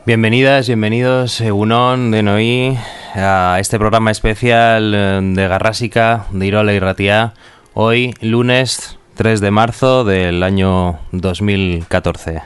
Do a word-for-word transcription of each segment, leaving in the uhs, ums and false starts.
Bienvenidas, bienvenidos, Egunon, de Noí, a este programa especial de Garrásica, de Irola y Ratia, hoy, lunes tres de marzo del año dos mil catorce.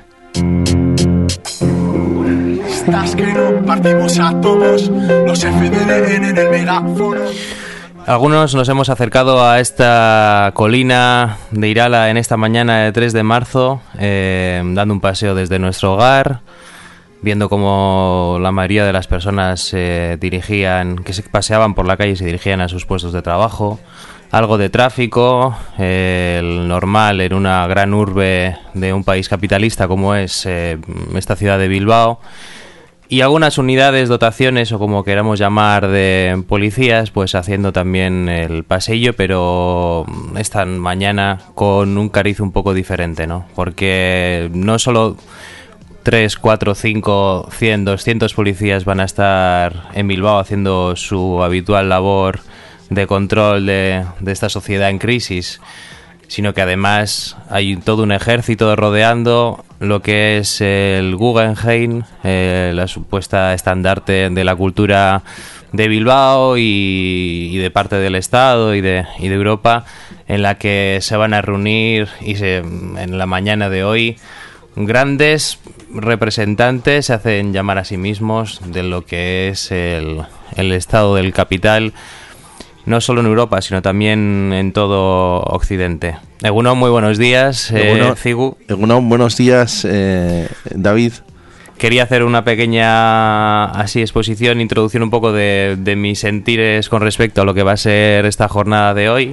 Estás que no partimos a todos los F D N en el megáfono. Algunos nos hemos acercado a esta colina de Irala en esta mañana de tres de marzo, eh, dando un paseo desde nuestro hogar, viendo cómo la mayoría de las personas se dirigían, que se paseaban por la calle y se dirigían a sus puestos de trabajo. Algo de tráfico, eh, el normal en una gran urbe de un país capitalista como es eh, esta ciudad de Bilbao. Y algunas unidades, dotaciones o como queramos llamar de policías, pues haciendo también el paseillo, pero esta mañana con un cariz un poco diferente, ¿no? Porque no solo tres, cuatro, cinco, cien, doscientos policías van a estar en Bilbao haciendo su habitual labor de control de, de esta sociedad en crisis, sino que además hay todo un ejército rodeando lo que es el Guggenheim, eh, la supuesta estandarte de la cultura de Bilbao y, y de parte del Estado y de, y de Europa, en la que se van a reunir y se, en la mañana de hoy grandes representantes se hacen llamar a sí mismos de lo que es el, el estado del capital, no solo en Europa, sino también en todo Occidente. Egunon, muy buenos días, eh, Cigu. Egunon, buenos días, eh, David. Quería hacer una pequeña así exposición, introducción un poco de, de mis sentires con respecto a lo que va a ser esta jornada de hoy.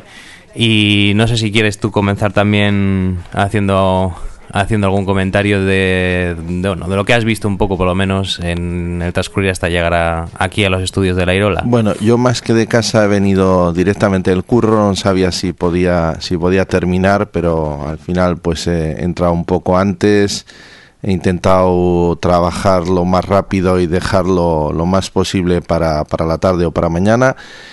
Y no sé si quieres tú comenzar también haciendo... haciendo algún comentario de, de, bueno, de lo que has visto un poco, por lo menos, en el transcurrir hasta llegar a, aquí a los estudios de la Irola. Bueno, yo más que de casa he venido directamente del curro, no sabía si podía, si podía terminar, pero al final pues he entrado un poco antes, he intentado trabajar lo más rápido y dejarlo lo más posible para, para la tarde o para mañana,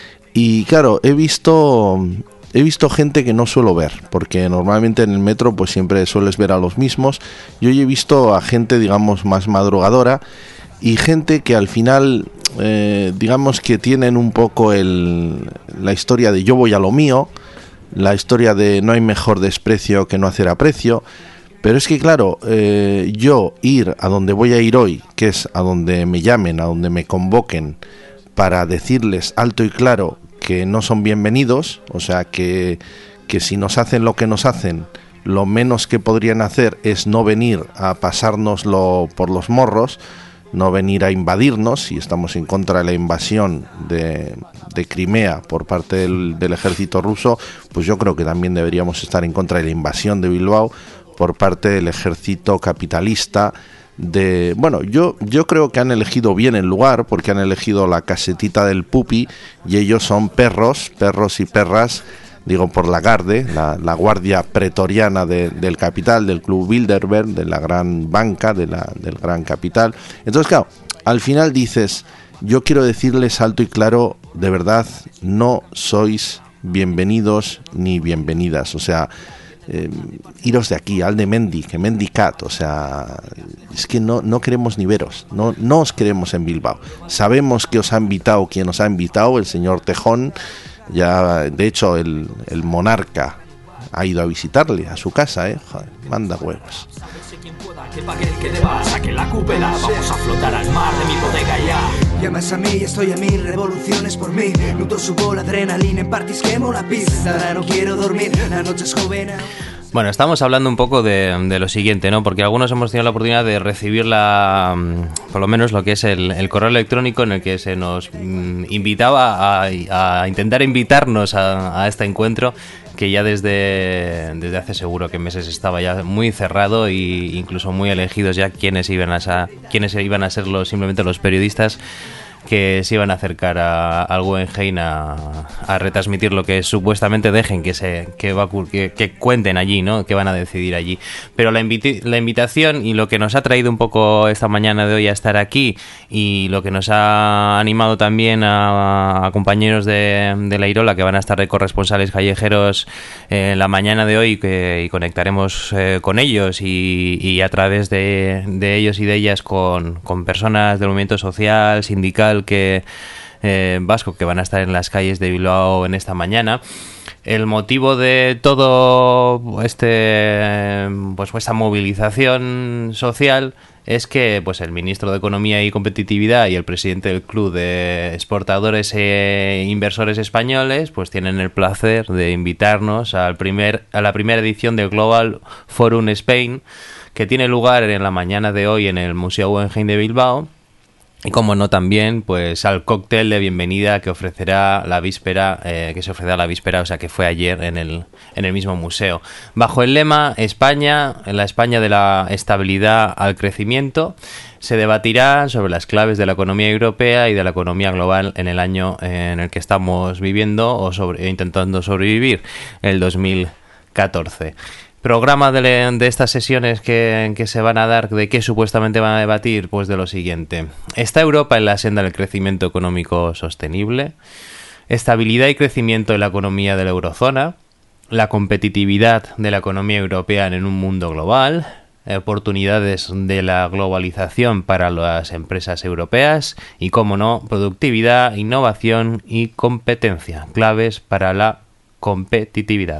y claro, he visto... He visto gente que no suelo ver, porque normalmente en el metro pues siempre sueles ver a los mismos. Yo he visto a gente, digamos, más madrugadora y gente que al final, eh, digamos que tienen un poco el, la historia de yo voy a lo mío, la historia de no hay mejor desprecio que no hacer aprecio. Pero es que claro, eh, yo ir a donde voy a ir hoy, que es a donde me llamen, a donde me convoquen, para decirles alto y claro que no son bienvenidos, o sea que, que si nos hacen lo que nos hacen, lo menos que podrían hacer es no venir a pasárnoslo por los morros, no venir a invadirnos, si estamos en contra de la invasión de, de Crimea por parte del, del ejército ruso, pues yo creo que también deberíamos estar en contra de la invasión de Bilbao por parte del ejército capitalista. De bueno, yo yo creo que han elegido bien el lugar, porque han elegido la casetita del Pupi y ellos son perros, perros y perras, digo por la Garde, la, la guardia pretoriana de, del capital, del Club Bilderberg, de la gran banca, de la, del gran capital. Entonces claro, al final dices, yo quiero decirles alto y claro, de verdad, no sois bienvenidos ni bienvenidas, o sea, Eh, iros de aquí, al de Mendi, que Mendicat, o sea, es que no, no queremos ni veros, no, no os queremos en Bilbao. Sabemos que os ha invitado quien os ha invitado, el señor Tejón, ya de hecho el, el monarca ha ido a visitarle a su casa, eh, joder, manda huevos. Que pague el que deba, saque la cúpula, vamos a flotar al mar de mi bodega ya. Llamas a mí, estoy a mil revoluciones por mí. Nudo subo la adrenalina, en parties quemo la pista. No quiero dormir, la noche es joven. Bueno, estamos hablando un poco de, de lo siguiente, ¿no? Porque algunos hemos tenido la oportunidad de recibir la, por lo menos lo que es el, el correo electrónico en el que se nos mm, invitaba a, a intentar invitarnos a, a este encuentro, que ya desde, desde hace seguro que meses estaba ya muy cerrado e incluso muy elegidos ya quiénes iban a ser, quiénes iban a ser los, simplemente los periodistas que se iban a acercar a, al Guggenheim a, a retransmitir lo que supuestamente dejen que se que, va, que, que cuenten allí, ¿no? Que van a decidir allí. Pero la, inviti- la invitación y lo que nos ha traído un poco esta mañana de hoy a estar aquí y lo que nos ha animado también a, a compañeros de, de la Irola que van a estar de corresponsales callejeros en la mañana de hoy que, y conectaremos eh, con ellos y, y a través de, de ellos y de ellas con, con personas del movimiento social, sindical, que eh, vasco que van a estar en las calles de Bilbao en esta mañana. El motivo de todo este pues esta movilización social es que pues el ministro de Economía y Competitividad y el presidente del Club de Exportadores e Inversores Españoles pues tienen el placer de invitarnos al primer a la primera edición del Global Forum Spain, que tiene lugar en la mañana de hoy en el Museo Guggenheim de Bilbao. Y como no también, pues al cóctel de bienvenida que ofrecerá la víspera, eh, que se ofrecerá la víspera, o sea que fue ayer en el, en el mismo museo. Bajo el lema España, en la España de la estabilidad al crecimiento, se debatirá sobre las claves de la economía europea y de la economía global en el año en el que estamos viviendo o sobre, intentando sobrevivir, el dos mil catorce. Programa de, de estas sesiones que, que se van a dar, ¿de qué supuestamente van a debatir? Pues de lo siguiente. ¿Está Europa en la senda del crecimiento económico sostenible? ¿Estabilidad y crecimiento en la economía de la eurozona? ¿La competitividad de la economía europea en un mundo global? ¿Oportunidades de la globalización para las empresas europeas? Y, cómo no, productividad, innovación y competencia, claves para la competitividad.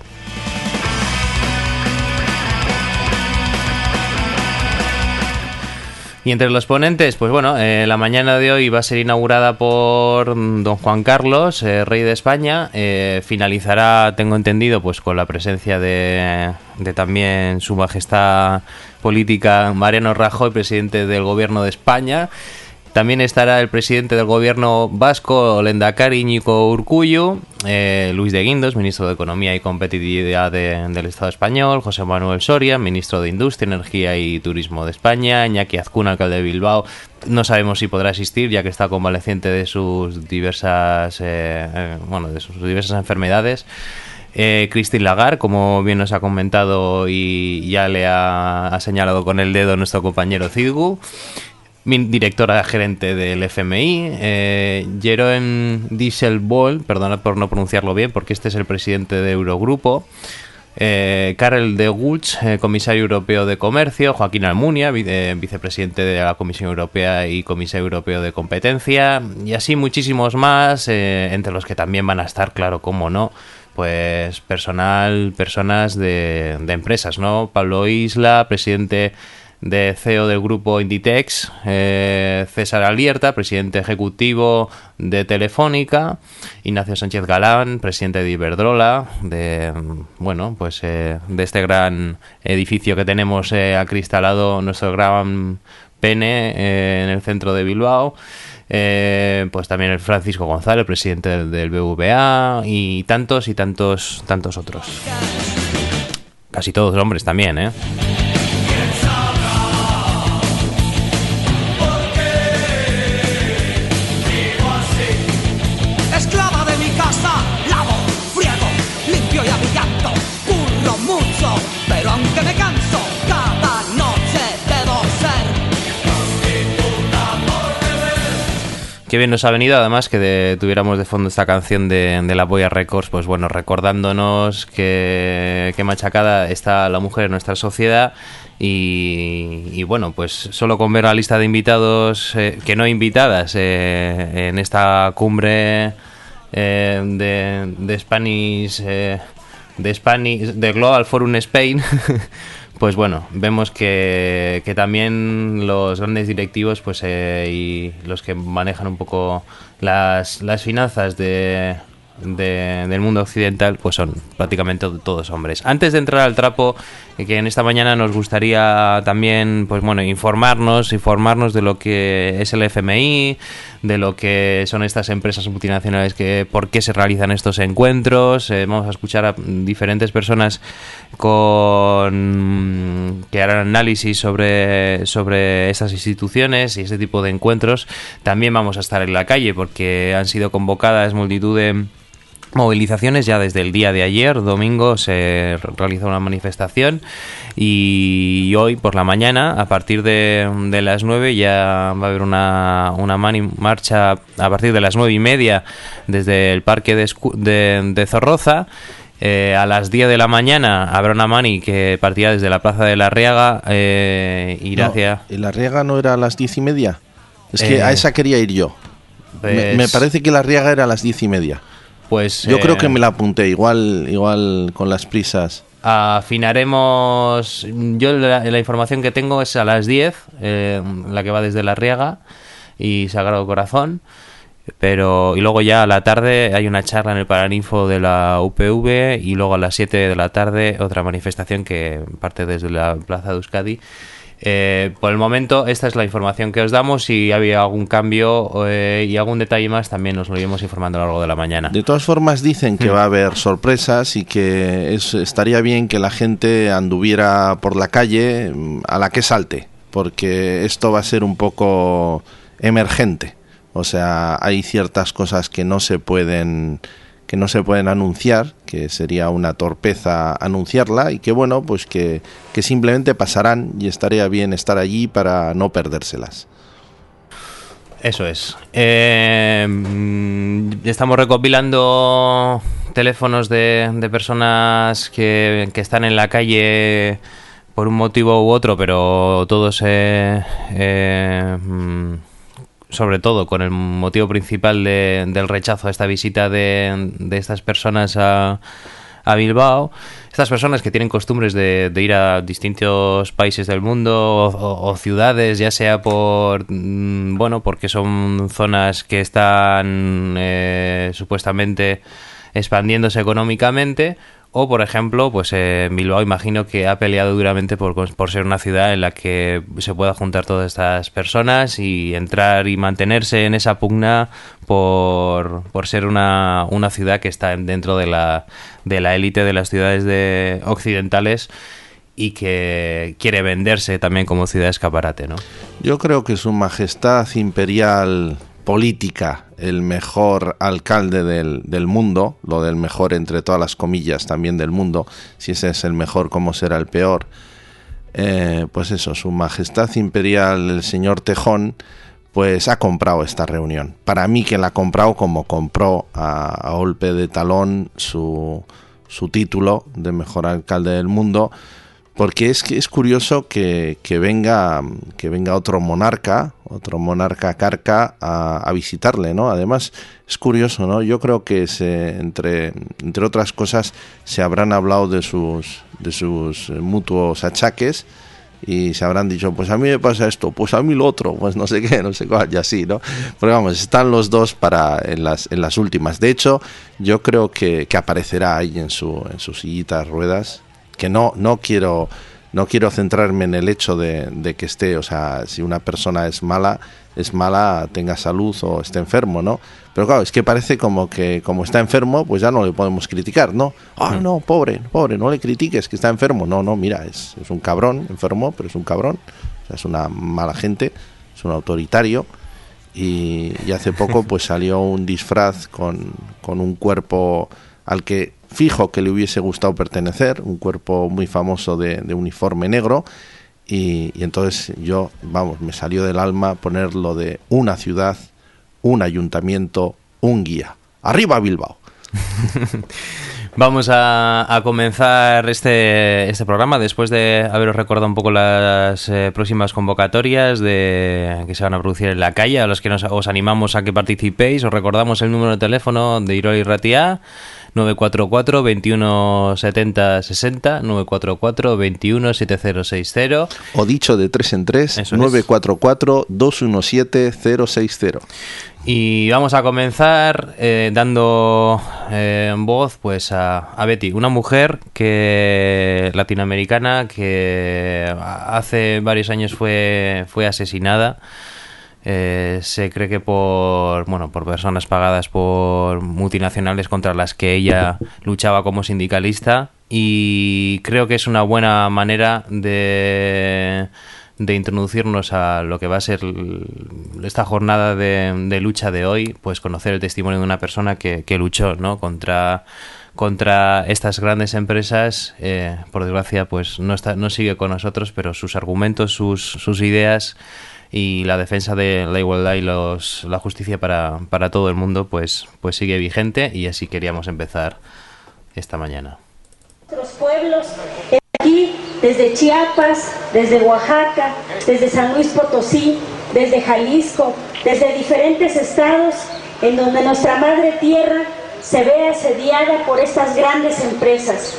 Y entre los ponentes, pues bueno, eh, la mañana de hoy va a ser inaugurada por don Juan Carlos, eh, rey de España. Eh, finalizará, tengo entendido, pues con la presencia de, de también su majestad política Mariano Rajoy, presidente del gobierno de España. También estará el presidente del gobierno vasco, Lehendakari Iñigo Urkullu, eh, Luis de Guindos, ministro de Economía y Competitividad de, del Estado español, José Manuel Soria, ministro de Industria, Energía y Turismo de España, Iñaki Azcuna, alcalde de Bilbao. No sabemos si podrá asistir, ya que está convaleciente de sus diversas, eh, eh, bueno, de sus diversas enfermedades. Eh, Christine Lagarde, como bien nos ha comentado y ya le ha, ha señalado con el dedo nuestro compañero Cidgu, directora gerente del F M I, eh, Jeroen Dijsselbloem, perdona por no pronunciarlo bien, porque este es el presidente de Eurogrupo, eh, Karel de Gucht, eh, comisario europeo de Comercio, Joaquín Almunia, eh, vicepresidente de la Comisión Europea y comisario europeo de Competencia, y así muchísimos más, eh, entre los que también van a estar, claro, cómo no, pues personal, personas de, de empresas, ¿no? Pablo Isla, presidente de C E O del grupo Inditex, eh, César Alierta, presidente ejecutivo de Telefónica, Ignacio Sánchez Galán, presidente de Iberdrola, de bueno, pues eh, de este gran edificio que tenemos eh, acristalado, nuestro gran pene eh, en el centro de Bilbao. Eh, pues también el Francisco González, presidente del, del B V A, y tantos y tantos tantos otros. Casi todos hombres también, ¿eh? Qué bien nos ha venido, además, que de, tuviéramos de fondo esta canción de, de la Boya Records, pues bueno, recordándonos que, que machacada está la mujer en nuestra sociedad y, y bueno, pues solo con ver la lista de invitados, eh, que no invitadas, eh, en esta cumbre eh, de, de Spanish, eh, de Spanish, de Global Forum Spain, pues bueno, vemos que, que también los grandes directivos pues eh, y los que manejan un poco las, las finanzas de, de, del mundo occidental, pues son prácticamente todos hombres. Antes de entrar al trapo, que en esta mañana nos gustaría también, pues bueno, informarnos, informarnos de lo que es el F M I, de lo que son estas empresas multinacionales, que por qué se realizan estos encuentros. Eh, vamos a escuchar a diferentes personas con que harán análisis sobre, sobre estas instituciones y ese tipo de encuentros. También vamos a estar en la calle porque han sido convocadas multitud de movilizaciones. Ya desde el día de ayer, domingo, se realizó una manifestación y hoy por la mañana, a partir de, de las nueve, ya va a haber una, una mani marcha a partir de las nueve y media desde el parque de, de, de Zorroza. Eh, a las diez de la mañana habrá una mani que partirá desde la Plaza de la Riaga, eh, irá no, hacia... ¿y la Riaga no era a las diez y media? Es que eh, a esa quería ir yo. Pues... Me, me parece que la Riaga era a las diez y media. Pues, yo eh, creo que me la apunté, igual, igual con las prisas. Afinaremos. Yo la, la información que tengo es a las diez, eh, la que va desde la Riaga y Sagrado Corazón. Pero y luego ya a la tarde hay una charla en el Paraninfo de la U P V y luego a las siete de la tarde otra manifestación que parte desde la Plaza de Euskadi. Eh, por el momento esta es la información que os damos. Si había algún cambio eh, y algún detalle más también nos lo iremos informando a lo largo de la mañana. De todas formas dicen que mm. va a haber sorpresas y que es, estaría bien que la gente anduviera por la calle a la que salte, porque esto va a ser un poco emergente. O sea, hay ciertas cosas que no se pueden que no se pueden anunciar, que sería una torpeza anunciarla, y que bueno, pues que, que simplemente pasarán y estaría bien estar allí para no perdérselas. Eso es. Eh, estamos recopilando teléfonos de, de personas que, que están en la calle por un motivo u otro, pero todos... Eh, eh, sobre todo con el motivo principal de, del rechazo a esta visita de, de estas personas a, a Bilbao. Estas personas que tienen costumbres de, de ir a distintos países del mundo o, o, o ciudades, ya sea por bueno porque son zonas que están eh, supuestamente expandiéndose económicamente, o por ejemplo, pues eh, Bilbao imagino que ha peleado duramente por, por ser una ciudad en la que se pueda juntar todas estas personas y entrar y mantenerse en esa pugna por, por ser una, una ciudad que está dentro de la de la élite de las ciudades de, occidentales, y que quiere venderse también como ciudad escaparate, ¿no? Yo creo que Su Majestad Imperial Política, el mejor alcalde del, del mundo, lo del mejor entre todas las comillas también del mundo, si ese es el mejor, ¿cómo será el peor? Eh, pues eso, Su Majestad Imperial, el señor Tejón, pues ha comprado esta reunión. Para mí que la ha comprado como compró a, a golpe de talón su, su título de mejor alcalde del mundo, porque es que es curioso que, que venga que venga otro monarca, otro monarca carca a, a visitarle, ¿no? Además es curioso, ¿no? Yo creo que se, entre entre otras cosas se habrán hablado de sus de sus mutuos achaques y se habrán dicho, pues a mí me pasa esto, pues a mí lo otro, pues no sé qué, no sé cuál, y así, ¿no? Porque vamos, están los dos para en las en las últimas. De hecho, yo creo que, que aparecerá ahí en su en su sillita de ruedas. Que no no quiero no quiero centrarme en el hecho de, de que esté, o sea, si una persona es mala, es mala, tenga salud o esté enfermo, ¿no? Pero claro, es que parece como que como está enfermo, pues ya no le podemos criticar, ¿no? Ah, no, pobre, pobre, no le critiques que está enfermo. No, no, mira, es, es un cabrón, enfermo, pero es un cabrón. O sea, es una mala gente, es un autoritario. Y, y hace poco pues salió un disfraz con, con un cuerpo al que fijo que le hubiese gustado pertenecer, un cuerpo muy famoso de, de uniforme negro, y, y entonces yo, vamos, me salió del alma ponerlo de una ciudad, un ayuntamiento, un guía. ¡Arriba Bilbao! Vamos a, a comenzar este, este programa después de haberos recordado un poco las eh, próximas convocatorias de que se van a producir en la calle, a los que nos, os animamos a que participéis. Os recordamos el número de teléfono de Irol y Ratia, nueve cuatro cuatro, veintiuno setenta sesenta, nueve cuatro cuatro, veintiuno setenta sesenta. O dicho de tres en tres, Eso nueve cuatro cuatro, dos uno siete, cero seis cero. Y vamos a comenzar eh, dando eh, voz pues a, a Betty, una mujer que latinoamericana que hace varios años fue, fue asesinada. Eh, se cree que por bueno por personas pagadas por multinacionales contra las que ella luchaba como sindicalista, y creo que es una buena manera de de introducirnos a lo que va a ser esta jornada de, de lucha de hoy, pues conocer el testimonio de una persona que, que luchó, ¿no?, contra contra estas grandes empresas. Eh, por desgracia, pues no está, no sigue con nosotros, pero sus argumentos, sus, sus ideas y la defensa de la igualdad y los, la justicia para, para todo el mundo, pues, pues sigue vigente, y así queríamos empezar esta mañana. Nuestros pueblos, aquí, desde Chiapas, desde Oaxaca, desde San Luis Potosí, desde Jalisco, desde diferentes estados en donde nuestra madre tierra se ve asediada por estas grandes empresas.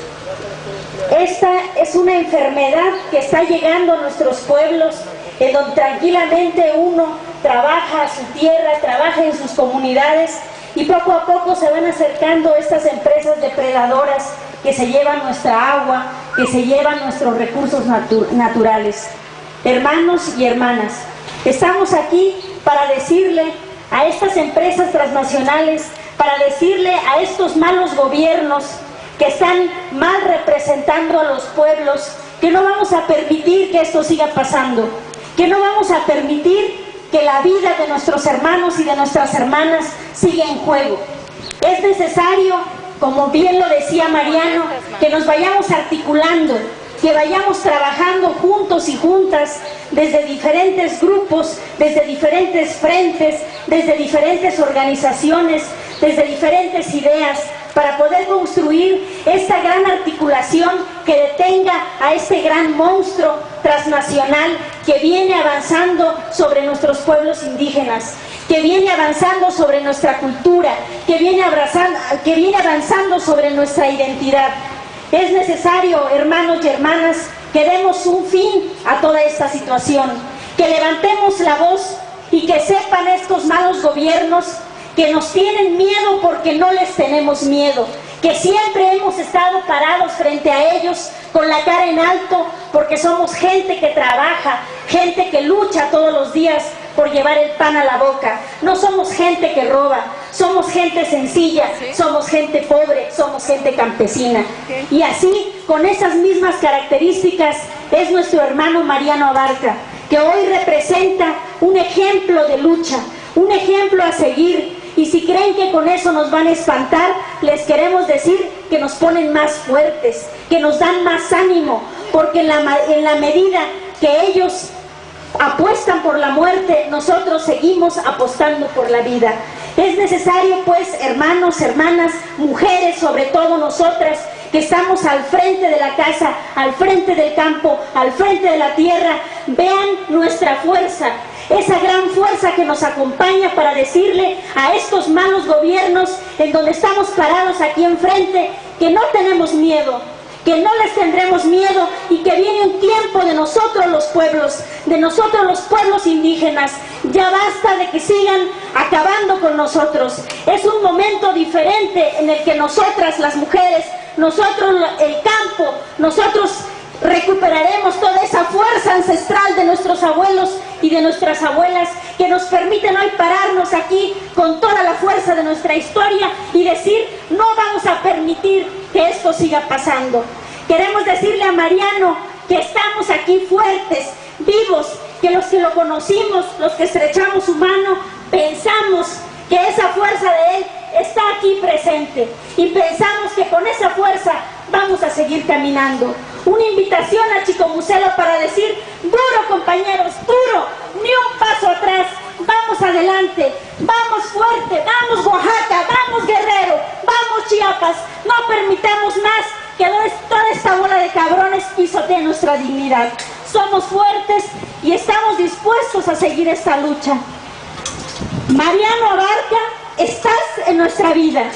Esta es una enfermedad que está llegando a nuestros pueblos, en donde tranquilamente uno trabaja a su tierra, trabaja en sus comunidades, y poco a poco se van acercando estas empresas depredadoras que se llevan nuestra agua, que se llevan nuestros recursos natu- naturales. Hermanos y hermanas, estamos aquí para decirle a estas empresas transnacionales, para decirle a estos malos gobiernos que están mal representando a los pueblos, que no vamos a permitir que esto siga pasando, que no vamos a permitir que la vida de nuestros hermanos y de nuestras hermanas siga en juego. Es necesario, como bien lo decía Mariano, que nos vayamos articulando, que vayamos trabajando juntos y juntas desde diferentes grupos, desde diferentes frentes, desde diferentes organizaciones, desde diferentes ideas, para poder construir esta gran articulación que detenga a este gran monstruo transnacional que viene avanzando sobre nuestros pueblos indígenas, que viene avanzando sobre nuestra cultura, que viene, abrazando, que viene avanzando sobre nuestra identidad. Es necesario, hermanos y hermanas, que demos un fin a toda esta situación, que levantemos la voz y que sepan estos malos gobiernos que nos tienen miedo porque no les tenemos miedo, que siempre hemos estado parados frente a ellos con la cara en alto, porque somos gente que trabaja, gente que lucha todos los días por llevar el pan a la boca. No somos gente que roba, somos gente sencilla, somos gente pobre, somos gente campesina. Y así, con esas mismas características, es nuestro hermano Mariano Abarca, que hoy representa un ejemplo de lucha, un ejemplo a seguir. Y si creen que con eso nos van a espantar, les queremos decir que nos ponen más fuertes, que nos dan más ánimo, porque en la, en la medida que ellos apuestan por la muerte, nosotros seguimos apostando por la vida. Es necesario, pues, hermanos, hermanas, mujeres, sobre todo nosotras, que estamos al frente de la casa, al frente del campo, al frente de la tierra, vean nuestra fuerza, esa gran fuerza que nos acompaña para decirle a estos malos gobiernos en donde estamos parados aquí enfrente que no tenemos miedo, que no les tendremos miedo, y que viene un tiempo de nosotros los pueblos, de nosotros los pueblos indígenas. Ya basta de que sigan acabando con nosotros. Es un momento diferente en el que nosotras, las mujeres, nosotros el campo, nosotros recuperaremos toda esa fuerza ancestral de nuestros abuelos y de nuestras abuelas, que nos permiten hoy pararnos aquí con toda la fuerza de nuestra historia y decir: no vamos a permitir que esto siga pasando. Queremos decirle a Mariano que estamos aquí fuertes, vivos, que los que lo conocimos, los que estrechamos su mano, pensamos que esa fuerza de él está aquí presente, y pensamos que con esa fuerza vamos a seguir caminando. Una invitación a Chicomucelo para decir: duro, compañeros, duro, ni un paso atrás, vamos adelante, vamos fuerte, vamos Oaxaca, vamos Guerrero, vamos Chiapas, no permitamos más que toda esta bola de cabrones pisoteen nuestra dignidad. Somos fuertes y estamos dispuestos a seguir esta lucha. Mariano Abarca, estás en nuestra vida.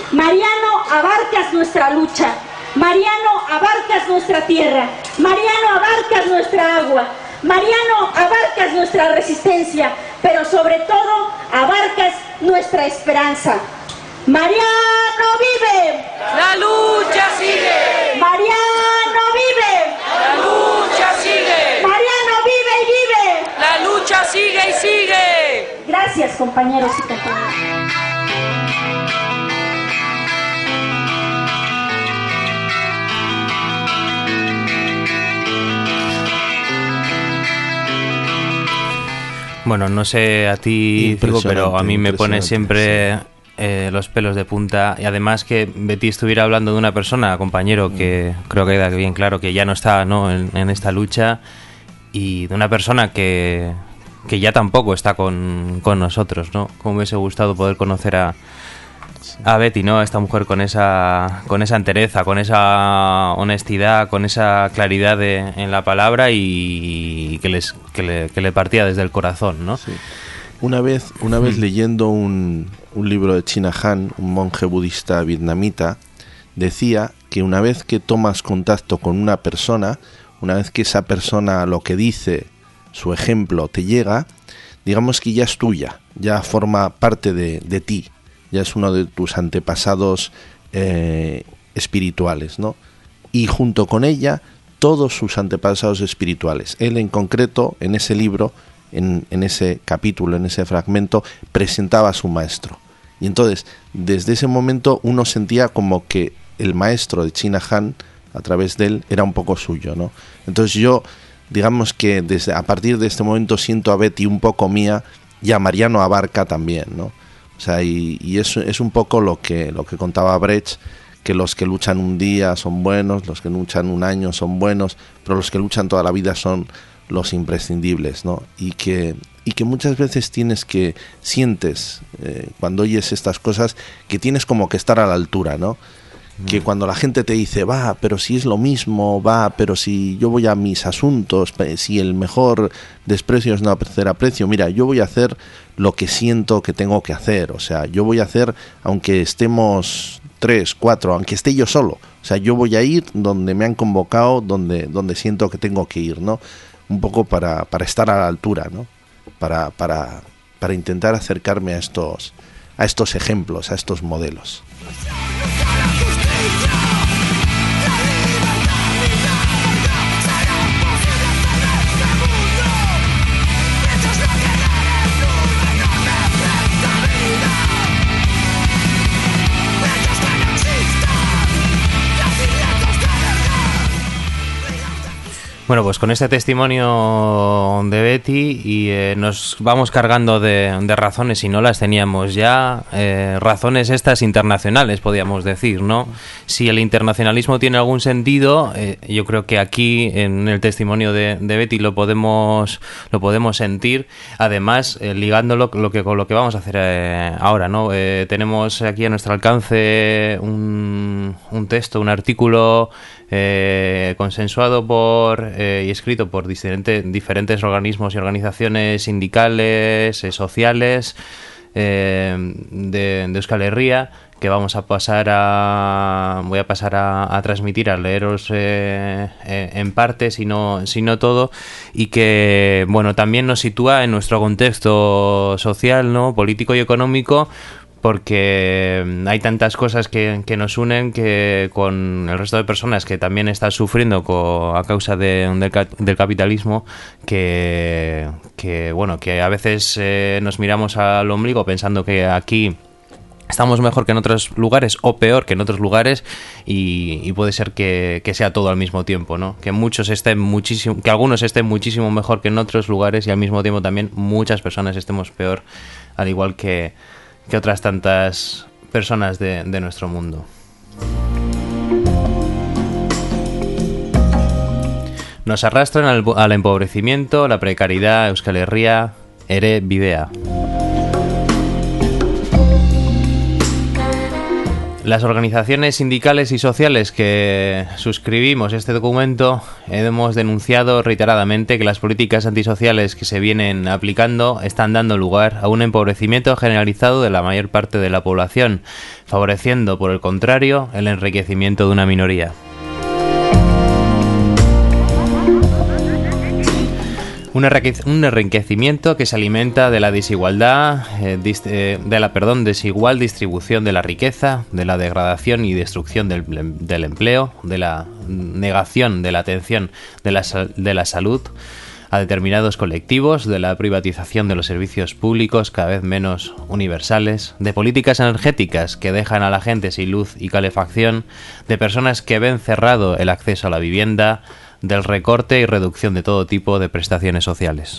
Mariano, abarcas nuestra lucha. Mariano, abarcas nuestra tierra. Mariano, abarcas nuestra agua. Mariano, abarcas nuestra resistencia, pero sobre todo abarcas nuestra esperanza. Mariano vive. La lucha sigue. Mariano vive. La lucha sigue. Mariano vive y vive. La lucha sigue y sigue. Gracias, compañeros y compañeras. Bueno, no sé a ti, Figo, pero a mí me pone siempre eh, los pelos de punta. Y además que Betty estuviera hablando de una persona, compañero, que mm. creo que queda bien claro que ya no está, ¿no?, en, en esta lucha, y de una persona que, que ya tampoco está con, con nosotros, ¿no? Como me hubiese gustado poder conocer a, a Betty, ¿no? A esta mujer con esa, con esa entereza, con esa honestidad, con esa claridad de, en la palabra, y que, les, que, le, que le partía desde el corazón, ¿no? Sí. Una vez, una vez leyendo un, un libro de China Han, un monje budista vietnamita, decía que una vez que tomas contacto con una persona, una vez que esa persona lo que dice, su ejemplo te llega, digamos que ya es tuya, ya forma parte de, de ti. Ya es uno de tus antepasados eh, espirituales, ¿no? Y junto con ella, todos sus antepasados espirituales. Él en concreto, en ese libro, en, en ese capítulo, en ese fragmento, presentaba a su maestro. Y entonces, desde ese momento, uno sentía como que el maestro de China Han, a través de él, era un poco suyo, ¿no? Entonces yo, digamos que desde a partir de este momento siento a Betty un poco mía, y a Mariano Abarca también, ¿no? O sea, y, y eso es un poco lo que, lo que contaba Brecht, que los que luchan un día son buenos, los que luchan un año son buenos, pero los que luchan toda la vida son los imprescindibles, ¿no? Y que, y que muchas veces tienes que, sientes, eh, cuando oyes estas cosas, que tienes como que estar a la altura, ¿no? Mm. Que cuando la gente te dice, va, pero si es lo mismo, va, pero si yo voy a mis asuntos, si el mejor desprecio es no hacer aprecio, mira, yo voy a hacer lo que siento que tengo que hacer, o sea, yo voy a hacer, aunque estemos tres, cuatro, aunque esté yo solo, o sea, yo voy a ir donde me han convocado, donde, donde siento que tengo que ir, ¿no? Un poco para, para estar a la altura, ¿no? Para, para, para intentar acercarme a estos, a estos ejemplos, a estos modelos. Bueno, pues con este testimonio de Betty y eh, nos vamos cargando de, de razones, si no las teníamos ya, eh, razones estas internacionales, podríamos decir, ¿no? Si el internacionalismo tiene algún sentido, eh, yo creo que aquí en el testimonio de, de Betty lo podemos lo podemos sentir, además eh, ligándolo lo que, con lo que vamos a hacer eh, ahora, ¿no? Eh, tenemos aquí a nuestro alcance un, un texto, un artículo Eh, consensuado por eh, y escrito por diferente, diferentes organismos y organizaciones sindicales, eh, sociales eh, de, de Euskal Herria, que vamos a pasar a voy a pasar a, a transmitir, a leeros eh, eh, en parte, si no, si no todo, y que bueno, también nos sitúa en nuestro contexto social, ¿no?, político y económico, porque hay tantas cosas que, que nos unen que con el resto de personas que también están sufriendo co, a causa de, del, del capitalismo, que, que bueno, que a veces eh, nos miramos al ombligo pensando que aquí estamos mejor que en otros lugares o peor que en otros lugares, y, y puede ser que, que sea todo al mismo tiempo, ¿no? Que muchos estén muchísimo, que algunos estén muchísimo mejor que en otros lugares, y al mismo tiempo también muchas personas estemos peor, al igual que que otras tantas personas de, de nuestro mundo. Nos arrastran al, al empobrecimiento, la precariedad, Euskal Herria, ere bidea. Las organizaciones sindicales y sociales que suscribimos este documento hemos denunciado reiteradamente que las políticas antisociales que se vienen aplicando están dando lugar a un empobrecimiento generalizado de la mayor parte de la población, favoreciendo, por el contrario, el enriquecimiento de una minoría. Un enriquecimiento que se alimenta de la desigualdad, eh, dist eh, de la perdón, desigual distribución de la riqueza, de la degradación y destrucción del, del empleo, de la negación de la atención de la, de la salud a determinados colectivos, de la privatización de los servicios públicos cada vez menos universales, de políticas energéticas que dejan a la gente sin luz y calefacción, de personas que ven cerrado el acceso a la vivienda, del recorte y reducción de todo tipo de prestaciones sociales.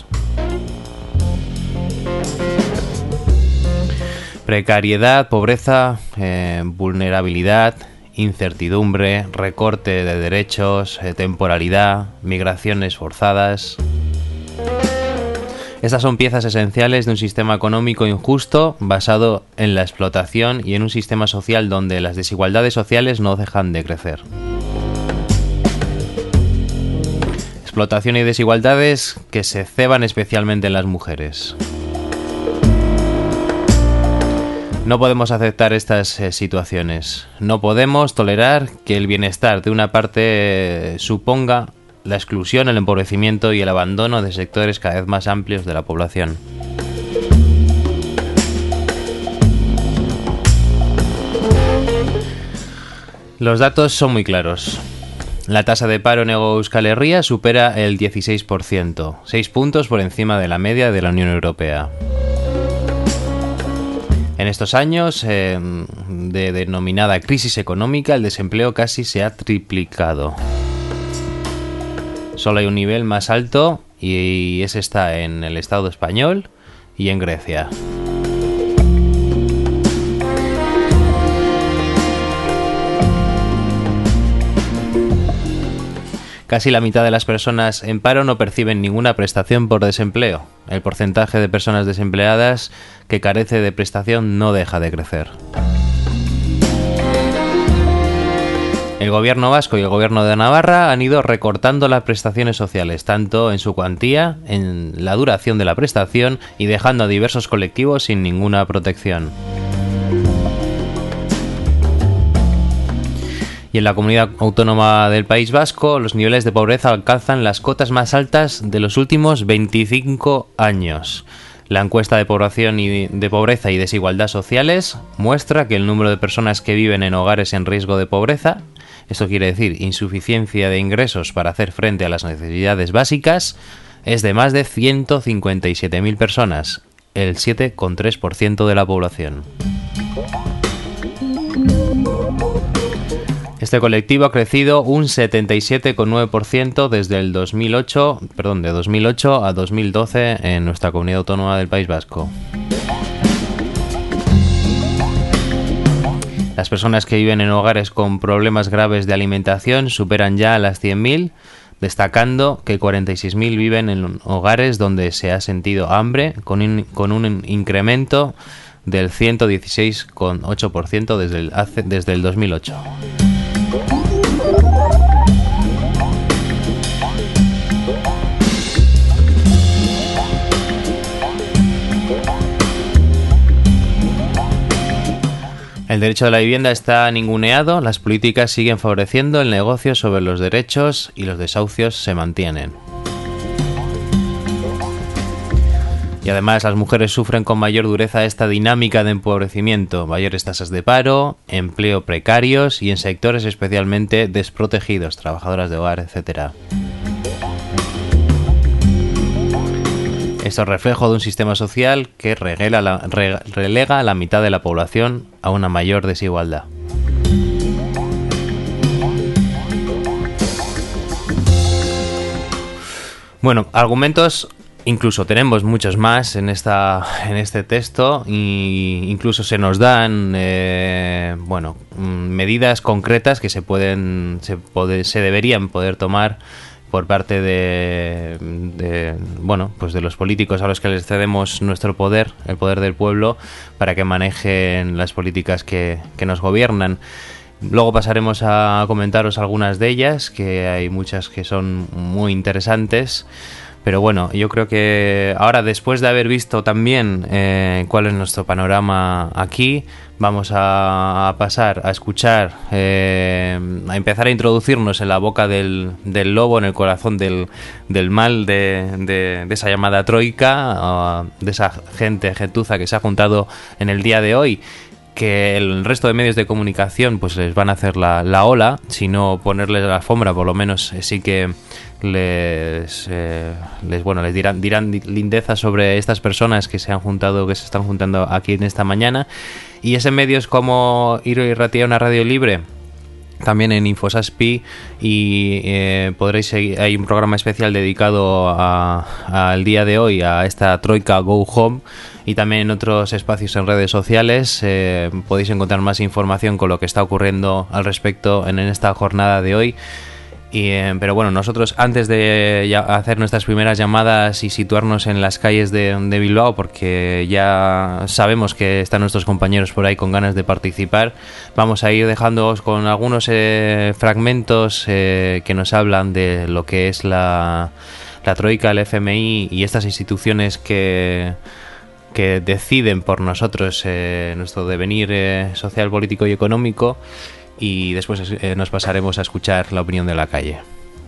Precariedad, pobreza, eh, vulnerabilidad, incertidumbre, recorte de derechos, eh, temporalidad, migraciones forzadas. Estas son piezas esenciales de un sistema económico injusto basado en la explotación y en un sistema social donde las desigualdades sociales no dejan de crecer. Explotación y desigualdades que se ceban especialmente en las mujeres. No podemos aceptar estas eh, situaciones. No podemos tolerar que el bienestar de una parte eh, suponga la exclusión, el empobrecimiento y el abandono de sectores cada vez más amplios de la población. Los datos son muy claros. La tasa de paro en Hego Euskal Herria supera el dieciséis por ciento, seis puntos por encima de la media de la Unión Europea. En estos años eh, de denominada crisis económica, el desempleo casi se ha triplicado. Solo hay un nivel más alto y ese está en el Estado español y en Grecia. Casi la mitad de las personas en paro no perciben ninguna prestación por desempleo. El porcentaje de personas desempleadas que carece de prestación no deja de crecer. El gobierno vasco y el gobierno de Navarra han ido recortando las prestaciones sociales, tanto en su cuantía, en la duración de la prestación y dejando a diversos colectivos sin ninguna protección. Y en la comunidad autónoma del País Vasco, los niveles de pobreza alcanzan las cotas más altas de los últimos veinticinco años. La encuesta de población y de pobreza y desigualdad sociales muestra que el número de personas que viven en hogares en riesgo de pobreza, esto quiere decir insuficiencia de ingresos para hacer frente a las necesidades básicas, es de más de ciento cincuenta y siete mil personas, el siete coma tres por ciento de la población. Este colectivo ha crecido un setenta y siete coma nueve por ciento desde el dos mil ocho, perdón, de dos mil ocho a dos mil doce en nuestra comunidad autónoma del País Vasco. Las personas que viven en hogares con problemas graves de alimentación superan ya a las cien mil, destacando que cuarenta y seis mil viven en hogares donde se ha sentido hambre, con un, con un incremento del ciento dieciséis coma ocho por ciento desde el, desde el dos mil ocho. El derecho de la vivienda está ninguneado, las políticas siguen favoreciendo el negocio sobre los derechos y los desahucios se mantienen. Y además las mujeres sufren con mayor dureza esta dinámica de empobrecimiento, mayores tasas de paro, empleo precarios y en sectores especialmente desprotegidos, trabajadoras de hogar, etcétera. Esto es reflejo de un sistema social que relega la, re, relega a la mitad de la población a una mayor desigualdad. Bueno, argumentos incluso tenemos muchos más en esta en este texto e incluso se nos dan eh, bueno medidas concretas que se pueden se, puede, se deberían poder tomar por parte de, de bueno pues de los políticos a los que les cedemos nuestro poder, el poder del pueblo, para que manejen las políticas que, que nos gobiernan. Luego pasaremos a comentaros algunas de ellas, que hay muchas que son muy interesantes. Pero bueno, yo creo que ahora, después de haber visto también eh, cuál es nuestro panorama aquí, vamos a, a pasar a escuchar, eh, a empezar a introducirnos en la boca del, del lobo, en el corazón del, del mal, de, de, de esa llamada troika, uh, de esa gente, gentuza que se ha juntado en el día de hoy, que el resto de medios de comunicación pues les van a hacer la, la ola, si no ponerles la alfombra, por lo menos eh, sí que les, eh, les bueno les dirán dirán lindezas sobre estas personas que se han juntado, que se están juntando aquí en esta mañana. Y es en medios como Iro y Ratia, una radio libre, también en Infosaspi, y eh, podréis seguir, hay un programa especial dedicado al día de hoy a esta troika Go Home, y también en otros espacios en redes sociales eh, podéis encontrar más información con lo que está ocurriendo al respecto en, en esta jornada de hoy. Y, eh, pero bueno, nosotros antes de ya hacer nuestras primeras llamadas y situarnos en las calles de, de Bilbao, porque ya sabemos que están nuestros compañeros por ahí con ganas de participar, vamos a ir dejándoos con algunos eh, fragmentos eh, que nos hablan de lo que es la, la Troika, el F M I y estas instituciones que, que deciden por nosotros eh, nuestro devenir eh, social, político y económico. Y después eh, nos pasaremos a escuchar la opinión de la calle.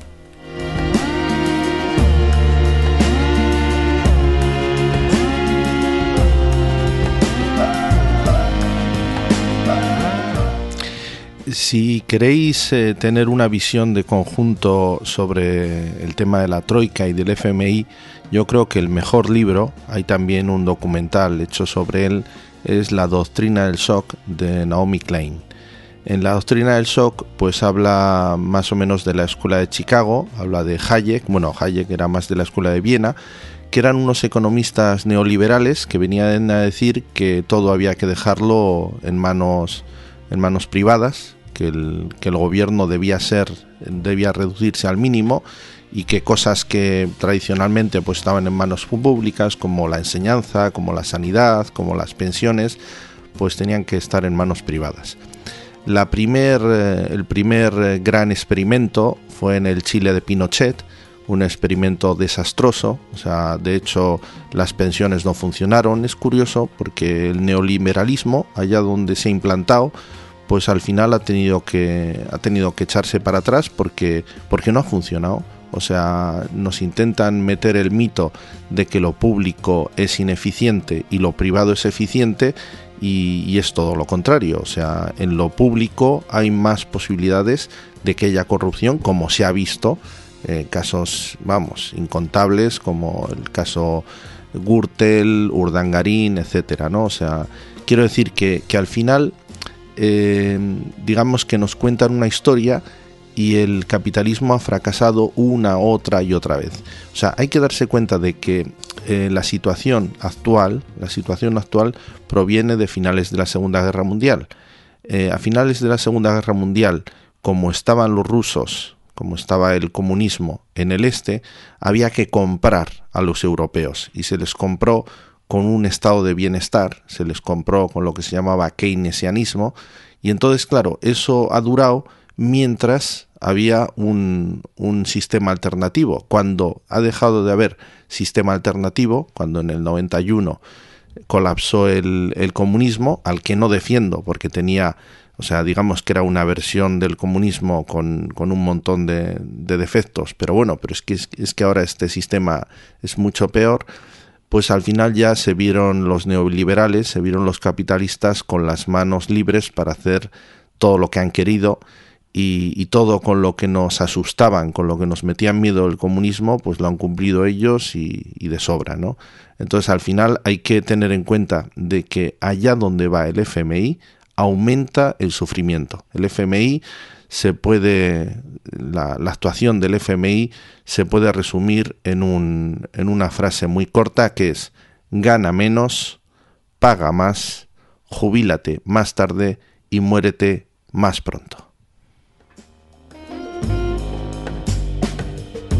Si queréis eh, tener una visión de conjunto sobre el tema de la Troika y del F M I, yo creo que el mejor libro, hay también un documental hecho sobre él, es La doctrina del shock de Naomi Klein. En La doctrina del shock pues habla más o menos de la escuela de Chicago, habla de Hayek, bueno, Hayek era más de la escuela de Viena, que eran unos economistas neoliberales que venían a decir que todo había que dejarlo en manos, en manos privadas, que el, que el gobierno debía ser, debía reducirse al mínimo, y que cosas que tradicionalmente pues estaban en manos públicas, como la enseñanza, como la sanidad, como las pensiones, pues tenían que estar en manos privadas. La primer, el primer gran experimento fue en el Chile de Pinochet, un experimento desastroso, o sea, de hecho las pensiones no funcionaron. Es curioso porque el neoliberalismo, allá donde se ha implantado, pues al final ha tenido que, ha tenido que echarse para atrás porque, porque no ha funcionado. O sea, nos intentan meter el mito de que lo público es ineficiente y lo privado es eficiente, y, y es todo lo contrario. O sea, en lo público hay más posibilidades de que haya corrupción, como se ha visto, eh, casos, vamos, incontables, como el caso Gürtel, Urdangarín, etcétera, ¿no? O sea, quiero decir que, que al final, eh, digamos que nos cuentan una historia y el capitalismo ha fracasado una, otra y otra vez. O sea, hay que darse cuenta de que eh, la situación actual, la situación actual proviene de finales de la Segunda Guerra Mundial. Eh, a finales de la Segunda Guerra Mundial, como estaban los rusos, como estaba el comunismo en el este, había que comprar a los europeos, y se les compró con un estado de bienestar, se les compró con lo que se llamaba keynesianismo, y entonces, claro, eso ha durado mientras había un, un sistema alternativo. Cuando ha dejado de haber sistema alternativo, cuando en el noventa y uno colapsó el, el comunismo, al que no defiendo porque tenía, o sea, digamos que era una versión del comunismo con, con un montón de, de defectos, pero bueno, pero es que, es, es que ahora este sistema es mucho peor. Pues al final ya se vieron los neoliberales, se vieron los capitalistas con las manos libres para hacer todo lo que han querido. Y, y todo con lo que nos asustaban, con lo que nos metían miedo el comunismo, pues lo han cumplido ellos y, y de sobra, ¿no? Entonces al final hay que tener en cuenta de que allá donde va el F M I aumenta el sufrimiento. El F M I se puede, la, la actuación del F M I se puede resumir en, un, en una frase muy corta, que es: gana menos, paga más, jubílate más tarde y muérete más pronto.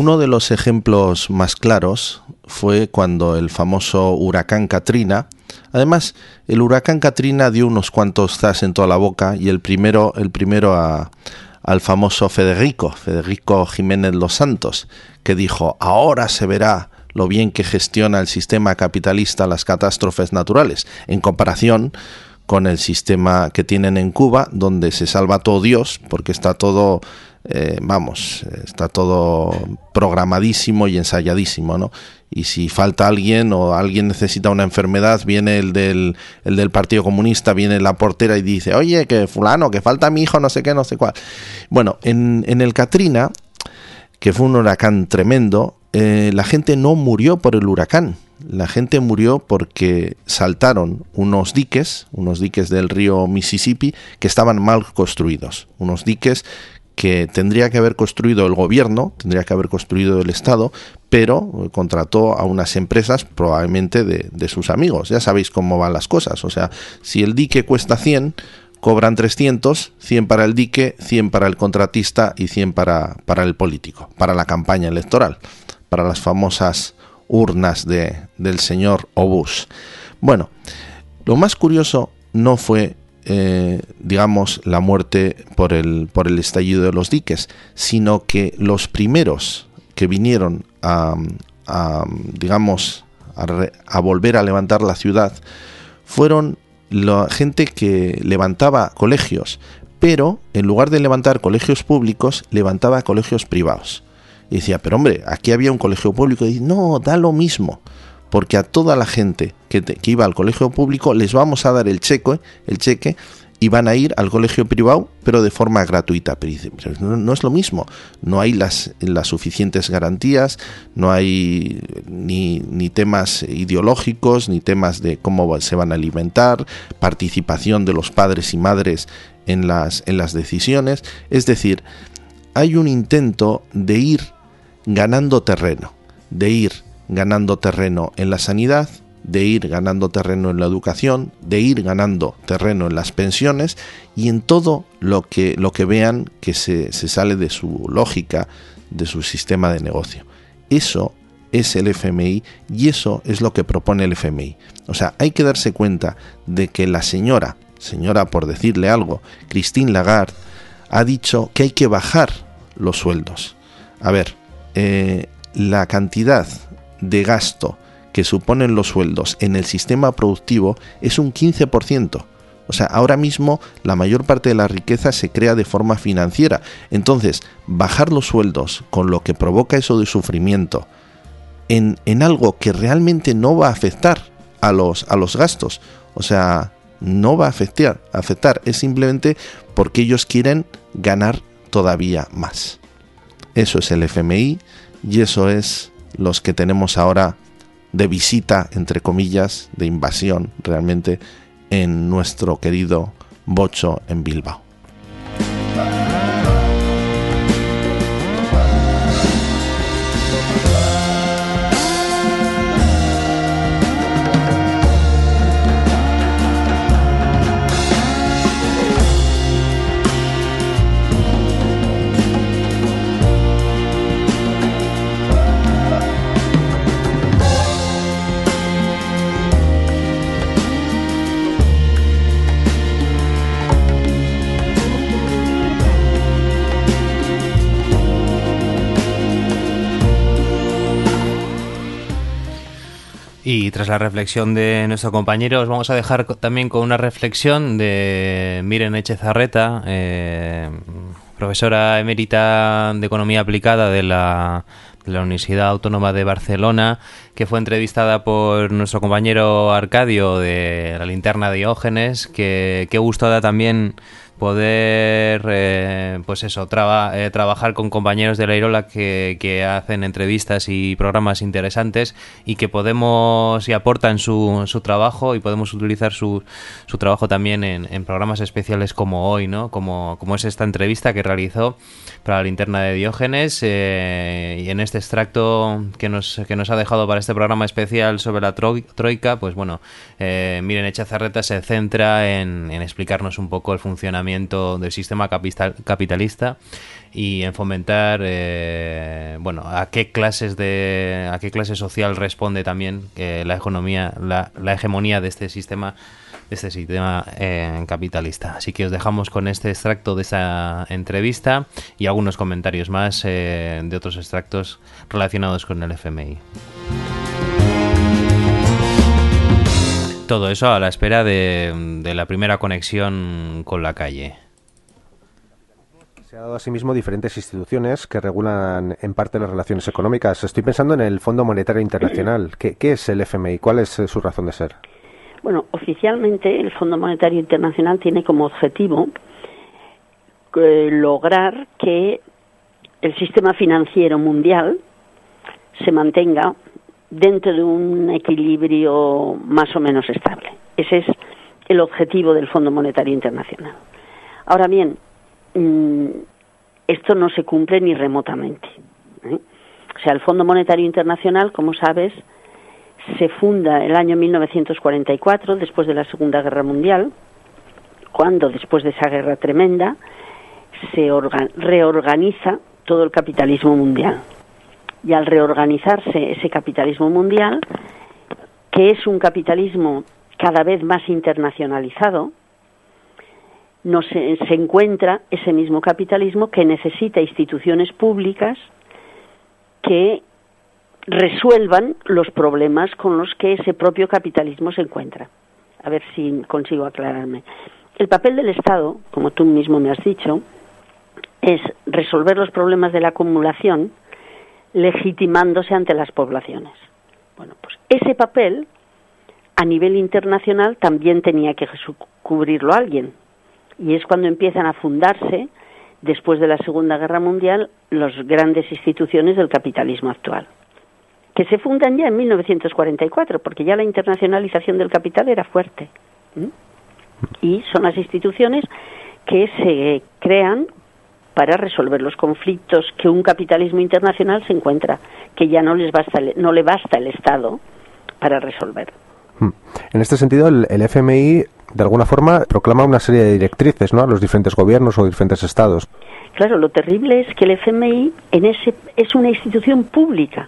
uno de los ejemplos más claros fue cuando el famoso huracán Katrina. Además, el huracán Katrina dio unos cuantos zas en toda la boca, y el primero, el primero a, al famoso Federico, Federico Jiménez Los Santos, que dijo: ahora se verá lo bien que gestiona el sistema capitalista las catástrofes naturales, en comparación con el sistema que tienen en Cuba, donde se salva todo Dios, porque está todo, eh, vamos, está todo programadísimo y ensayadísimo, ¿no? Y si falta alguien o alguien necesita una enfermedad, viene el del, el del Partido Comunista, viene la portera y dice: oye, que fulano, que falta mi hijo, no sé qué, no sé cuál. Bueno, en, en el Katrina, que fue un huracán tremendo, eh, la gente no murió por el huracán. La gente murió porque saltaron unos diques, unos diques del río Mississippi, que estaban mal construidos. Unos diques que tendría que haber construido el gobierno, tendría que haber construido el Estado, pero contrató a unas empresas probablemente de, de sus amigos. Ya sabéis cómo van las cosas. O sea, si el dique cuesta cien, cobran trescientos, cien para el dique, cien para el contratista y cien para, para el político, para la campaña electoral, para las famosas urnas de, del señor Obús. Bueno, lo más curioso no fue, eh, digamos, la muerte por el, por el estallido de los diques, sino que los primeros que vinieron a, a digamos, a, re, a volver a levantar la ciudad fueron la gente que levantaba colegios, pero en lugar de levantar colegios públicos, levantaba colegios privados. Y decía: pero hombre, aquí había un colegio público. Y dice: no, da lo mismo, porque a toda la gente que, te, que iba al colegio público les vamos a dar el cheque, el cheque y van a ir al colegio privado, pero de forma gratuita. Pero dice: no, no es lo mismo, no hay las, las suficientes garantías, no hay ni, ni temas ideológicos, ni temas de cómo se van a alimentar, participación de los padres y madres en las, en las decisiones. Es decir, hay un intento de ir ganando terreno, de ir ganando terreno en la sanidad, de ir ganando terreno en la educación, de ir ganando terreno en las pensiones y en todo lo que, lo que vean que se, se sale de su lógica, de su sistema de negocio. Eso es el F M I y eso es lo que propone el F M I. O sea, hay que darse cuenta de que la señora, señora por decirle algo, Christine Lagarde, ha dicho que hay que bajar los sueldos. A ver, eh, la cantidad de gasto que suponen los sueldos en el sistema productivo es un quince por ciento. O sea, ahora mismo la mayor parte de la riqueza se crea de forma financiera. Entonces, bajar los sueldos con lo que provoca eso de sufrimiento en, en algo que realmente no va a afectar a los, a los gastos. O sea, no va a afectar, afectar. Es simplemente porque ellos quieren ganar todavía más. Eso es el F M I y eso es los que tenemos ahora de visita, entre comillas, de invasión realmente en nuestro querido Bocho en Bilbao. Y tras la reflexión de nuestro compañero, os vamos a dejar también con una reflexión de Miren Etxezarreta, eh, profesora emérita de Economía Aplicada de la, de la Universidad Autónoma de Barcelona, que fue entrevistada por nuestro compañero Arcadio de la Linterna de Diógenes, que qué gusto da también poder eh, pues eso traba, eh, trabajar con compañeros de la Irola que, que hacen entrevistas y programas interesantes y que podemos y aportan su, su trabajo y podemos utilizar su, su trabajo también en, en programas especiales como hoy, ¿no? Como, como es esta entrevista que realizó para la Linterna de Diógenes, eh, y en este extracto que nos, que nos ha dejado para este programa especial sobre la troi- Troika, pues bueno, eh, Miren Etxezarreta se centra en, en explicarnos un poco el funcionamiento funcionamiento del sistema capital, capitalista y en fomentar, eh, bueno, a qué clases de, a qué clase social responde también eh, la economía, la, la hegemonía de este sistema, de este sistema eh, capitalista. Así que os dejamos con este extracto de esa entrevista y algunos comentarios más eh, de otros extractos relacionados con el F M I. Todo eso a la espera de, de la primera conexión con la calle. Se ha dado asimismo diferentes instituciones que regulan en parte las relaciones económicas. Estoy pensando en el Fondo Monetario Internacional. ¿Qué, qué es el F M I? ¿Cuál es su razón de ser? Bueno, oficialmente el Fondo Monetario Internacional tiene como objetivo eh, lograr que el sistema financiero mundial se mantenga dentro de un equilibrio más o menos estable. Ese es el objetivo del Fondo Monetario Internacional. Ahora bien, esto no se cumple ni remotamente, ¿eh? O sea, el Fondo Monetario Internacional, como sabes, se funda el año mil novecientos cuarenta y cuatro, después de la Segunda Guerra Mundial, cuando, después de esa guerra tremenda, se orga- reorganiza todo el capitalismo mundial. Y al reorganizarse ese capitalismo mundial, que es un capitalismo cada vez más internacionalizado, no se, se encuentra ese mismo capitalismo que necesita instituciones públicas que resuelvan los problemas con los que ese propio capitalismo se encuentra. A ver si consigo aclararme. El papel del Estado, como tú mismo me has dicho, es resolver los problemas de la acumulación legitimándose ante las poblaciones. Bueno, pues ese papel a nivel internacional también tenía que cubrirlo alguien. Y es cuando empiezan a fundarse, después de la Segunda Guerra Mundial, las grandes instituciones del capitalismo actual, que se fundan ya en mil novecientos cuarenta y cuatro, porque ya la internacionalización del capital era fuerte. ¿Mm? Y son las instituciones que se crean para resolver los conflictos que un capitalismo internacional se encuentra, que ya no les basta, no le basta el Estado para resolver. En este sentido, el, el F M I, de alguna forma, proclama una serie de directrices, ¿no?, a los diferentes gobiernos o diferentes estados. Claro, lo terrible es que el F M I en ese, es una institución pública,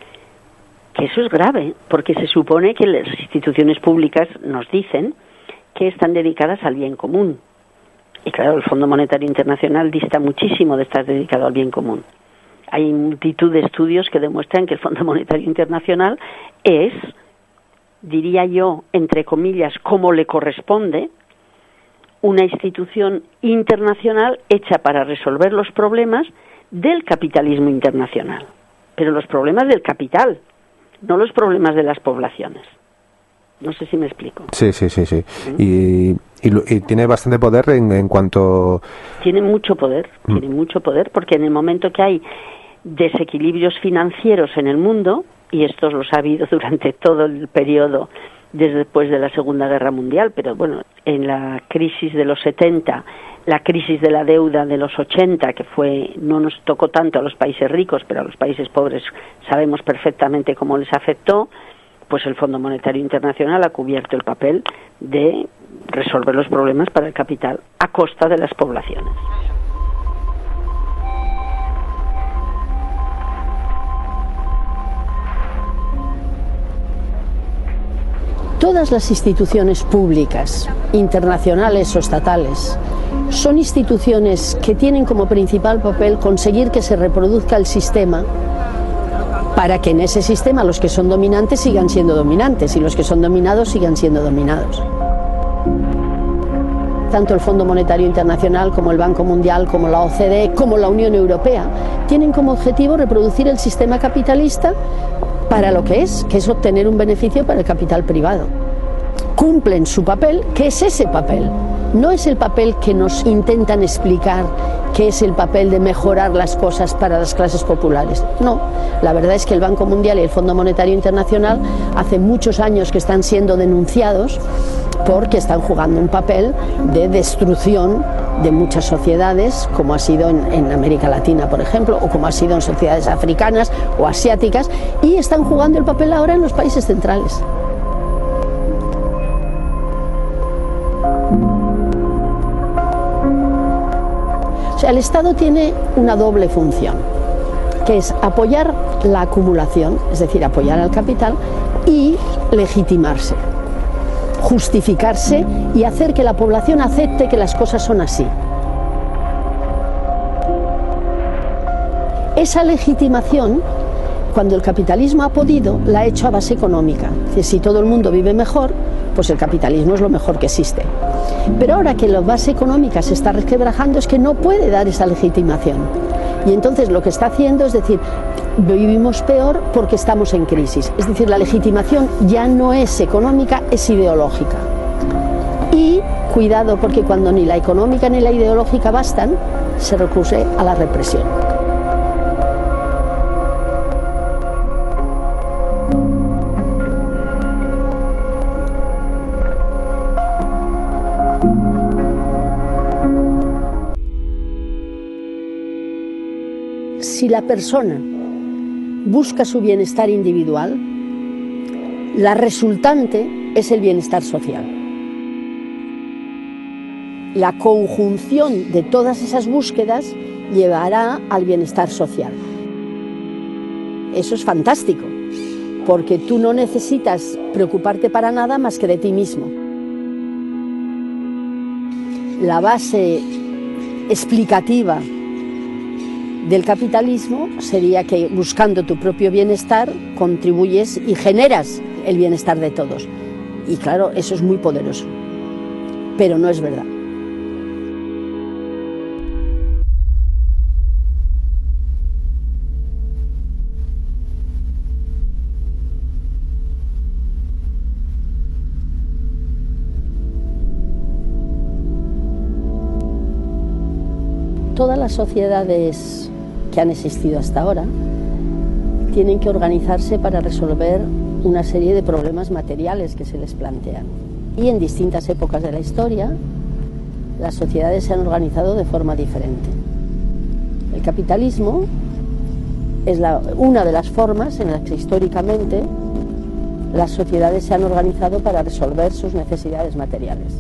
que eso es grave, porque se supone que las instituciones públicas nos dicen que están dedicadas al bien común. Y claro, el Fondo Monetario Internacional dista muchísimo de estar dedicado al bien común. Hay multitud de estudios que demuestran que el Fondo Monetario Internacional es, diría yo, entre comillas, como le corresponde, una institución internacional hecha para resolver los problemas del capitalismo internacional. Pero los problemas del capital, no los problemas de las poblaciones. No sé si me explico. Sí, sí, sí, sí. ¿Mm? Y, y, y tiene bastante poder en, en cuanto... Tiene mucho poder, ¿Mm? tiene mucho poder, porque en el momento que hay desequilibrios financieros en el mundo, y estos los ha habido durante todo el periodo desde después de la Segunda Guerra Mundial, pero bueno, en la crisis de los setenta, la crisis de la deuda de los ochenta, que fue, no nos tocó tanto a los países ricos, pero a los países pobres sabemos perfectamente cómo les afectó, pues el Fondo Monetario Internacional ha cubierto el papel de resolver los problemas para el capital a costa de las poblaciones. Todas las instituciones públicas, internacionales o estatales, son instituciones que tienen como principal papel conseguir que se reproduzca el sistema para que en ese sistema los que son dominantes sigan siendo dominantes y los que son dominados sigan siendo dominados. Tanto el Fondo Monetario Internacional como el Banco Mundial, como la O C D E, como la Unión Europea, tienen como objetivo reproducir el sistema capitalista para lo que es, que es obtener un beneficio para el capital privado. Cumplen su papel, que es ese papel. No es el papel que nos intentan explicar, que es el papel de mejorar las cosas para las clases populares. No, la verdad es que el Banco Mundial y el Fondo Monetario Internacional hace muchos años que están siendo denunciados porque están jugando un papel de destrucción de muchas sociedades, como ha sido en, en América Latina, por ejemplo, o como ha sido en sociedades africanas o asiáticas, y están jugando el papel ahora en los países centrales. sea, el Estado tiene una doble función, que es apoyar la acumulación, es decir, apoyar al capital, y legitimarse, justificarse y hacer que la población acepte que las cosas son así. Esa legitimación, cuando el capitalismo ha podido, la ha hecho a base económica. Es decir, si todo el mundo vive mejor, pues el capitalismo es lo mejor que existe. Pero ahora que la base económica se está resquebrajando, es que no puede dar esa legitimación. Y entonces lo que está haciendo es decir, vivimos peor porque estamos en crisis. Es decir, la legitimación ya no es económica, es ideológica. Y cuidado, porque cuando ni la económica ni la ideológica bastan, se recurre a la represión. Si la persona busca su bienestar individual, la resultante es el bienestar social. La conjunción de todas esas búsquedas llevará al bienestar social. Eso es fantástico, porque tú no necesitas preocuparte para nada más que de ti mismo. La base explicativa del capitalismo sería que buscando tu propio bienestar contribuyes y generas el bienestar de todos. Y claro, eso es muy poderoso, pero no es verdad. Todas las sociedades que han existido hasta ahora tienen que organizarse para resolver una serie de problemas materiales que se les plantean. Y en distintas épocas de la historia, las sociedades se han organizado de forma diferente. El capitalismo es la, una de las formas en las que históricamente las sociedades se han organizado para resolver sus necesidades materiales.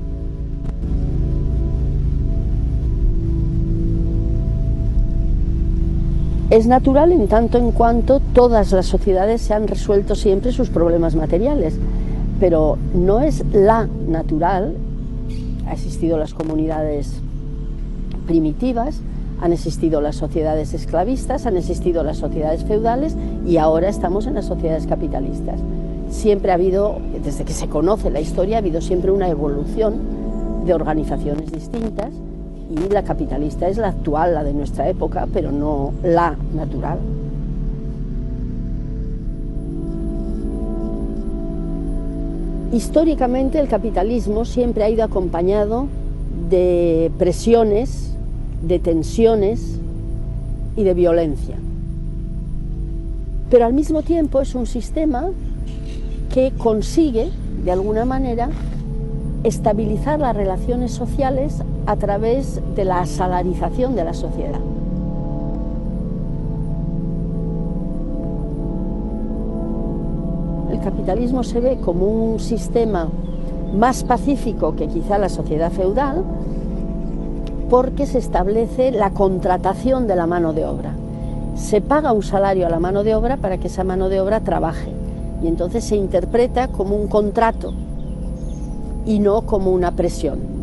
Es natural en tanto en cuanto todas las sociedades se han resuelto siempre sus problemas materiales, pero no es la natural. Han existido las comunidades primitivas, han existido las sociedades esclavistas, han existido las sociedades feudales y ahora estamos en las sociedades capitalistas. Siempre ha habido, desde que se conoce la historia, ha habido siempre una evolución de organizaciones distintas. Y la capitalista es la actual, la de nuestra época, pero no la natural. Históricamente el capitalismo siempre ha ido acompañado de presiones, de tensiones y de violencia. Pero al mismo tiempo es un sistema que consigue, de alguna manera, estabilizar las relaciones sociales a través de la asalarización de la sociedad. El capitalismo se ve como un sistema más pacífico que quizá la sociedad feudal, porque se establece la contratación de la mano de obra. Se paga un salario a la mano de obra para que esa mano de obra trabaje, y entonces se interpreta como un contrato y no como una presión.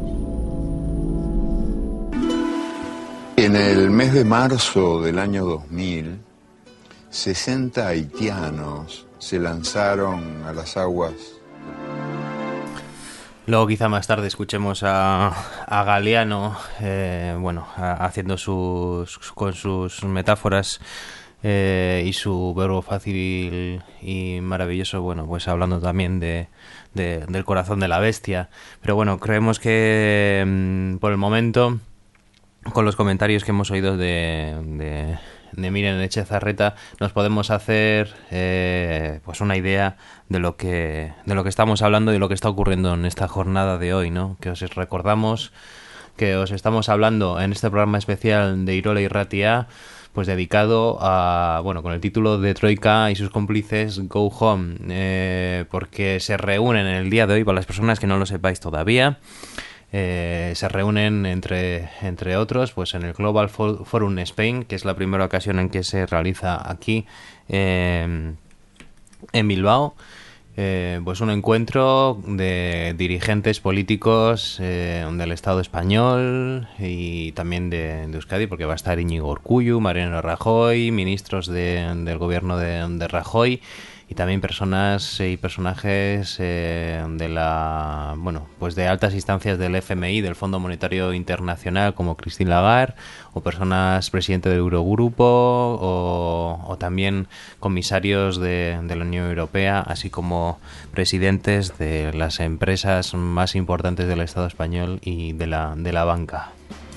En el mes de marzo del año dos mil, sesenta haitianos se lanzaron a las aguas. Luego quizá más tarde escuchemos a, a Galeano, eh, bueno, a, haciendo sus, con sus metáforas eh, y su verbo fácil y maravilloso, bueno, pues hablando también de, de del corazón de la bestia. Pero bueno, creemos que mmm, por el momento, con los comentarios que hemos oído de, de, de Miren Echezarreta, nos podemos hacer eh, pues una idea de lo que de lo que estamos hablando y de lo que está ocurriendo en esta jornada de hoy, ¿no? Que os recordamos que os estamos hablando en este programa especial de Irola y Ratia, pues dedicado a, bueno, con el título de Troika y sus cómplices Go Home, eh, porque se reúnen en el día de hoy, para las personas que no lo sepáis todavía, Eh, se reúnen entre, entre otros pues en el Global Forum Spain, que es la primera ocasión en que se realiza aquí eh, en Bilbao. Eh, pues un encuentro de dirigentes políticos eh, del Estado español y también de, de Euskadi, porque va a estar Íñigo Urkullu, Mariano Rajoy, ministros de, del gobierno de, de Rajoy, y también personas y personajes eh, de la bueno pues de altas instancias del F M I, del Fondo Monetario Internacional, como Christine Lagarde, o personas presidente del Eurogrupo, o, o también comisarios de, de la Unión Europea, así como presidentes de las empresas más importantes del Estado español y de la de la banca.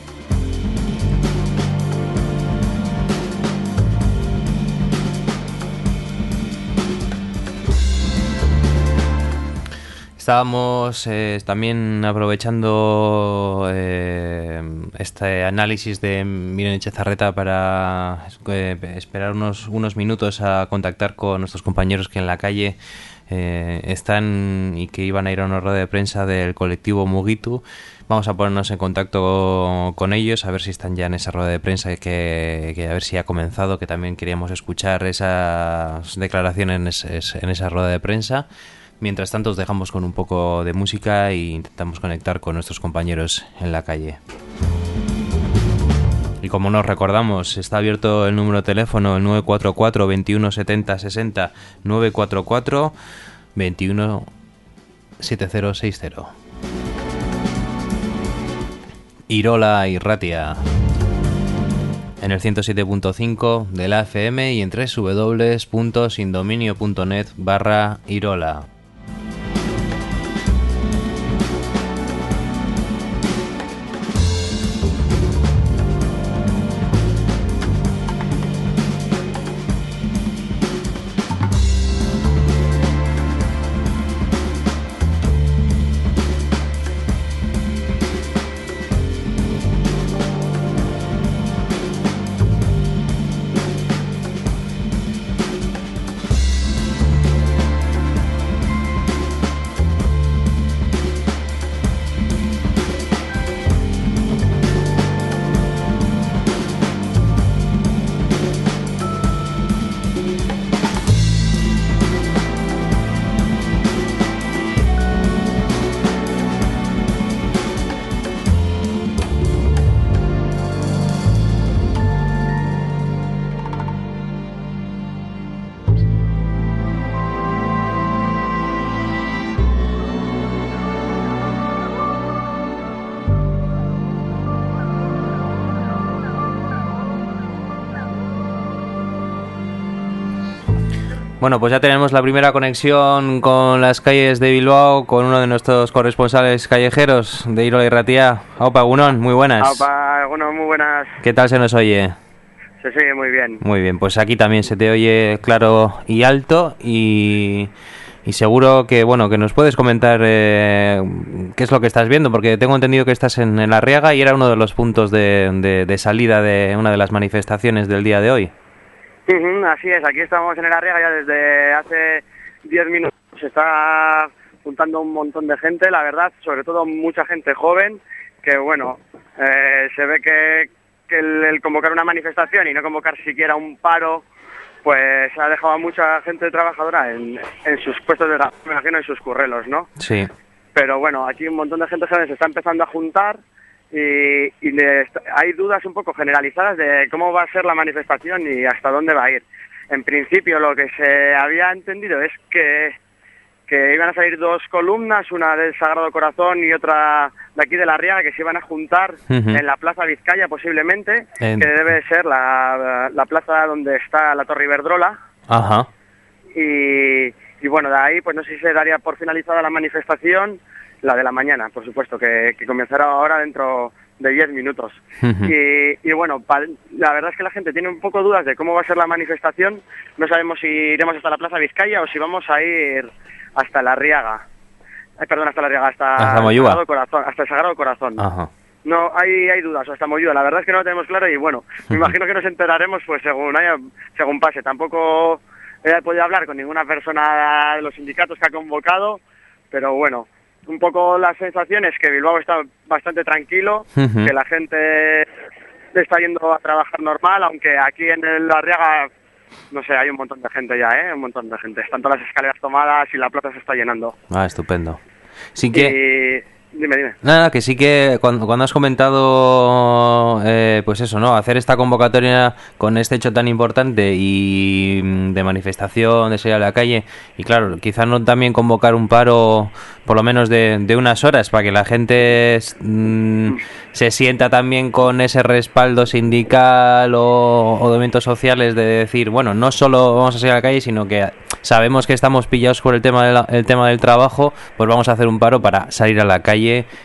Estábamos eh, también aprovechando eh, este análisis de Miren Etxezarreta para eh, esperar unos, unos minutos a contactar con nuestros compañeros que en la calle eh, están y que iban a ir a una rueda de prensa del colectivo Mugitu. Vamos a ponernos en contacto con ellos, a ver si están ya en esa rueda de prensa, que, que a ver si ha comenzado, que también queríamos escuchar esas declaraciones en, ese, en esa rueda de prensa. Mientras tanto, os dejamos con un poco de música e intentamos conectar con nuestros compañeros en la calle. Y como nos recordamos, está abierto el número de teléfono, el nueve cuatro cuatro, veintiuno setenta sesenta, nueve cuatro cuatro, veintiuno setenta sesenta. Irola Irratia, en el ciento siete punto cinco de la F M y en doble u doble u doble u punto sindominio punto net barra Irola. Bueno, pues ya tenemos la primera conexión con las calles de Bilbao, con uno de nuestros corresponsales callejeros de Irola Irratia. Aupa, Egunon, muy buenas. Aupa, Egunon, muy buenas. ¿Qué tal se nos oye? Se sigue muy bien. Muy bien, pues aquí también se te oye claro y alto y, y seguro que, bueno, que nos puedes comentar eh, qué es lo que estás viendo, porque tengo entendido que estás en, en La Arriaga y era uno de los puntos de, de, de salida de una de las manifestaciones del día de hoy. Uh-huh, así es, aquí estamos en El Arriaga ya desde hace diez minutos. Se está juntando un montón de gente, la verdad, sobre todo mucha gente joven, que bueno, eh, se ve que, que el, el convocar una manifestación y no convocar siquiera un paro, pues ha dejado a mucha gente trabajadora en, en sus puestos de trabajo, me imagino, en sus currelos, ¿no? Sí. Pero bueno, aquí un montón de gente joven se está empezando a juntar. Y, y le, hay dudas un poco generalizadas de cómo va a ser la manifestación y hasta dónde va a ir. En principio lo que se había entendido es que, que iban a salir dos columnas, una del Sagrado Corazón y otra de aquí de La Arriaga, que se iban a juntar uh-huh. en la Plaza Vizcaya posiblemente, en... que debe ser la, la plaza donde está la Torre Iberdrola. Ajá. Y, y bueno, de ahí pues no sé si se daría por finalizada la manifestación, la de la mañana, por supuesto, que, que comenzará ahora dentro de diez minutos. Uh-huh. Y, y bueno, pa, la verdad es que la gente tiene un poco dudas de cómo va a ser la manifestación. No sabemos si iremos hasta la Plaza Vizcaya o si vamos a ir hasta La Arriaga. Ay, perdón, hasta La Arriaga, hasta, hasta el Sagrado Corazón. Hasta el Sagrado Corazón. Ajá. No, hay, hay dudas, hasta Moyúa. La verdad es que no lo tenemos claro y bueno, me uh-huh. imagino que nos enteraremos pues según haya, según pase. Tampoco he podido hablar con ninguna persona de los sindicatos que ha convocado, pero bueno, un poco la sensación es que Bilbao está bastante tranquilo, Uh-huh. que la gente está yendo a trabajar normal, aunque aquí en el Arriaga, no sé, hay un montón de gente ya, ¿eh? Un montón de gente. Están todas las escaleras tomadas y la plaza se está llenando. Ah, estupendo. Sí que... Y... Dime, dime. Nada, que sí que cuando, cuando has comentado, eh, pues eso, ¿no? Hacer esta convocatoria con este hecho tan importante y mm, de manifestación, de salir a la calle, y claro, quizás no también convocar un paro por lo menos de, de unas horas para que la gente mm, se sienta también con ese respaldo sindical o, o de eventos sociales de decir, bueno, no solo vamos a salir a la calle, sino que sabemos que estamos pillados por el tema, de la, el tema del trabajo, pues vamos a hacer un paro para salir a la calle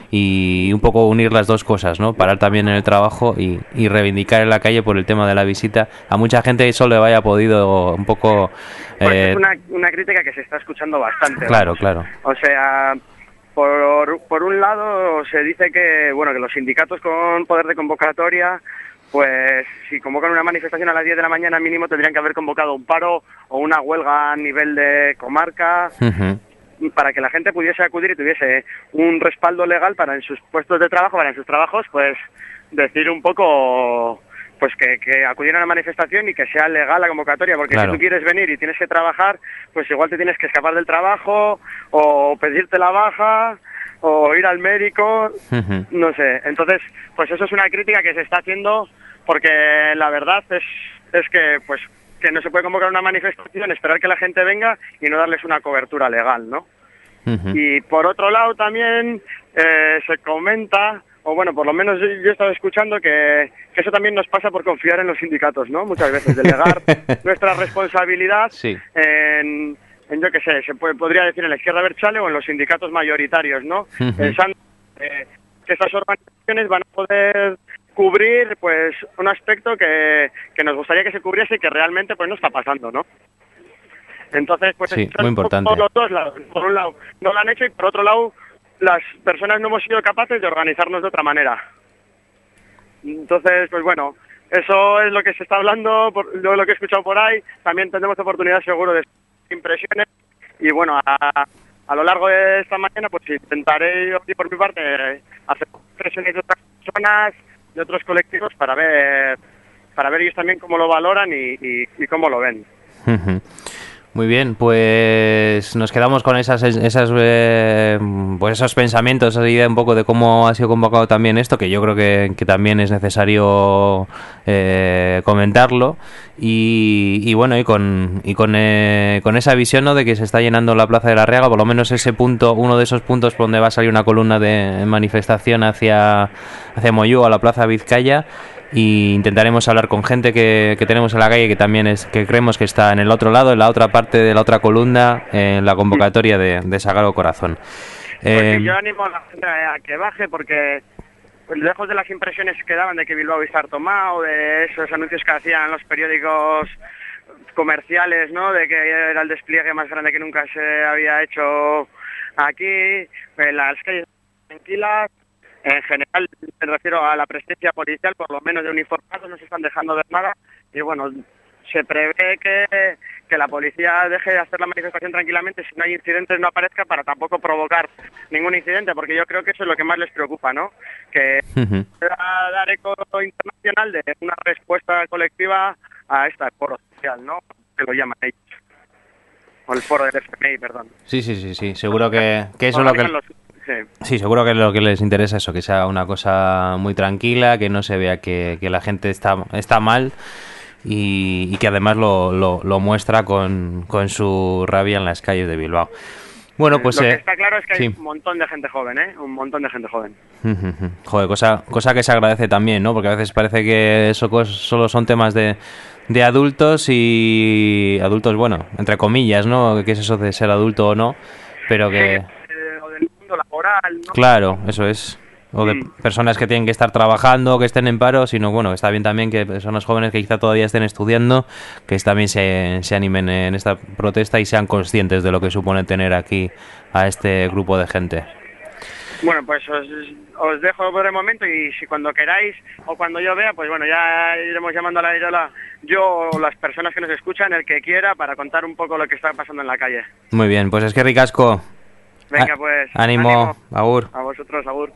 y un poco unir las dos cosas, ¿no? Parar también en el trabajo y, y reivindicar en la calle por el tema de la visita. A mucha gente eso le vaya podido un poco... Pues eh, es una, una crítica que se está escuchando bastante. Claro, vamos. claro. O sea, por, por un lado se dice que, bueno, que los sindicatos con poder de convocatoria, pues si convocan una manifestación a las diez de la mañana mínimo tendrían que haber convocado un paro o una huelga a nivel de comarca. Uh-huh. Para que la gente pudiese acudir y tuviese un respaldo legal para en sus puestos de trabajo, para en sus trabajos, pues decir un poco, pues que, que acudieran a la manifestación y que sea legal la convocatoria, porque Claro. si tú quieres venir y tienes que trabajar, pues igual te tienes que escapar del trabajo o pedirte la baja o ir al médico, Uh-huh. no sé. Entonces, pues eso es una crítica que se está haciendo porque la verdad es, es que, pues, que no se puede convocar una manifestación, esperar que la gente venga y no darles una cobertura legal, ¿no? Uh-huh. Y por otro lado también eh, se comenta, o bueno, por lo menos yo, yo he estado escuchando que, que eso también nos pasa por confiar en los sindicatos, ¿no? Muchas veces, delegar nuestra responsabilidad Sí. en, en, yo qué sé, se puede, podría decir en la izquierda abertzale o en los sindicatos mayoritarios, ¿no? Uh-huh. Pensando eh, que estas organizaciones van a poder cubrir pues un aspecto que, que nos gustaría que se cubriese y que realmente pues no está pasando, ¿no? Entonces, pues Sí, están muy importante. por los dos lados. Por un lado, no lo han hecho y por otro lado, las personas no hemos sido capaces de organizarnos de otra manera. Entonces, pues bueno, eso es lo que se está hablando, por, lo, lo que he escuchado por ahí. También tendremos oportunidad seguro de impresiones y bueno, a, a lo largo de esta mañana pues intentaré yo por mi parte hacer impresiones de otras personas, de otros colectivos para ver para ver ellos también cómo lo valoran y, y, y cómo lo ven. Uh-huh. Muy bien, pues nos quedamos con esas, esas eh, pues esos pensamientos, esa idea un poco de cómo ha sido convocado también esto, que yo creo que, que también es necesario eh, comentarlo y, y bueno, y con y con, eh, con esa visión, ¿no?, de que se está llenando la Plaza de la Arriaga, por lo menos ese punto, uno de esos puntos por donde va a salir una columna de manifestación hacia hacia Moyú, a la Plaza Vizcaya. Y intentaremos hablar con gente que, que tenemos en la calle que también es que creemos que está en el otro lado, en la otra parte de la otra columna, en la convocatoria de, de Sagrado Corazón. Pues Eh, sí, yo animo a la gente a que baje porque pues, lejos de las impresiones que daban de que Bilbao iba a estar tomado, de esos anuncios que hacían los periódicos comerciales, ¿no?, de que era el despliegue más grande que nunca se había hecho aquí, en las calles tranquilas. En general, me refiero a la presencia policial, por lo menos de uniformados, no se están dejando ver nada. Y bueno, se prevé que, que la policía deje de hacer la manifestación tranquilamente, si no hay incidentes no aparezca, para tampoco provocar ningún incidente, porque yo creo que eso es lo que más les preocupa, ¿no? Que uh-huh. pueda dar eco internacional de una respuesta colectiva a este foro social, ¿no?, que lo llaman ellos. O el foro del F M I, perdón. Sí, sí, sí, sí. Seguro que, que eso es lo que... Los... Sí. Sí, seguro que lo que les interesa es eso, que sea una cosa muy tranquila, que no se vea que, que la gente está, está mal y, y que además lo, lo, lo muestra con, con su rabia en las calles de Bilbao. Bueno, pues... Lo que eh, está claro es que sí. hay un montón de gente joven, ¿eh? Un montón de gente joven. Joder, cosa, cosa que se agradece también, ¿no? Porque a veces parece que eso solo son temas de, de adultos y... Adultos, bueno, entre comillas, ¿no? ¿Qué es eso de ser adulto o no? Pero que... Sí, eh, o del mundo laboral, ¿no? Claro, eso es. O de Mm. personas que tienen que estar trabajando, que estén en paro, sino bueno, está bien también que personas jóvenes que quizá todavía estén estudiando, que también se, se animen en esta protesta y sean conscientes de lo que supone tener aquí a este grupo de gente. Bueno, pues os, os dejo por el momento y si cuando queráis o cuando yo vea, pues bueno, ya iremos llamando a la Irola, yo o las personas que nos escuchan, el que quiera, para contar un poco lo que está pasando en la calle. Muy bien, pues es que ricasco. Venga, pues. Ánimo, ánimo. agur. A vosotros, agur.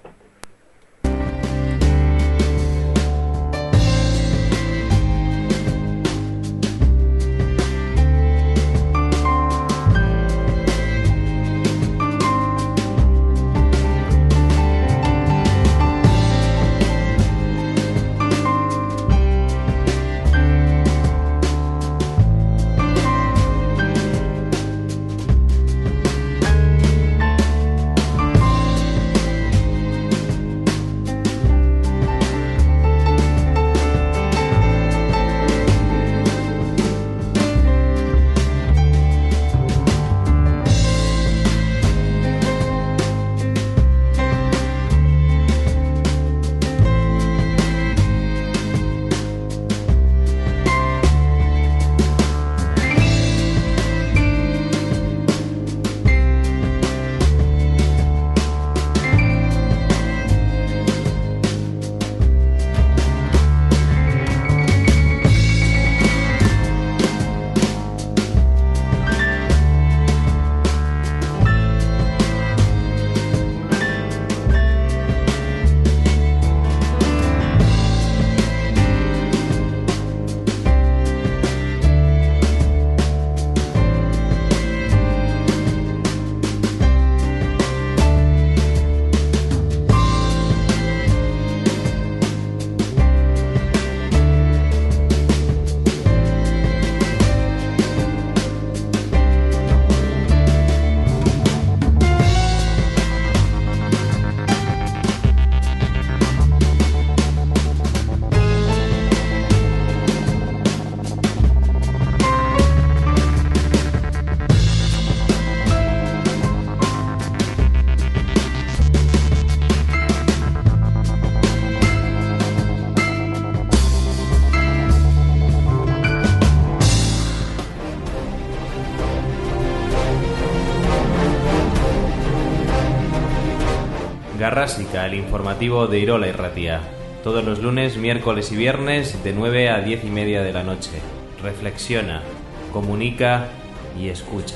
Garrásica, el informativo de Irola y Ratia. Todos los lunes, miércoles y viernes, de nueve a diez y media de la noche. Reflexiona, comunica y escucha.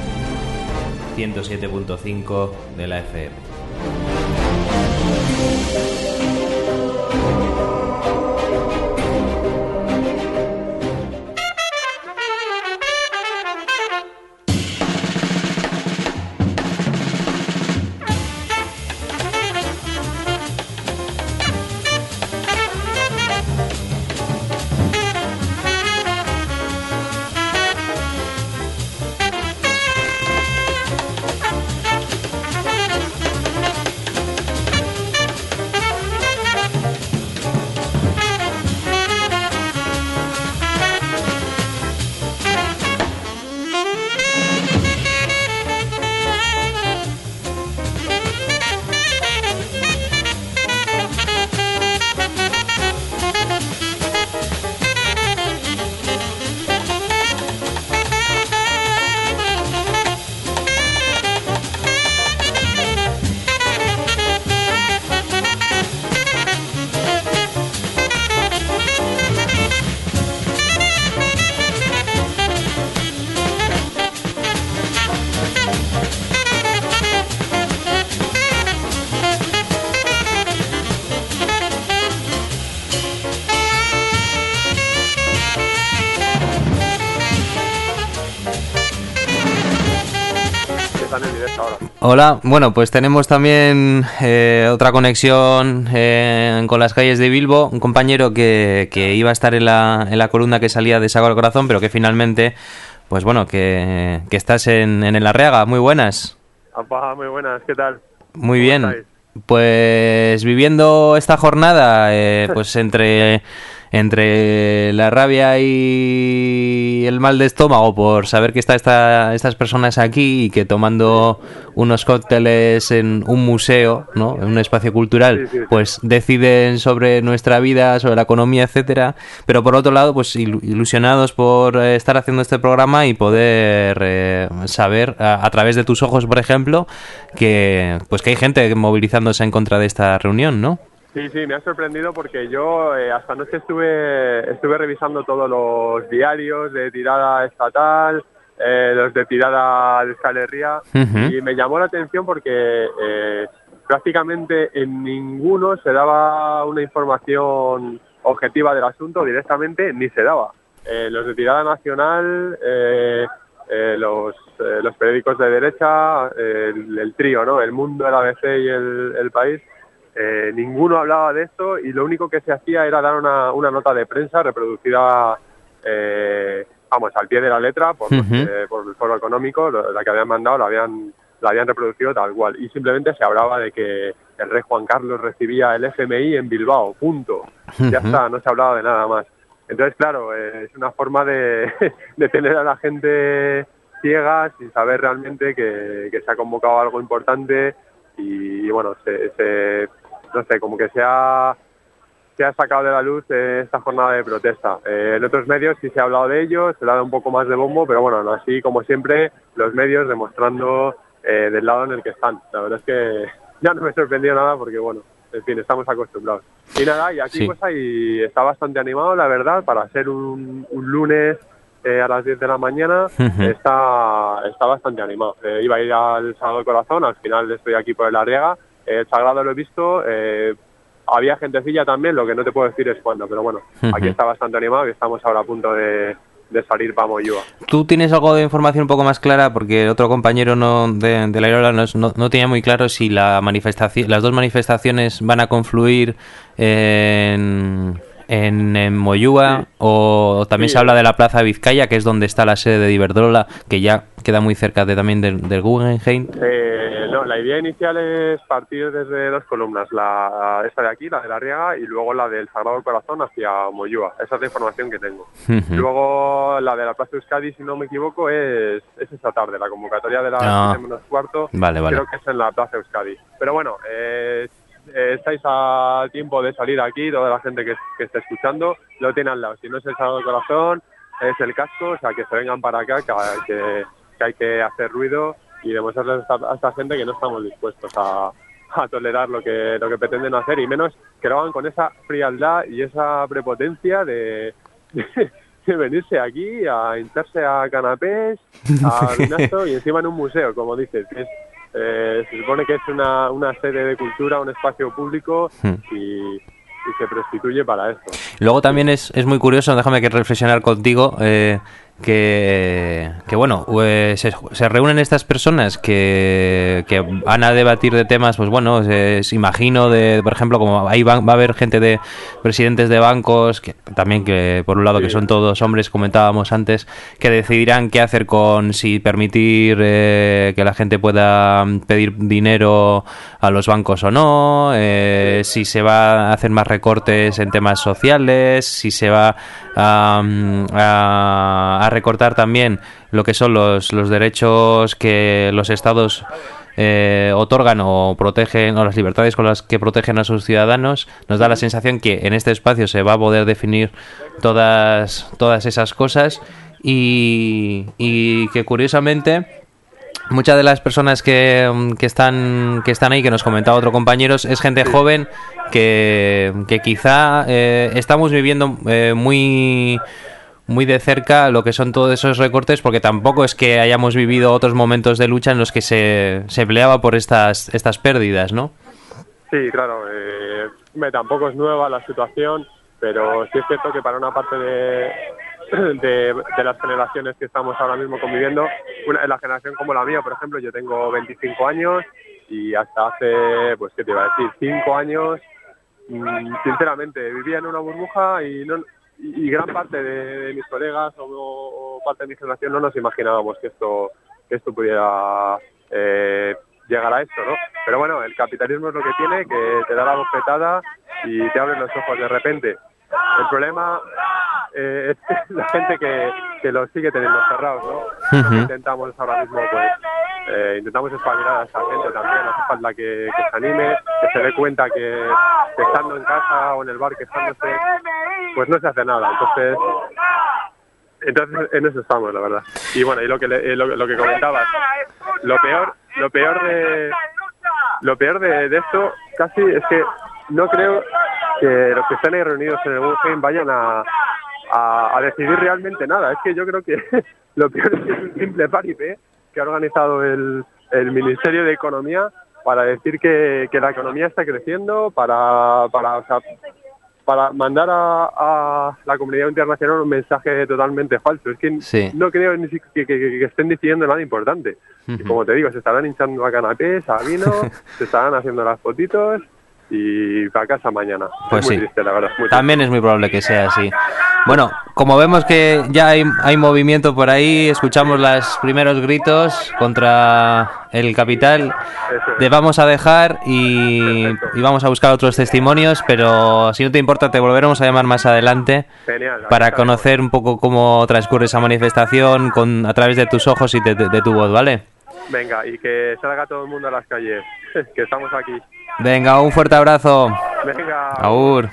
ciento siete punto cinco de la F M. Hola, bueno, pues tenemos también eh, otra conexión eh, con las calles de Bilbo, un compañero que, que iba a estar en la, en la columna que salía de Saco al Corazón, pero que finalmente, pues bueno, que, que estás en, en el Arriaga. Muy buenas. Apa, muy buenas, ¿qué tal? Muy bien. Estáis? Pues viviendo esta jornada, eh, pues entre... entre la rabia y el mal de estómago por saber que están esta, estas personas aquí y que tomando unos cócteles en un museo, ¿no?, en un espacio cultural, sí, sí, sí. pues deciden sobre nuestra vida, sobre la economía, etcétera. Pero por otro lado, pues ilusionados por estar haciendo este programa y poder eh, saber a, a través de tus ojos, por ejemplo, que pues que hay gente movilizándose en contra de esta reunión, ¿no? Sí, sí, me ha sorprendido porque yo eh, hasta anoche estuve estuve revisando todos los diarios de tirada estatal eh, los de tirada de Euskal Herria, Uh-huh. y me llamó la atención porque eh, prácticamente en ninguno se daba una información objetiva del asunto, directamente ni se daba. Eh, los de tirada nacional, eh, eh, los, eh, los periódicos de derecha, eh, el, el trío, ¿no? El Mundo, el A B C y el, el País, eh, ninguno hablaba de esto, y lo único que se hacía era dar una, una nota de prensa reproducida, eh, vamos, al pie de la letra por, Uh-huh. eh, por el Foro Económico. Lo- la que habían mandado la habían, la habían reproducido tal cual, y simplemente se hablaba de que el rey Juan Carlos recibía el F M I en Bilbao, punto. Ya Ujú. está, no se hablaba de nada más. Entonces, claro, eh, es una forma de, de tener a la gente ciega sin saber realmente que, que se ha convocado algo importante, y, y bueno, se, se, no sé, como que se ha, se ha sacado de la luz eh, esta jornada de protesta. Eh, en otros medios sí se ha hablado de ello, se le ha dado un poco más de bombo, pero bueno, aún así, como siempre, los medios demostrando eh, del lado en el que están. La verdad es que ya no me sorprendió nada porque, bueno, en fin, estamos acostumbrados. Y nada, y aquí Sí. pues ahí está bastante animado, la verdad, para ser un, un lunes eh, a las diez de la mañana. Ujú. está, está bastante animado. Eh, iba a ir al Sagrado Corazón, al final estoy aquí por el Arriaga. Eh, el Sagrado lo he visto, eh, había gentecilla también, lo que no te puedo decir es cuándo, pero bueno, Ujú. aquí está bastante animado y estamos ahora a punto de, de salir para Moyúa. ¿Tú tienes algo de información un poco más clara? Porque el otro compañero no, de, de la Irola no, no, no tenía muy claro si la manifestación, las dos manifestaciones van a confluir en, en, en Moyúa, Sí. o también Sí. se habla de la Plaza de Vizcaya, que es donde está la sede de Iberdrola, que ya queda muy cerca de, también del, del Guggenheim. Eh, no, la idea inicial es partir desde dos columnas, la esta de aquí, la de la Arriaga, y luego la del Sagrado Corazón hacia Moyúa. Esa es la información que tengo. Ujú. Luego la de la Plaza Euskadi, si no me equivoco, es, es esta tarde, la convocatoria de las Ah. siete menos cuarto, Vale, vale. creo que es en la Plaza Euskadi. Pero bueno, eh, eh, estáis a tiempo de salir aquí, toda la gente que, que esté escuchando lo tiene al lado. Si no es el Sagrado Corazón, es el casco, o sea, que se vengan para acá, que, que, que hay que hacer ruido y demostrarles a esta, a esta gente que no estamos dispuestos a, a tolerar lo que lo que pretenden hacer, y menos que lo hagan con esa frialdad y esa prepotencia de, de, de venirse aquí a hincharse a canapés, a vinazo y encima en un museo, como dices. Es, eh, se supone que es una, una sede de cultura, un espacio público, y, y se prostituye para esto. Luego también es, es muy curioso, déjame que reflexionar contigo, eh, que, que bueno, pues se, se reúnen estas personas que, que van a debatir de temas, pues bueno, se, se imagino, de por ejemplo, como ahí va, va a haber gente de presidentes de bancos, que también que por un lado que son todos hombres, comentábamos antes, que decidirán qué hacer con si permitir eh, que la gente pueda pedir dinero a los bancos o no, eh, si se va a hacer más recortes en temas sociales, si se va a, a, a recortar también lo que son los, los derechos que los estados eh, otorgan o protegen, o las libertades con las que protegen a sus ciudadanos. Nos da la sensación que en este espacio se va a poder definir todas, todas esas cosas, y, y que curiosamente muchas de las personas que, que están que están ahí, que nos comentaba otro compañero, es gente joven que, que quizá eh, estamos viviendo eh, muy muy de cerca lo que son todos esos recortes, porque tampoco es que hayamos vivido otros momentos de lucha en los que se, se peleaba por estas estas pérdidas, ¿no? Sí, claro, eh, me, tampoco es nueva la situación, pero sí es cierto que para una parte de, de, de las generaciones que estamos ahora mismo conviviendo, una, la generación como la mía, por ejemplo, yo tengo veinticinco años, y hasta hace, pues qué te iba a decir, cinco años, mmm, sinceramente, vivía en una burbuja y no... y gran parte de, de mis colegas o, o parte de mi generación no nos imaginábamos que esto que esto pudiera eh, llegar a esto, ¿no? Pero bueno, el capitalismo es lo que tiene, que te da la bofetada y te abre los ojos de repente. El problema eh, es la gente que, que los sigue teniendo cerrados, ¿no? Lo que intentamos ahora mismo, pues, eh, intentamos espabilar a esa gente también. Hace falta que, que se anime, que se dé cuenta que, que estando en casa o en el bar quejándose, pues no se hace nada. Entonces, entonces en eso estamos, la verdad. Y bueno, y lo que le, lo, lo que comentabas, lo peor, lo peor de lo peor de, de esto casi es que no creo que los que están ahí reunidos en el Guggenheim vayan a, a, a decidir realmente nada. Es que yo creo que lo peor es que es un simple paripé que ha organizado el, el Ministerio de Economía para decir que, que la economía está creciendo, para, para, o sea, para mandar a, a la comunidad internacional un mensaje totalmente falso. Es que sí. no creo ni siquiera que, que, que estén decidiendo nada importante. Uh-huh. Y como te digo, se estarán hinchando a canapés, a vino, se estarán haciendo las fotitos y para casa mañana. Pues es muy sí. triste, la verdad. Muy También triste. es muy probable que sea así. Bueno, como vemos que ya hay, hay movimiento por ahí, escuchamos los primeros gritos contra el capital, te vamos a dejar y, y vamos a buscar otros testimonios, pero si no te importa te volveremos a llamar más adelante. Genial, para conocer un poco cómo transcurre esa manifestación con a través de tus ojos y de, de, de tu voz, ¿vale? Venga, y que salga todo el mundo a las calles, que estamos aquí. Venga, un fuerte abrazo. Venga. Agur.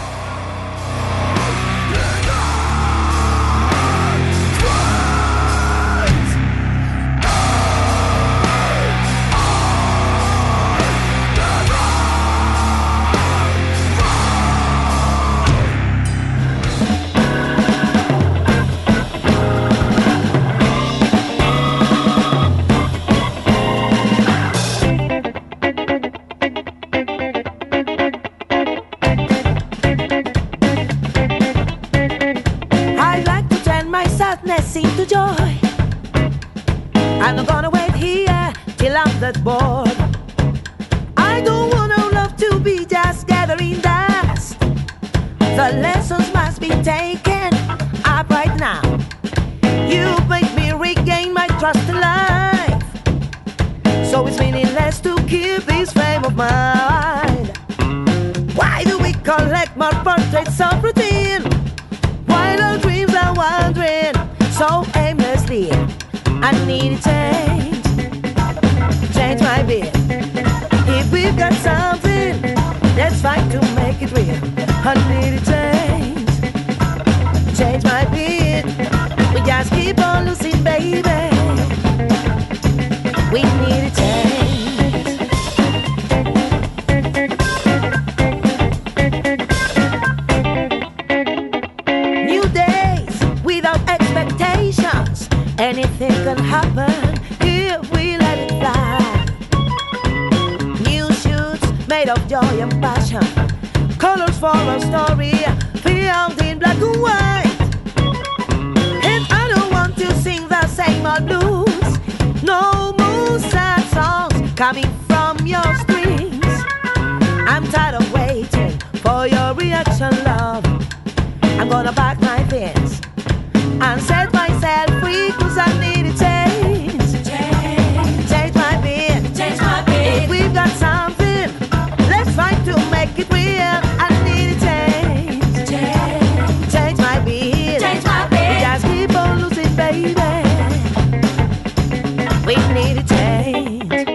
Into joy. I'm not gonna wait here till I'm that bored. I don't want our love to be just gathering dust. The lessons must be taken up right now. You make me regain my trust in life, so it's meaningless to keep this frame of mind. Why do we collect more portraits of routine while our dreams are wandering so aimlessly? I need a change, change my beat. If we've got something, let's fight to make it real. I need a change, change my beat. We just keep on losing, baby. We need a change. New days without expectations. Anything can happen if we let it fly. New shoots made of joy and passion. Colors for our story, filmed in black and white. And I don't want to sing the same old blues. No more sad songs coming from your strings. I'm tired of waiting for your reaction, love. I'm gonna pack my things and set myself free, cause I need a change. Change, change my beat. Change my beat. If we've got something, let's fight to make it real. I need a change. Change, change my beat. Change my beat. We just keep on losing, baby. We need a change.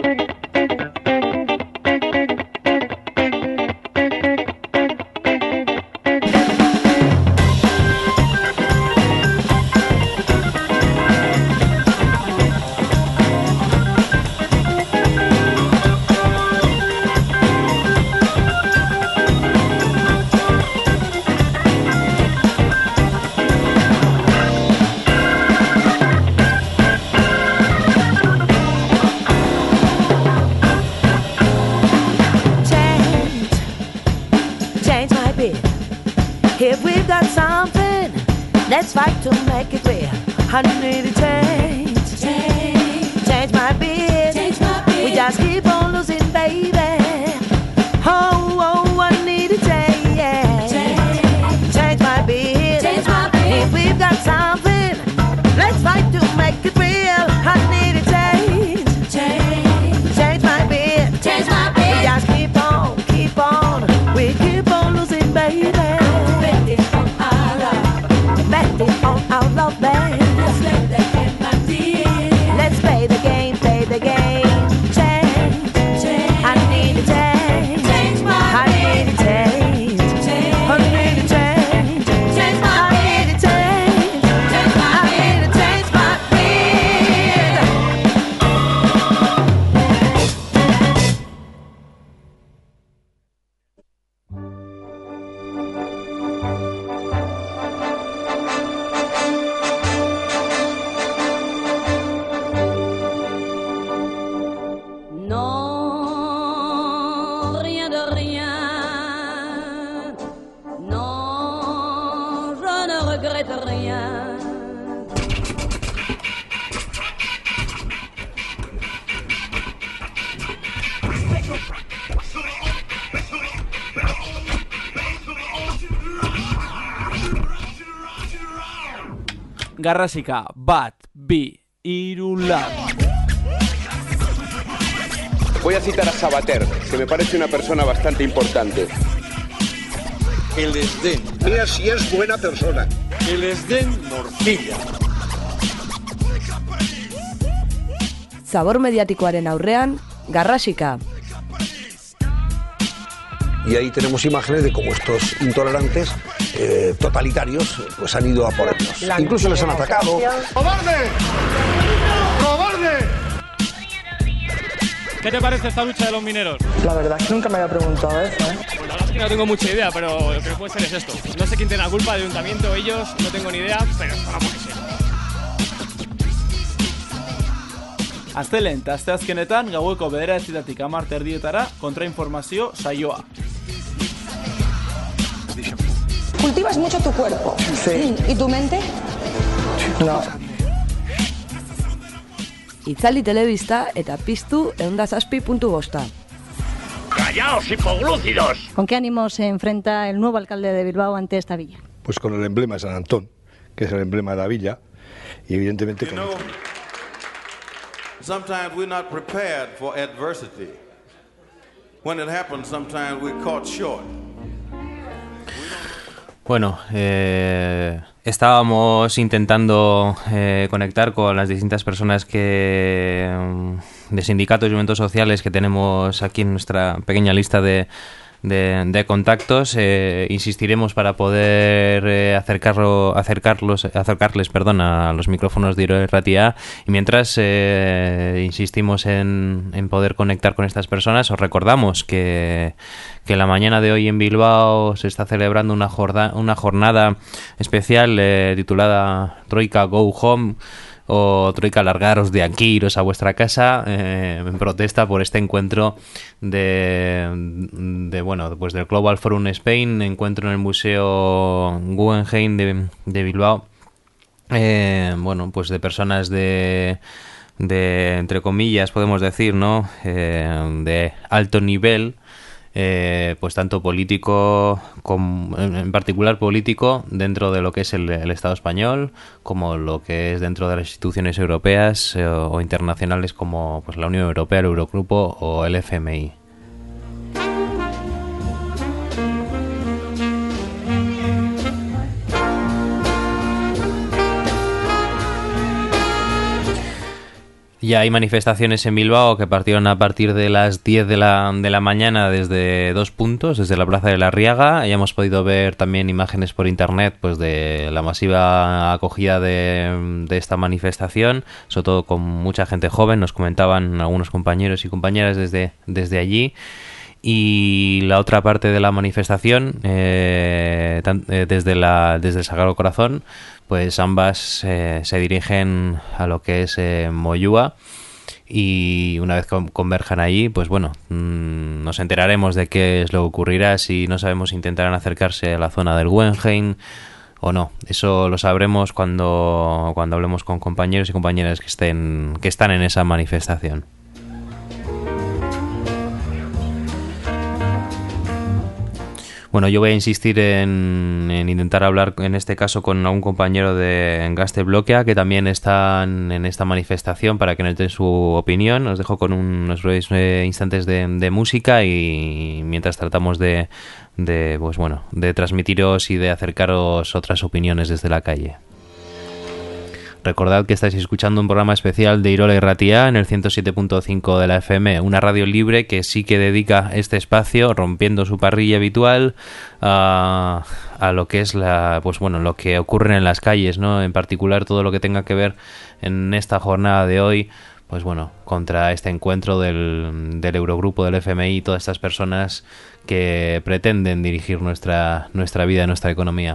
If we've got something, let's fight to make it real. I need a change, change, change my beat. Change my beat. We just keep on losing, baby. Oh, oh, I need a change, change, change my beat. Change my beat. If we've got something, let's fight to make it real. I need a change, change, change my beat. Change my beat. We just keep on, keep on. We keep on losing, baby. On our love band. Let's play the game, my dear. Let's play the game, play the game. Change, Garrasika, bat, bi, hiru, lau. Voy a citar a Sabater, que me parece una persona bastante importante. El desdén. Mira si es buena persona. El desdén morcilla. Zabor mediatikoaren aurrean, Garrasika. Y ahí tenemos imágenes de cómo estos intolerantes eh, totalitarios pues han ido a por ellos. La Incluso les han atacado. ¡Cobarde! ¡Cobarde! ¿Qué te parece esta lucha de los mineros? La verdad es que nunca me había preguntado eso, ¿eh? Pues la verdad es que no tengo mucha idea, pero lo que puede ser es esto. No sé quién tiene la culpa, el ayuntamiento, ellos, no tengo ni idea, pero esto no puede ser. Astelehen eta asteazkenetan gaueko bederatzietatik hamar terdietara kontrainformazio saioa. ¿Cultivas mucho tu cuerpo? Sí. ¿Y tu mente? No. Itzaldi telebista eta piztu ehun zazpi puntu bosta. ¡Callaos, hipoglúcidos! ¿Con qué ánimo se enfrenta el nuevo alcalde de Bilbao ante esta villa? Pues con el emblema de San Antón, que es el emblema de la villa, y evidentemente con... Sometimes we're not prepared for adversity. When it happens, sometimes we're caught short. Bueno, eh, estábamos intentando eh, conectar con las distintas personas que de sindicatos y movimientos sociales que tenemos aquí en nuestra pequeña lista de De, de contactos. Eh, insistiremos para poder eh, acercarlo, acercarlos, acercarles perdón, a los micrófonos de Irola Irratia, y mientras eh, insistimos en, en poder conectar con estas personas, os recordamos que, que la mañana de hoy en Bilbao se está celebrando una jornada, una jornada especial eh, titulada Troika Go Home, o Troika largaros de aquí, iros a vuestra casa, eh, en protesta por este encuentro de, de bueno, pues del Global Forum Spain, encuentro en el Museo Guggenheim de, de Bilbao, eh, bueno, pues de personas de, de, entre comillas, podemos decir, ¿no?, eh, de alto nivel, Eh, pues tanto político, como, en particular político, dentro de lo que es el, el Estado español, como lo que es dentro de las instituciones europeas eh, o internacionales como pues la Unión Europea, el Eurogrupo o el F M I. Ya hay manifestaciones en Bilbao que partieron a partir de las diez de la, de la mañana desde dos puntos, desde la Plaza de la Arriaga. Ya hemos podido ver también imágenes por internet pues de la masiva acogida de, de esta manifestación, sobre todo con mucha gente joven, nos comentaban algunos compañeros y compañeras desde, desde allí. Y la otra parte de la manifestación, eh, tan, eh, desde, la, desde el Sagrado Corazón, pues ambas eh, se dirigen a lo que es eh, Moyúa, y una vez que converjan allí, pues bueno, mmm, nos enteraremos de qué es lo que ocurrirá, si no sabemos intentarán acercarse a la zona del Guggenheim o no. Eso lo sabremos cuando, cuando hablemos con compañeros y compañeras que estén que están en esa manifestación. Bueno, yo voy a insistir en, en intentar hablar en este caso con algún compañero de Engaste Bloquea que también están en esta manifestación para que nos den su opinión. Os dejo con unos breves eh, instantes de, de música y mientras tratamos de, de, pues bueno, de transmitiros y de acercaros otras opiniones desde la calle. Recordad que estáis escuchando un programa especial de Irola Irratia en el ciento siete punto cinco de la F M, una radio libre que sí que dedica este espacio, rompiendo su parrilla habitual, a, a lo que es la, pues bueno, lo que ocurre en las calles, ¿no? En particular todo lo que tenga que ver en esta jornada de hoy, pues bueno, contra este encuentro del, del Eurogrupo, del F M I y todas estas personas que pretenden dirigir nuestra, nuestra vida, nuestra economía.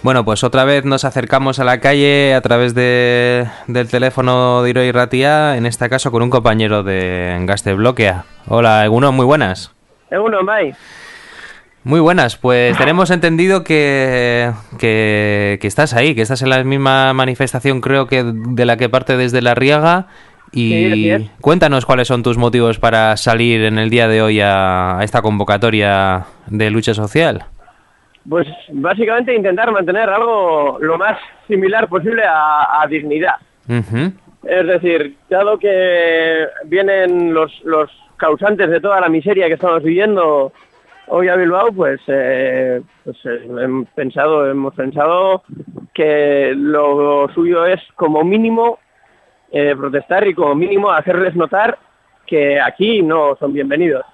Bueno, pues otra vez nos acercamos a la calle a través de, del teléfono de Irola Irratia, en este caso con un compañero de Gazte-Blokea. Hola, Egunon, muy buenas. Egunon, bai. Muy buenas, pues tenemos entendido que, que, que estás ahí, que estás en la misma manifestación, creo que de la que parte desde La Riaga. Y sí, es. Cuéntanos cuáles son tus motivos para salir en el día de hoy a, a esta convocatoria de lucha social. Pues básicamente intentar mantener algo lo más similar posible a, a dignidad. Uh-huh. Es decir, dado que vienen los, los causantes de toda la miseria que estamos viviendo hoy a Bilbao, pues, eh, pues eh, hemos pensado, hemos pensado que lo suyo es como mínimo eh, protestar y como mínimo hacerles notar que aquí no son bienvenidos.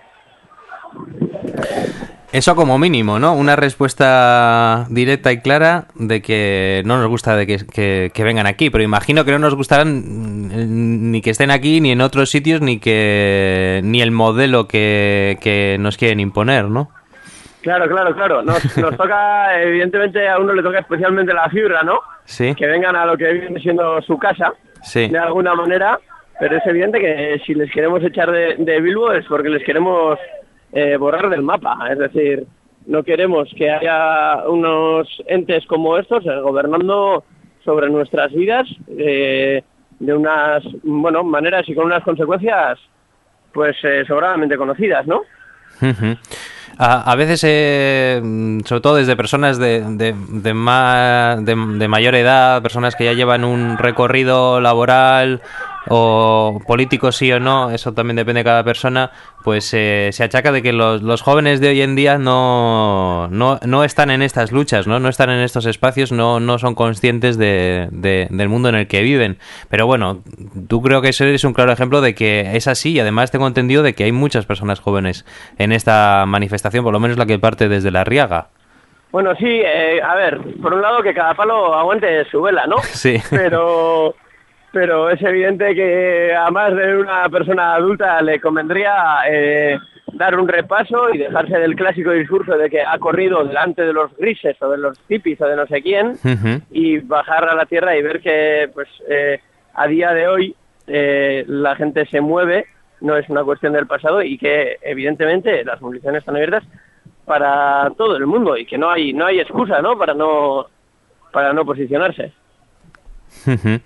Eso como mínimo, ¿no? Una respuesta directa y clara de que no nos gusta de que, que, que vengan aquí, pero imagino que no nos gustarán ni que estén aquí, ni en otros sitios, ni que ni el modelo que, que nos quieren imponer, ¿no? Claro, claro, claro. Nos, nos toca, evidentemente, a uno le toca especialmente la fibra, ¿no? Sí. Que vengan a lo que viene siendo su casa, sí, de alguna manera, pero es evidente que si les queremos echar de, de Bilbo es porque les queremos Eh, borrar del mapa, es decir, no queremos que haya unos entes como estos eh, gobernando sobre nuestras vidas eh, de unas, bueno, maneras y con unas consecuencias pues eh, sobradamente conocidas, ¿no? Uh-huh. A, a veces, eh, sobre todo desde personas de, de, de, más, de, de mayor edad, personas que ya llevan un recorrido laboral o político sí o no, eso también depende de cada persona, pues eh, se achaca de que los, los jóvenes de hoy en día no, no, no están en estas luchas, ¿no? No están en estos espacios, no, no son conscientes de, de, del mundo en el que viven. Pero bueno, tú creo que eso es un claro ejemplo de que es así, y además tengo entendido de que hay muchas personas jóvenes en esta manifestación, por lo menos la que parte desde La Riaga. Bueno, sí, eh, a ver, por un lado que cada palo aguante su vela, ¿no? Sí. Pero... Pero es evidente que a más de una persona adulta le convendría eh, dar un repaso y dejarse del clásico discurso de que ha corrido delante de los grises o de los hippies o de no sé quién, uh-huh, y bajar a la tierra y ver que pues eh, a día de hoy eh, la gente se mueve, no es una cuestión del pasado, y que evidentemente las movilizaciones están abiertas para todo el mundo y que no hay no hay excusa, ¿no? para no para no posicionarse. Uh-huh.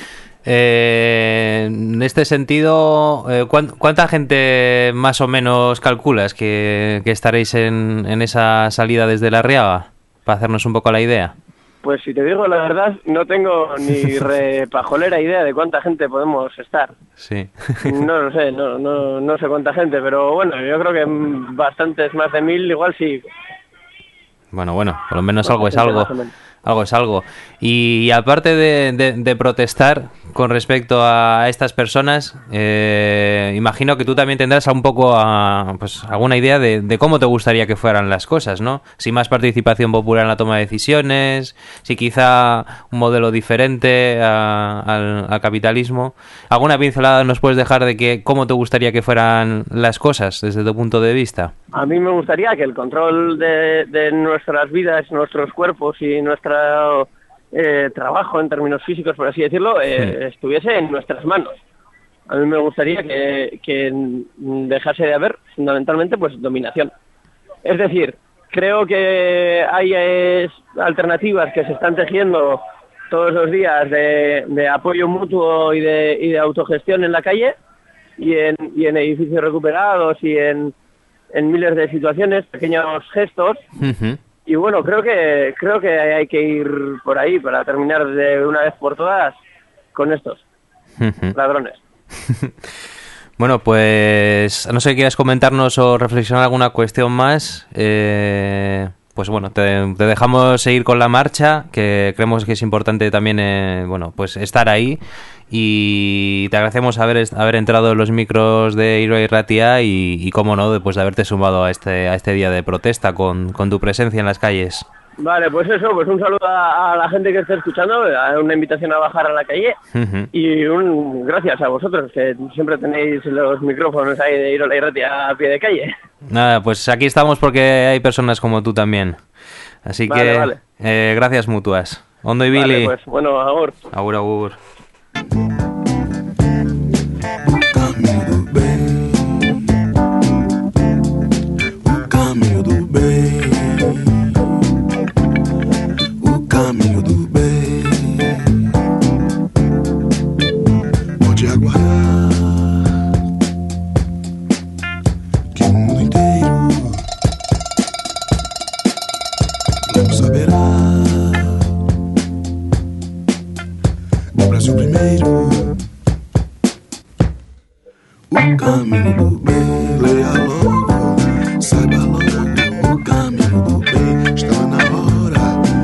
Eh, en este sentido, eh, ¿cuánta gente más o menos calculas que, que estaréis en, en esa salida desde La Riaga? Para hacernos un poco la idea. Pues si te digo la verdad, no tengo ni repajolera idea de cuánta gente podemos estar. Sí. No lo sé, no, no, no sé cuánta gente, pero bueno, yo creo que bastantes, más de mil, igual sí. Bueno, bueno, por lo menos algo es algo. Algo es algo. Y aparte de, de, de protestar con respecto a estas personas, eh, imagino que tú también tendrás un poco a, pues, alguna idea de, de cómo te gustaría que fueran las cosas, ¿no? Si más participación popular en la toma de decisiones, si quizá un modelo diferente a, al, al capitalismo. ¿Alguna pincelada nos puedes dejar de que cómo te gustaría que fueran las cosas desde tu punto de vista? A mí me gustaría que el control de, de nuestras vidas, nuestros cuerpos y nuestro eh, trabajo en términos físicos, por así decirlo, eh, sí. estuviese en nuestras manos. A mí me gustaría que, que dejase de haber, fundamentalmente, pues dominación. Es decir, creo que hay eh, alternativas que se están tejiendo todos los días de, de apoyo mutuo y de, y de autogestión en la calle y en, y en edificios recuperados y en en miles de situaciones, pequeños gestos, uh-huh. Y bueno, creo que creo que hay que ir por ahí para terminar de una vez por todas con estos uh-huh. ladrones. Bueno, pues no sé si quieras comentarnos o reflexionar alguna cuestión más. Eh, pues bueno, te, te dejamos seguir con la marcha, que creemos que es importante también, eh, bueno, pues estar ahí. Y te agradecemos haber haber entrado en los micros de Irola Irratia y, y cómo no, después de haberte sumado a este a este día de protesta con, con tu presencia en las calles. Vale, pues eso, pues un saludo a, a la gente que esté escuchando, a una invitación a bajar a la calle uh-huh. y un gracias a vosotros, que siempre tenéis los micrófonos ahí de Irola Irratia a pie de calle. Nada, pues aquí estamos porque hay personas como tú también. Así vale, que vale. Eh, gracias mutuas. Ondo y Billy. Vale, pues bueno, agur. Agur, agur. Caminho do bem, pode aguardar que o mundo inteiro logo saberá. O Brasil primeiro, o caminho do bem, leia logo, saiba logo, o caminho do bem está na hora.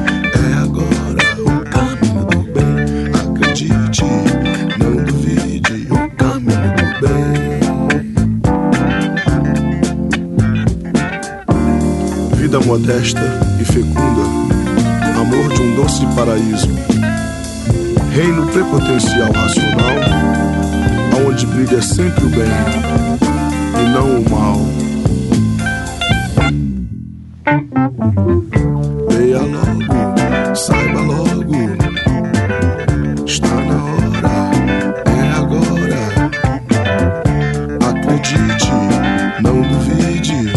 Não duvide, o caminho do bem. Vida modesta e fecunda, amor de um doce paraíso, reino prepotencial racional, aonde brilha sempre o bem e não o mal. Leia logo, saiba logo, está na hora, é agora. Acredite, não duvide.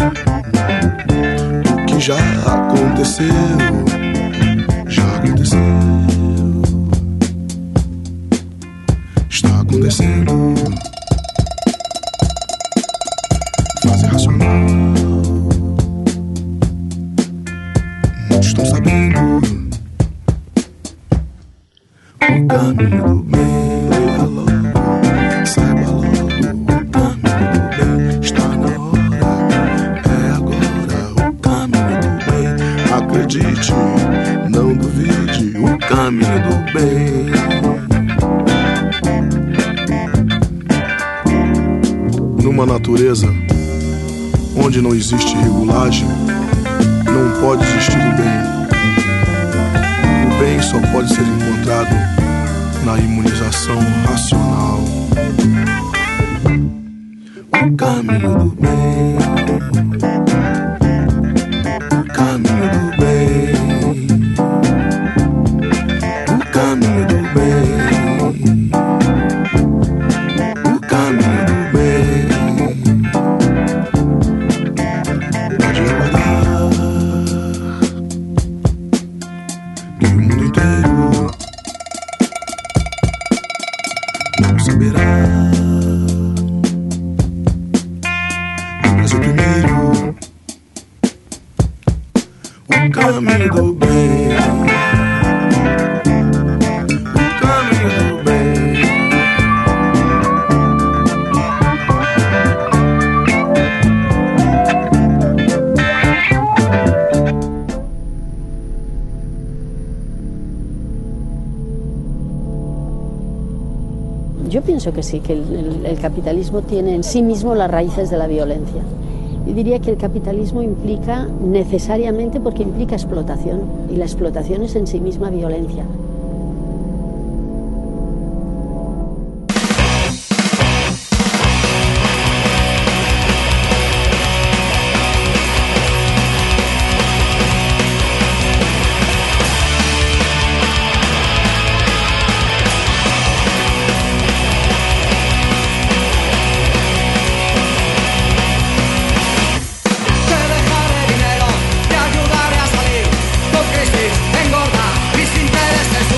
O que já aconteceu, já aconteceu. Está acontecendo. Fase racional. Muitos estão sabendo. O caminho do bem, leia logo, saiba logo, o caminho do bem está na hora, é agora, o caminho do bem, acredite, não duvide, o caminho do bem. Numa natureza onde não existe regulagem, não pode existir o bem. O bem só pode ser encontrado na imunização racional. O caminho do bem, o caminho do bem, o caminho do bem, o caminho do bem. Pode aguardar que o mundo inteiro não saberá. Mas o primeiro, o caminho do bem, o caminho do bem. Yo pienso que sí, que el, el, el capitalismo tiene en sí mismo las raíces de la violencia. Yo diría que el capitalismo implica necesariamente, porque implica explotación, y la explotación es en sí misma violencia. Engorda mis intereses.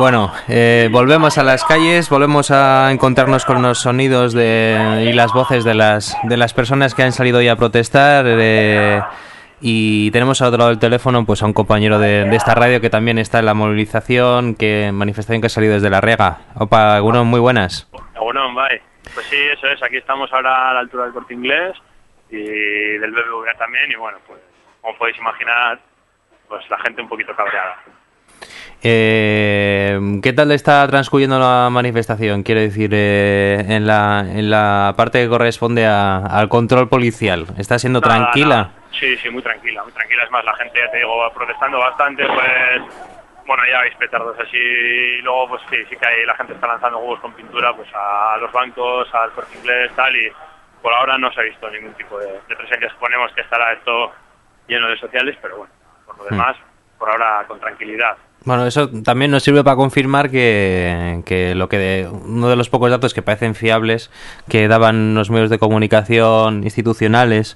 Bueno, eh, volvemos a las calles, volvemos a encontrarnos con los sonidos de, y las voces de las de las personas que han salido hoy a protestar. Eh, y tenemos al otro lado del teléfono pues a un compañero de, de esta radio que también está en la movilización, que manifestación que ha salido desde La Riega. Opa, Egunon, muy buenas. Egunon, bye. Pues sí, eso es, aquí estamos ahora a la altura del Corte Inglés y del B B V A también, y bueno, pues como podéis imaginar, pues la gente un poquito cabreada. Eh, ¿Qué tal está transcurriendo la manifestación? Quiero decir, eh, en la en la parte que corresponde a, al control policial. ¿Está siendo Nada, tranquila? nada. Sí, sí, muy tranquila, muy tranquila. Es más, la gente, ya te digo, protestando bastante, pues, bueno, ya veis petardos así, y luego, pues sí, sí que hay, la gente está lanzando huevos con pintura, pues a los bancos, al Corte Inglés, tal, y por ahora no se ha visto ningún tipo de, de presencia. Suponemos que estará esto lleno de sociales, pero bueno, por lo demás, hmm. por ahora con tranquilidad. Bueno, eso también nos sirve para confirmar que, que lo que de, uno de los pocos datos que parecen fiables que daban los medios de comunicación institucionales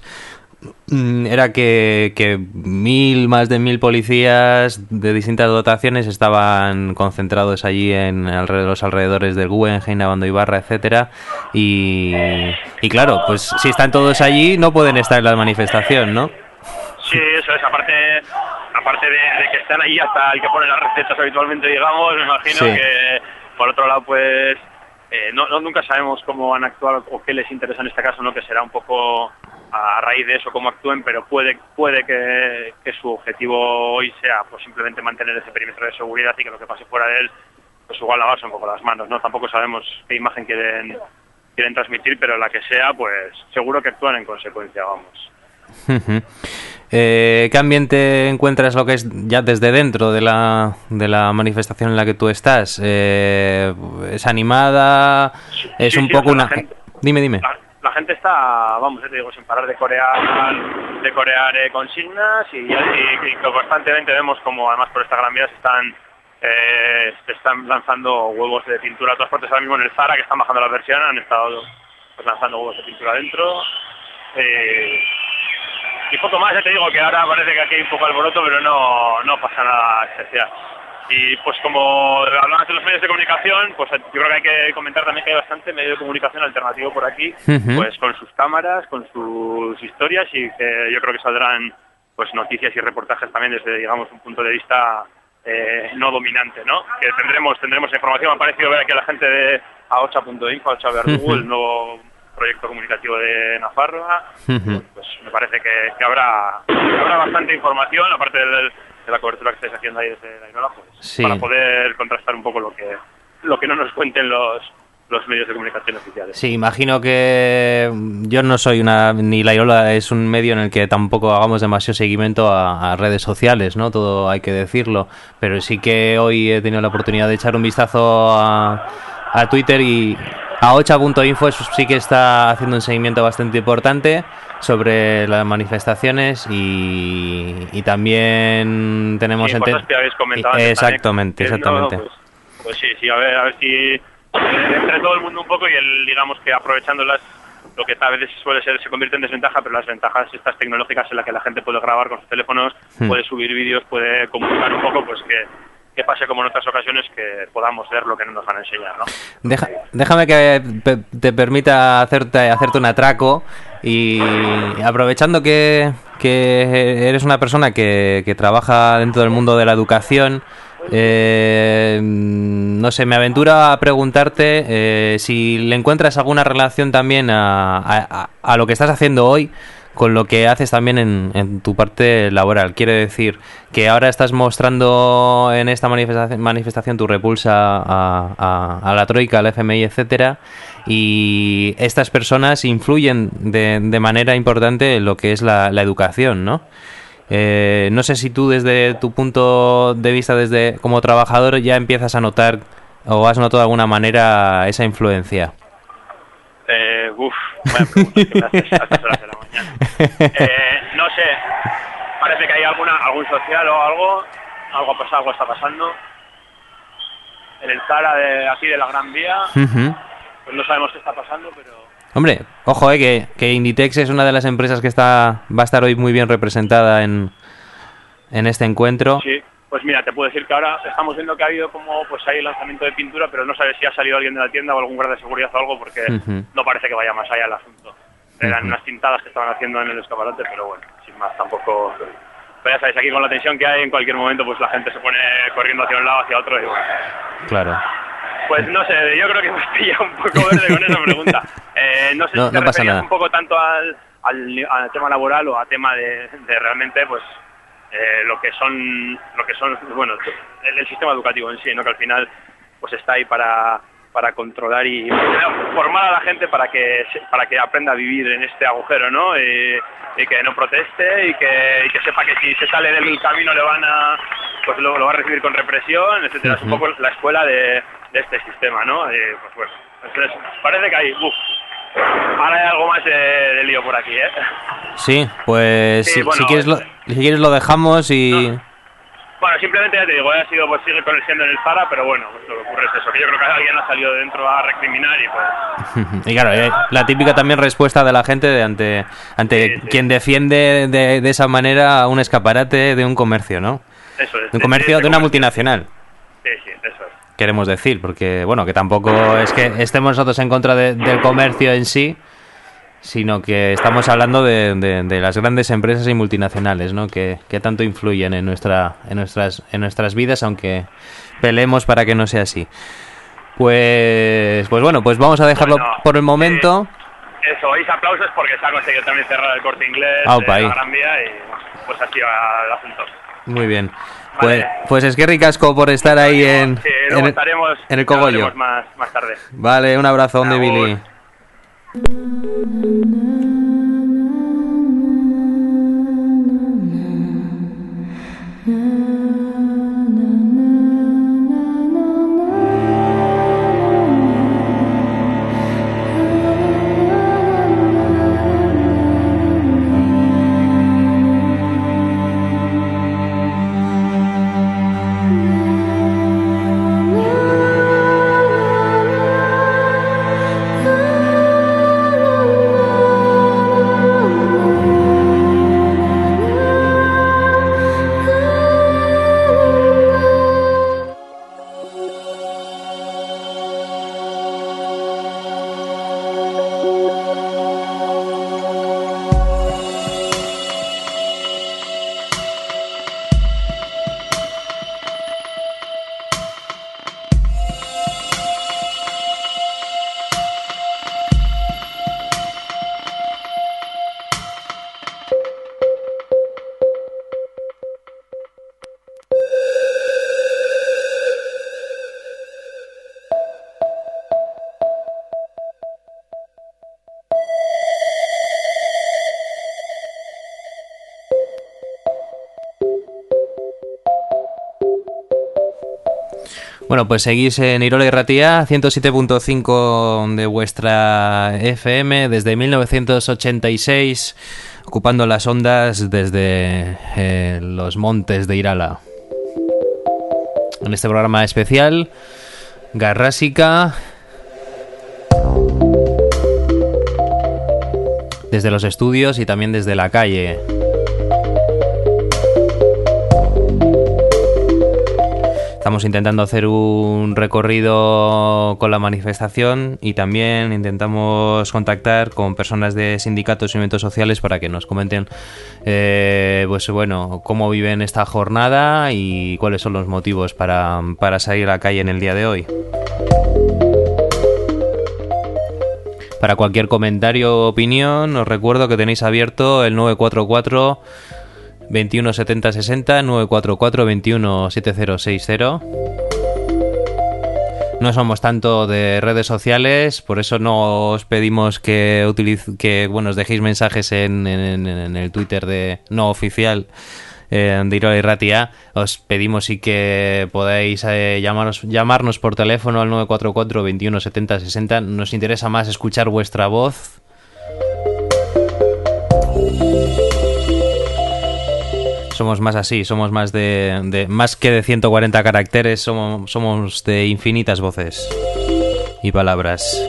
era que, que mil, más de mil policías de distintas dotaciones estaban concentrados allí en alrededor, los alrededores del Guggenheim, Abando Ibarra, etcétera, y, y claro, pues si están todos allí no pueden estar en la manifestación, ¿no? Sí, eso es, aparte aparte de, de que están allí hasta el que pone las recetas habitualmente, digamos, me imagino sí. que por otro lado, pues eh, no, no nunca sabemos cómo van a actuar o qué les interesa en este caso, ¿no? Que será un poco a raíz de eso cómo actúen, pero puede puede que, que su objetivo hoy sea pues simplemente mantener ese perímetro de seguridad y que lo que pase fuera de él pues igual lavarse un poco las manos, ¿no? Tampoco sabemos qué imagen quieren quieren transmitir, pero la que sea, pues seguro que actúan en consecuencia, vamos. Uh-huh. Eh, ¿Qué ambiente encuentras lo que es ya desde dentro de la de la manifestación en la que tú estás? Eh, ¿Es animada? Sí, ¿Es sí, un sí, poco o sea, una...? Gente, dime, dime. La, la gente está, vamos, te digo, sin parar de corear de corear eh, consignas y, y, y constantemente vemos como además por esta gran vía se están eh, se están lanzando huevos de pintura a todas partes. Ahora mismo en el Zara, que están bajando la versión, han estado pues, lanzando huevos de pintura dentro. Eh, y poco más, ya te digo que ahora parece que aquí hay un poco alboroto, pero no, no pasa nada especial. Y pues como hablabas de los medios de comunicación, pues yo creo que hay que comentar también que hay bastante medio de comunicación alternativo por aquí, uh-huh. pues con sus cámaras, con sus historias, y que yo creo que saldrán pues noticias y reportajes también desde, digamos, un punto de vista eh, no dominante, ¿no? Que tendremos tendremos información. Me ha parecido ver aquí a la gente de aocha punto info, Aocha Verdugo, uh-huh. el nuevo proyecto comunicativo de Nafarroa. Uh-huh. Pues me parece que, que habrá que habrá bastante información, aparte del, de la cobertura que estáis haciendo ahí desde la Irola, pues, sí. para poder contrastar un poco lo que lo que no nos cuenten los los medios de comunicación oficiales. Sí, imagino que yo no soy una, ni la Irola es un medio en el que tampoco hagamos demasiado seguimiento a, a redes sociales, ¿no? Todo hay que decirlo, pero sí que hoy he tenido la oportunidad de echar un vistazo a, a Twitter y aocha punto info sí que está haciendo un seguimiento bastante importante sobre las manifestaciones y, y también tenemos... Sí, cosas que habéis comentado. Exactamente, también, exactamente. No, pues, pues sí, sí, a ver, a ver si entre todo el mundo un poco y el, digamos que aprovechándolas, lo que a veces suele ser se convierte en desventaja, pero las ventajas estas tecnológicas en las que la gente puede grabar con sus teléfonos, hmm. puede subir vídeos, puede comunicar un poco, pues que que pase como en otras ocasiones, que podamos ver lo que no nos van a enseñar, ¿no? Deja, déjame que te permita hacerte hacerte un atraco y aprovechando que, que eres una persona que, que trabaja dentro del mundo de la educación, eh, no sé, me aventuro a preguntarte eh, si le encuentras alguna relación también a, a, a lo que estás haciendo hoy con lo que haces también en, en tu parte laboral. Quiere decir que ahora estás mostrando en esta manifestación, manifestación tu repulsa a, a, a la Troika, al F M I, etcétera, y estas personas influyen de, de manera importante en lo que es la, la educación, ¿no? Eh, no sé si tú desde tu punto de vista, desde como trabajador, ya empiezas a notar o has notado de alguna manera esa influencia. Eh, uf, buena pregunta que me haces a estas horas de la mañana. Eh, no sé, parece que hay alguna algún social o algo, algo ha pasado, algo está pasando. En el Zara de aquí de la Gran Vía, uh-huh. pues no sabemos qué está pasando, pero... Hombre, ojo, eh, que, que Inditex es una de las empresas que está va a estar hoy muy bien representada en, en este encuentro. Sí, Pues mira, te puedo decir que ahora estamos viendo que ha habido como pues hay lanzamiento de pintura, pero no sabes si ha salido alguien de la tienda o algún guardia de seguridad o algo, porque Uh-huh. no parece que vaya más allá el asunto. Eran Uh-huh. unas tintadas que estaban haciendo en el escaparate, pero bueno, sin más, tampoco... Pero ya sabéis, aquí con la tensión que hay, en cualquier momento pues la gente se pone corriendo hacia un lado, hacia otro y bueno... Claro. Pues no sé, yo creo que me pilla un poco verde con esa pregunta. Eh, no sé No, si te no pasa referías nada. un poco tanto al, al, al tema laboral o a tema de, de realmente pues eh, lo que son lo que son bueno el, el sistema educativo en sí, ¿no? Que al final pues está ahí para para controlar y formar a la gente para que se- para que aprenda a vivir en este agujero, ¿no? Y, y que no proteste y que, y que sepa que si se sale del camino le van a pues lo, lo va a recibir con represión, etcétera. Es un poco la escuela de, de este sistema, ¿no? Y, pues bueno, entonces parece que hay uf, ahora hay algo más de, de lío por aquí, ¿eh? Sí, pues Sí, si, bueno, si quieres lo, si quieres lo dejamos y... Bueno, simplemente ya te digo, ha sido pues sigue con- siendo en el Zara, pero bueno, pues lo que ocurre es eso, que yo creo que alguien ha salido de dentro a recriminar y pues... Y claro, eh, la típica también respuesta de la gente de ante ante quien defiende de, de esa manera un escaparate de un comercio, ¿no? Eso es. De un comercio, de una multinacional, Sí, sí, eso es. queremos decir, porque bueno, que tampoco es que estemos nosotros en contra de- del comercio en sí, sino que estamos hablando de, de- de las grandes empresas y multinacionales, ¿no? Que, que tanto influyen en nuestra en nuestras en nuestras vidas, aunque peleemos para que no sea así. Pues pues bueno, pues vamos a dejarlo Bueno, por el momento. Eso, oís aplausos porque se ha conseguido también cerrar el Corte Inglés, Aupa, eh, la ahí. Gran Vía y pues así va el asunto. Muy bien. Pues pues es que ricasco por estar ahí en Sí, en luego el, estaremos, en el cogollo. hablaremos más, más tarde. Vale, un abrazo, donde Billy. Bueno, pues seguís en Irola y Ratia, ciento siete punto cinco de vuestra F M desde mil novecientos ochenta y seis, ocupando las ondas desde eh, los montes de Irala. En este programa especial, Garrásica, desde los estudios y también desde la calle. Estamos intentando hacer un recorrido con la manifestación y también intentamos contactar con personas de sindicatos y movimientos sociales para que nos comenten eh, pues bueno, cómo viven esta jornada y cuáles son los motivos para, para salir a la calle en el día de hoy. Para cualquier comentario o opinión, os recuerdo que tenéis abierto el nueve cuatro cuatro veintiuno setenta sesenta, nueve cuatro cuatro veintiuno setenta sesenta. No somos tanto de redes sociales, por eso no os pedimos que utiliz- que bueno, os dejéis mensajes en, en, en el Twitter de no oficial eh, de Irola y Ratia. Os pedimos sí que podáis eh, llamaros, llamarnos por teléfono al nueve cuatro cuatro veintiuno setenta sesenta. Nos interesa más escuchar vuestra voz. Somos más así, somos más de, de más que de ciento cuarenta caracteres, somos, somos de infinitas voces y palabras.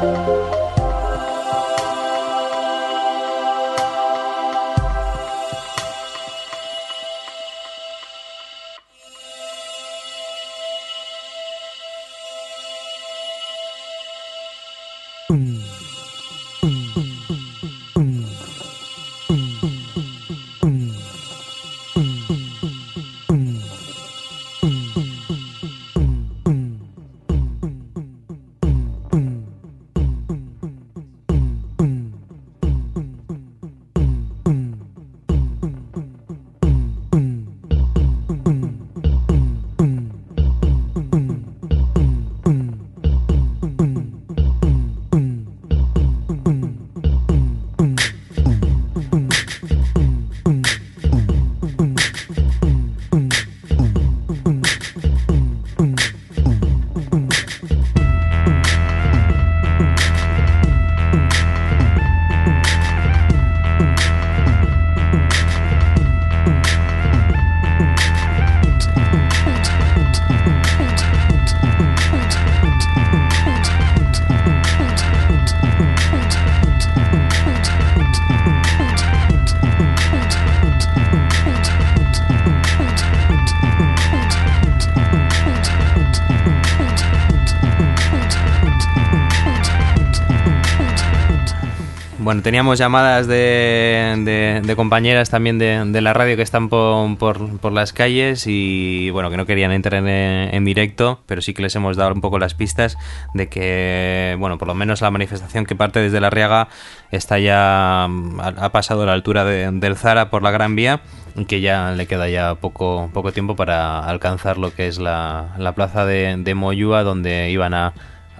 Bueno, teníamos llamadas de, de, de compañeras también de, de la radio que están por, por, por las calles y bueno, que no querían entrar en, en directo, pero sí que les hemos dado un poco las pistas de que, bueno, por lo menos la manifestación que parte desde La Riaga está ya, ha, ha pasado a la altura de, del Zara por la Gran Vía y que ya le queda ya poco, poco tiempo para alcanzar lo que es la, la plaza de, de Moyúa, donde iban a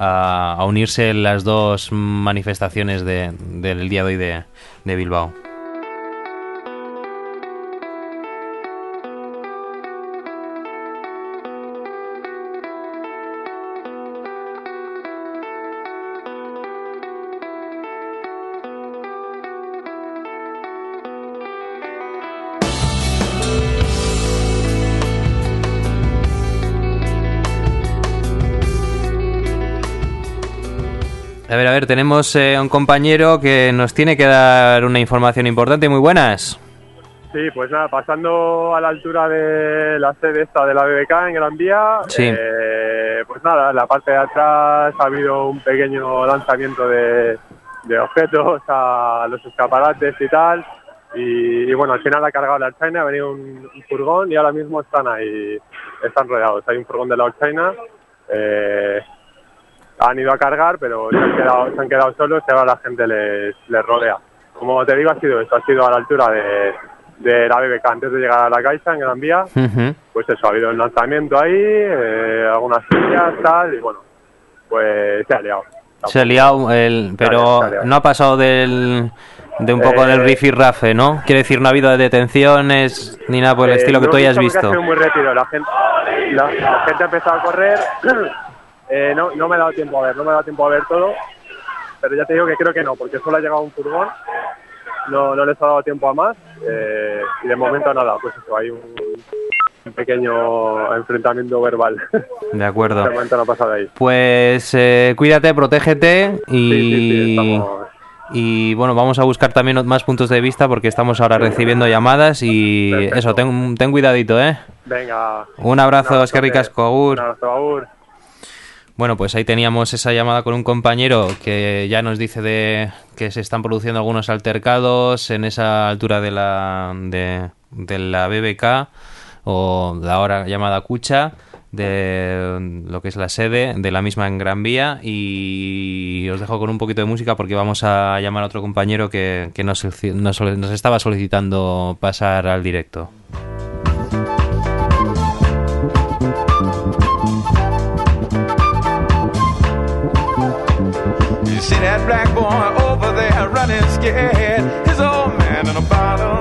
A, a unirse las dos manifestaciones de, del día de hoy de, de Bilbao. A ver, a ver, tenemos eh, un compañero que nos tiene que dar una información importante. Muy buenas. Sí, pues nada, pasando a la altura de la sede esta de la B B K en Gran Vía, sí. eh, pues nada, en la parte de atrás ha habido un pequeño lanzamiento de, de objetos a los escaparates y tal, y, y bueno, al final ha cargado la China, ha venido un, un furgón y ahora mismo están ahí, están rodeados. Hay un furgón de la China, eh, han ido a cargar, pero se han quedado, se han quedado solos y ahora la gente les, les rodea. Como te digo, ha sido esto, ha sido a la altura de, de la B B K, antes de llegar a la Caixa, en Gran Vía. Uh-huh. Pues eso, ha habido un lanzamiento ahí, eh, algunas sillas, tal, y bueno, pues se ha liado. Se ha liado, el, pero se ha liado, se ha liado. No ha pasado del, de un poco eh, del rifirrafe, ¿no? Quiere decir, no ha habido detenciones ni nada por el eh, estilo que no tú hayas visto. Ha sido muy rápido, la gente, la, la gente ha empezado a correr. Eh, no, no me he dado tiempo a ver, no me he dado tiempo a ver todo, pero ya te digo que creo que no, porque solo ha llegado un furgón, no, no les ha dado tiempo a más, eh, y de momento nada, pues eso, hay un, un pequeño enfrentamiento verbal. De acuerdo. De momento no ha pasado ahí. Pues eh, cuídate, protégete y... Sí, sí, sí, estamos... Y bueno, vamos a buscar también más puntos de vista porque estamos ahora recibiendo llamadas y perfecto. Eso, ten, ten cuidadito, ¿eh? Venga. Un abrazo, es que ricasco, agur. Un abrazo, agur. Bueno, pues ahí teníamos esa llamada con un compañero que ya nos dice de que se están produciendo algunos altercados en esa altura de la de, de la B B K o la ahora llamada Cucha, de lo que es la sede de la misma en Gran Vía, y os dejo con un poquito de música porque vamos a llamar a otro compañero que, que nos, nos, nos estaba solicitando pasar al directo. See that black boy over there running scared, his old man in a bottle.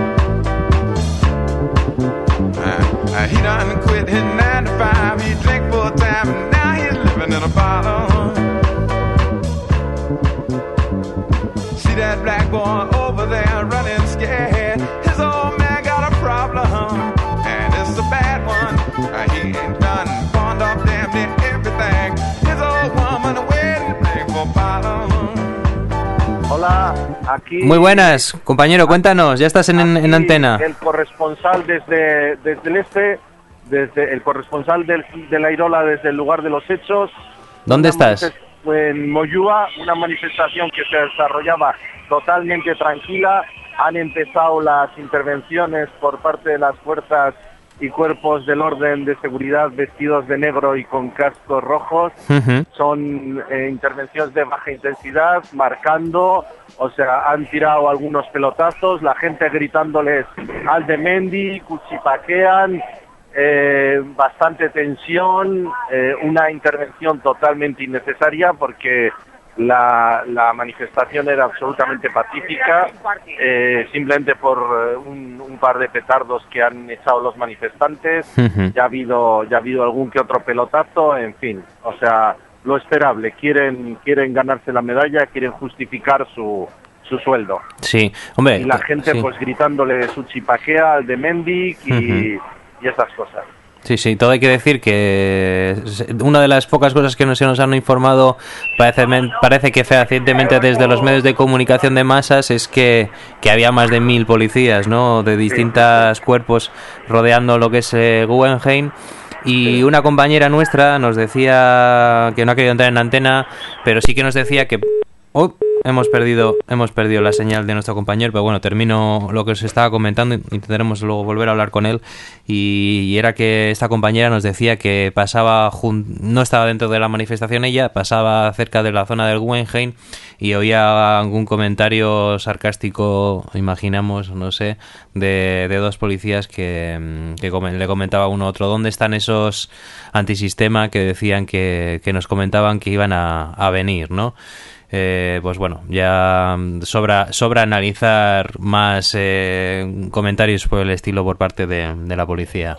Uh, uh, he done quit his nine to five, he drink full time, and now he's living in a bottle. See that black boy over there running scared, his old man got a problem, and it's a bad one. Uh, he ain't done pawned off damn near everything. His old woman waiting for Hola, aquí... Muy buenas, compañero, cuéntanos, ya estás en, en antena. El corresponsal desde, desde el este, desde el corresponsal del, de la Irola desde el lugar de los hechos. ¿Dónde estás? En Moyúa, una manifestación que se desarrollaba totalmente tranquila. Han empezado las intervenciones por parte de las fuerzas y cuerpos del orden de seguridad vestidos de negro y con cascos rojos. Uh-huh. Son eh, intervenciones de baja intensidad, marcando, o sea, han tirado algunos pelotazos, la gente gritándoles al de Mendy, cuchipaquean, eh, bastante tensión, eh, una intervención totalmente innecesaria porque La, la manifestación era absolutamente pacífica, eh, simplemente por un, un par de petardos que han echado los manifestantes. Uh-huh. ya ha habido ya ha habido algún que otro pelotazo, en fin, o sea, lo esperable. Quieren quieren ganarse la medalla, quieren justificar su su sueldo. Sí, hombre. Y la gente sí. pues gritándole su chipaquea al de Mendy y, uh-huh. y esas cosas. Sí, sí, todo hay que decir que una de las pocas cosas que no se nos han informado, parece, parece que fehacientemente desde los medios de comunicación de masas, es que, que había más de mil policías, ¿no?, de distintos cuerpos rodeando lo que es eh, Guggenheim. Y una compañera nuestra nos decía que no ha querido entrar en antena, pero sí que nos decía que... Oh, hemos perdido hemos perdido la señal de nuestro compañero, pero bueno, termino lo que os estaba comentando, intentaremos luego volver a hablar con él, y, y era que esta compañera nos decía que pasaba, jun- no estaba dentro de la manifestación ella, pasaba cerca de la zona del Guggenheim y oía algún comentario sarcástico, imaginamos, no sé, de, de dos policías que, que comen, le comentaba uno a otro, ¿dónde están esos antisistema que decían que, que nos comentaban que iban a, a venir, ¿no? Eh, pues bueno, ya sobra sobra analizar más eh, comentarios por el estilo por parte de, de la policía.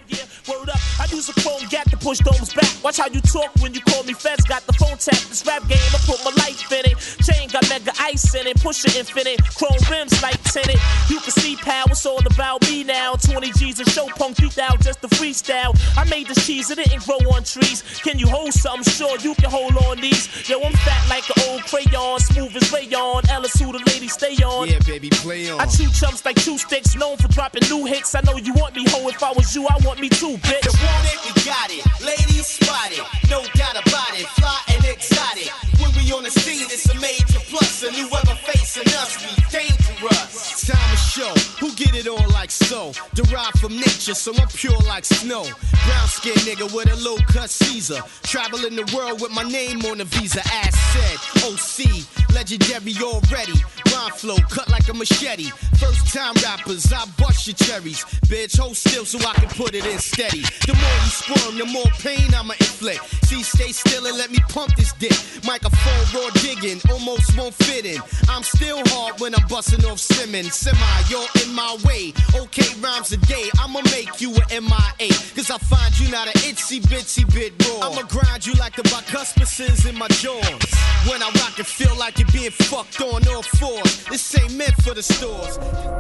I use a chrome gap to push those back. Watch how you talk when you call me feds. Got the phone tap. This rap game, I put my life in it. Chain got mega ice in it. Push it infinite. Chrome rims like tinted. You can see pal, it's all about me now. twenty G's a show, punk beat out just a freestyle. I made this cheese, it didn't grow on trees. Can you hold something? Sure, you can hold on these. Yo, I'm fat like an old crayon. Smooth as rayon. Ellis who the ladies stay on. Yeah, baby, play on. I chew chumps like chew sticks. Known for dropping new hits. I know you want me, ho. If I was you, I want me too, bitch. Want it, we got it. Ladies spot it, no doubt about it. Fly and exotic. When we on the scene, it's a major plus. And whoever facing us, we dangerous. Time to show who get it on like so. Derived from nature, so I'm pure like snow. Brown skin nigga with a low cut Caesar. Traveling the world with my name on the visa. Ass said, O C, legendary already. Rhyme flow cut like a machete. First time rappers, I bust your cherries. Bitch, hold still so I can put it in steady. The more you squirm, the more pain I'ma inflict. See, stay still and let me pump this dick. Microphone raw digging, almost won't fit in. I'm still hard when I'm busting off Simmons. Semi, you're in my way. Okay, rhymes a day, I'ma make you an M I A. Cause I find you not an itsy bitsy bit raw. I'ma grind you like the bicuspices in my jaws. When I rock it, feel like you're being fucked on all fours. This ain't meant for the stores.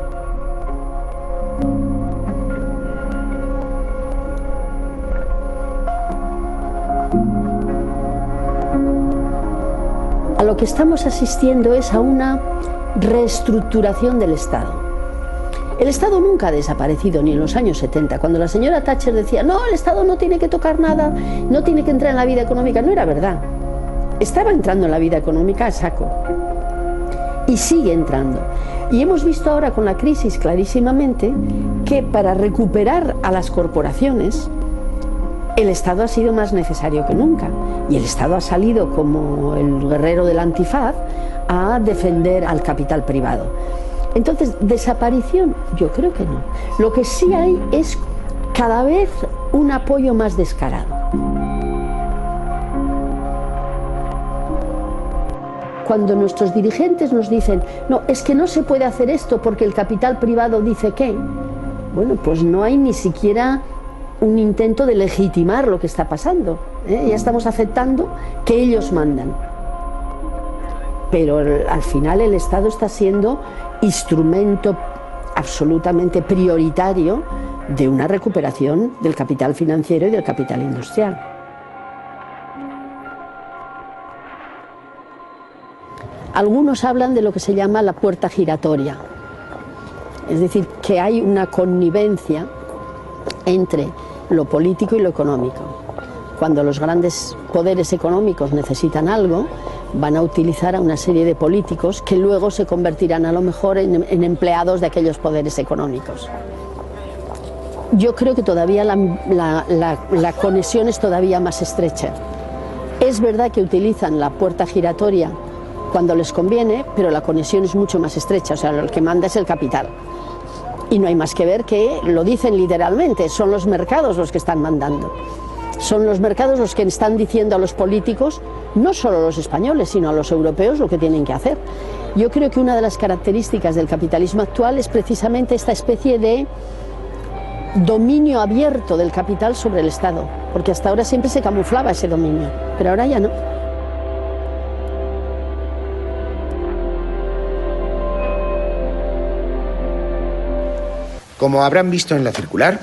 A lo que estamos asistiendo es a una reestructuración del Estado. El Estado nunca ha desaparecido, ni en los años setenta, cuando la señora Thatcher decía no, el Estado no tiene que tocar nada, no tiene que entrar en la vida económica. No era verdad. Estaba entrando en la vida económica a saco y sigue entrando. Y hemos visto ahora con la crisis clarísimamente que para recuperar a las corporaciones el Estado ha sido más necesario que nunca, y el Estado ha salido como el guerrero del antifaz a defender al capital privado. Entonces, desaparición, yo creo que no. Lo que sí hay es cada vez un apoyo más descarado. Cuando nuestros dirigentes nos dicen no, es que no se puede hacer esto porque el capital privado dice que, bueno, pues no hay ni siquiera un intento de legitimar lo que está pasando, ¿eh? Ya estamos aceptando que ellos mandan. Pero al final el Estado está siendo instrumento absolutamente prioritario de una recuperación del capital financiero y del capital industrial. Algunos hablan de lo que se llama la puerta giratoria, es decir, que hay una connivencia entre lo político y lo económico. Cuando los grandes poderes económicos necesitan algo, van a utilizar a una serie de políticos que luego se convertirán a lo mejor en, en empleados de aquellos poderes económicos. Yo creo que todavía la, la, la, la conexión es todavía más estrecha. Es verdad que utilizan la puerta giratoria cuando les conviene, pero la conexión es mucho más estrecha, o sea, el que manda es el capital. Y no hay más que ver que lo dicen literalmente, son los mercados los que están mandando. Son los mercados los que están diciendo a los políticos, no solo a los españoles, sino a los europeos, lo que tienen que hacer. Yo creo que una de las características del capitalismo actual es precisamente esta especie de dominio abierto del capital sobre el Estado, porque hasta ahora siempre se camuflaba ese dominio, pero ahora ya no. Como habrán visto en la circular,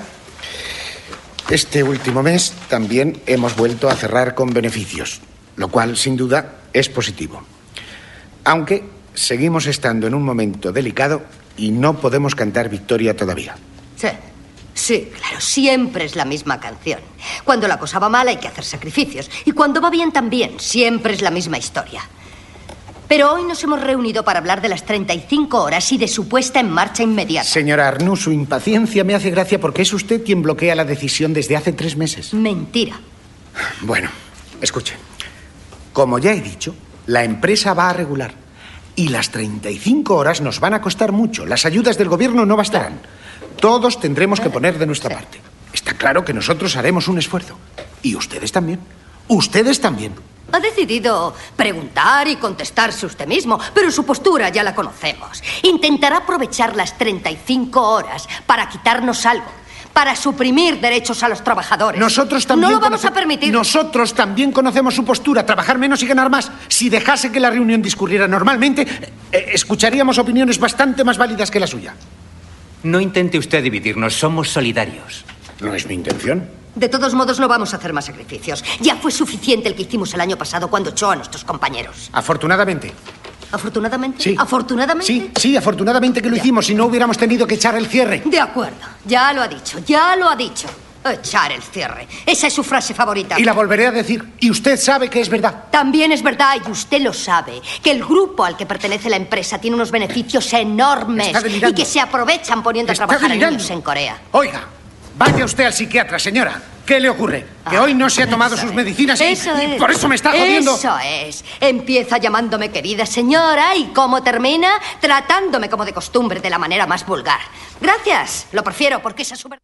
este último mes también hemos vuelto a cerrar con beneficios, lo cual, sin duda, es positivo. Aunque seguimos estando en un momento delicado y no podemos cantar victoria todavía. Sí, sí, claro, siempre es la misma canción. Cuando la cosa va mal hay que hacer sacrificios, y cuando va bien también, siempre es la misma historia. Pero hoy nos hemos reunido para hablar de las treinta y cinco horas y de su puesta en marcha inmediata. Señora Arnoux, su impaciencia me hace gracia porque es usted quien bloquea la decisión desde hace tres meses. Mentira. Bueno, escuche. Como ya he dicho, la empresa va a regular. Y las treinta y cinco horas nos van a costar mucho. Las ayudas del gobierno no bastarán. Todos tendremos que poner de nuestra parte. Está claro que nosotros haremos un esfuerzo. Y ustedes también. Ustedes también. Ha decidido preguntar y contestarse usted mismo, pero su postura ya la conocemos. Intentará aprovechar las treinta y cinco horas para quitarnos algo, para suprimir derechos a los trabajadores. Nosotros también No lo vamos conoce- a permitir. Nosotros también conocemos su postura, trabajar menos y ganar más. Si dejase que la reunión discurriera normalmente, eh, escucharíamos opiniones bastante más válidas que la suya. No intente usted dividirnos, somos solidarios. No es mi intención. De todos modos, no vamos a hacer más sacrificios. Ya fue suficiente el que hicimos el año pasado cuando echó a nuestros compañeros. Afortunadamente. ¿Afortunadamente? Sí. ¿Afortunadamente? Sí, sí, afortunadamente que lo hicimos, si no hubiéramos tenido que echar el cierre. De acuerdo, ya lo ha dicho, ya lo ha dicho. Echar el cierre. Esa es su frase favorita. Y la volveré a decir. Y usted sabe que es verdad. También es verdad, y usted lo sabe, que el grupo al que pertenece la empresa tiene unos beneficios enormes Está delirando. y que se aprovechan poniendo Está a trabajar a delirando. niños en Corea. Oiga, vaya usted al psiquiatra, señora. ¿Qué le ocurre? Que hoy no se ha tomado sus medicinas y, Eso y es. por eso me está jodiendo. Eso es. Empieza llamándome querida señora y cómo termina tratándome como de costumbre de la manera más vulgar. Gracias. Lo prefiero porque esa es su...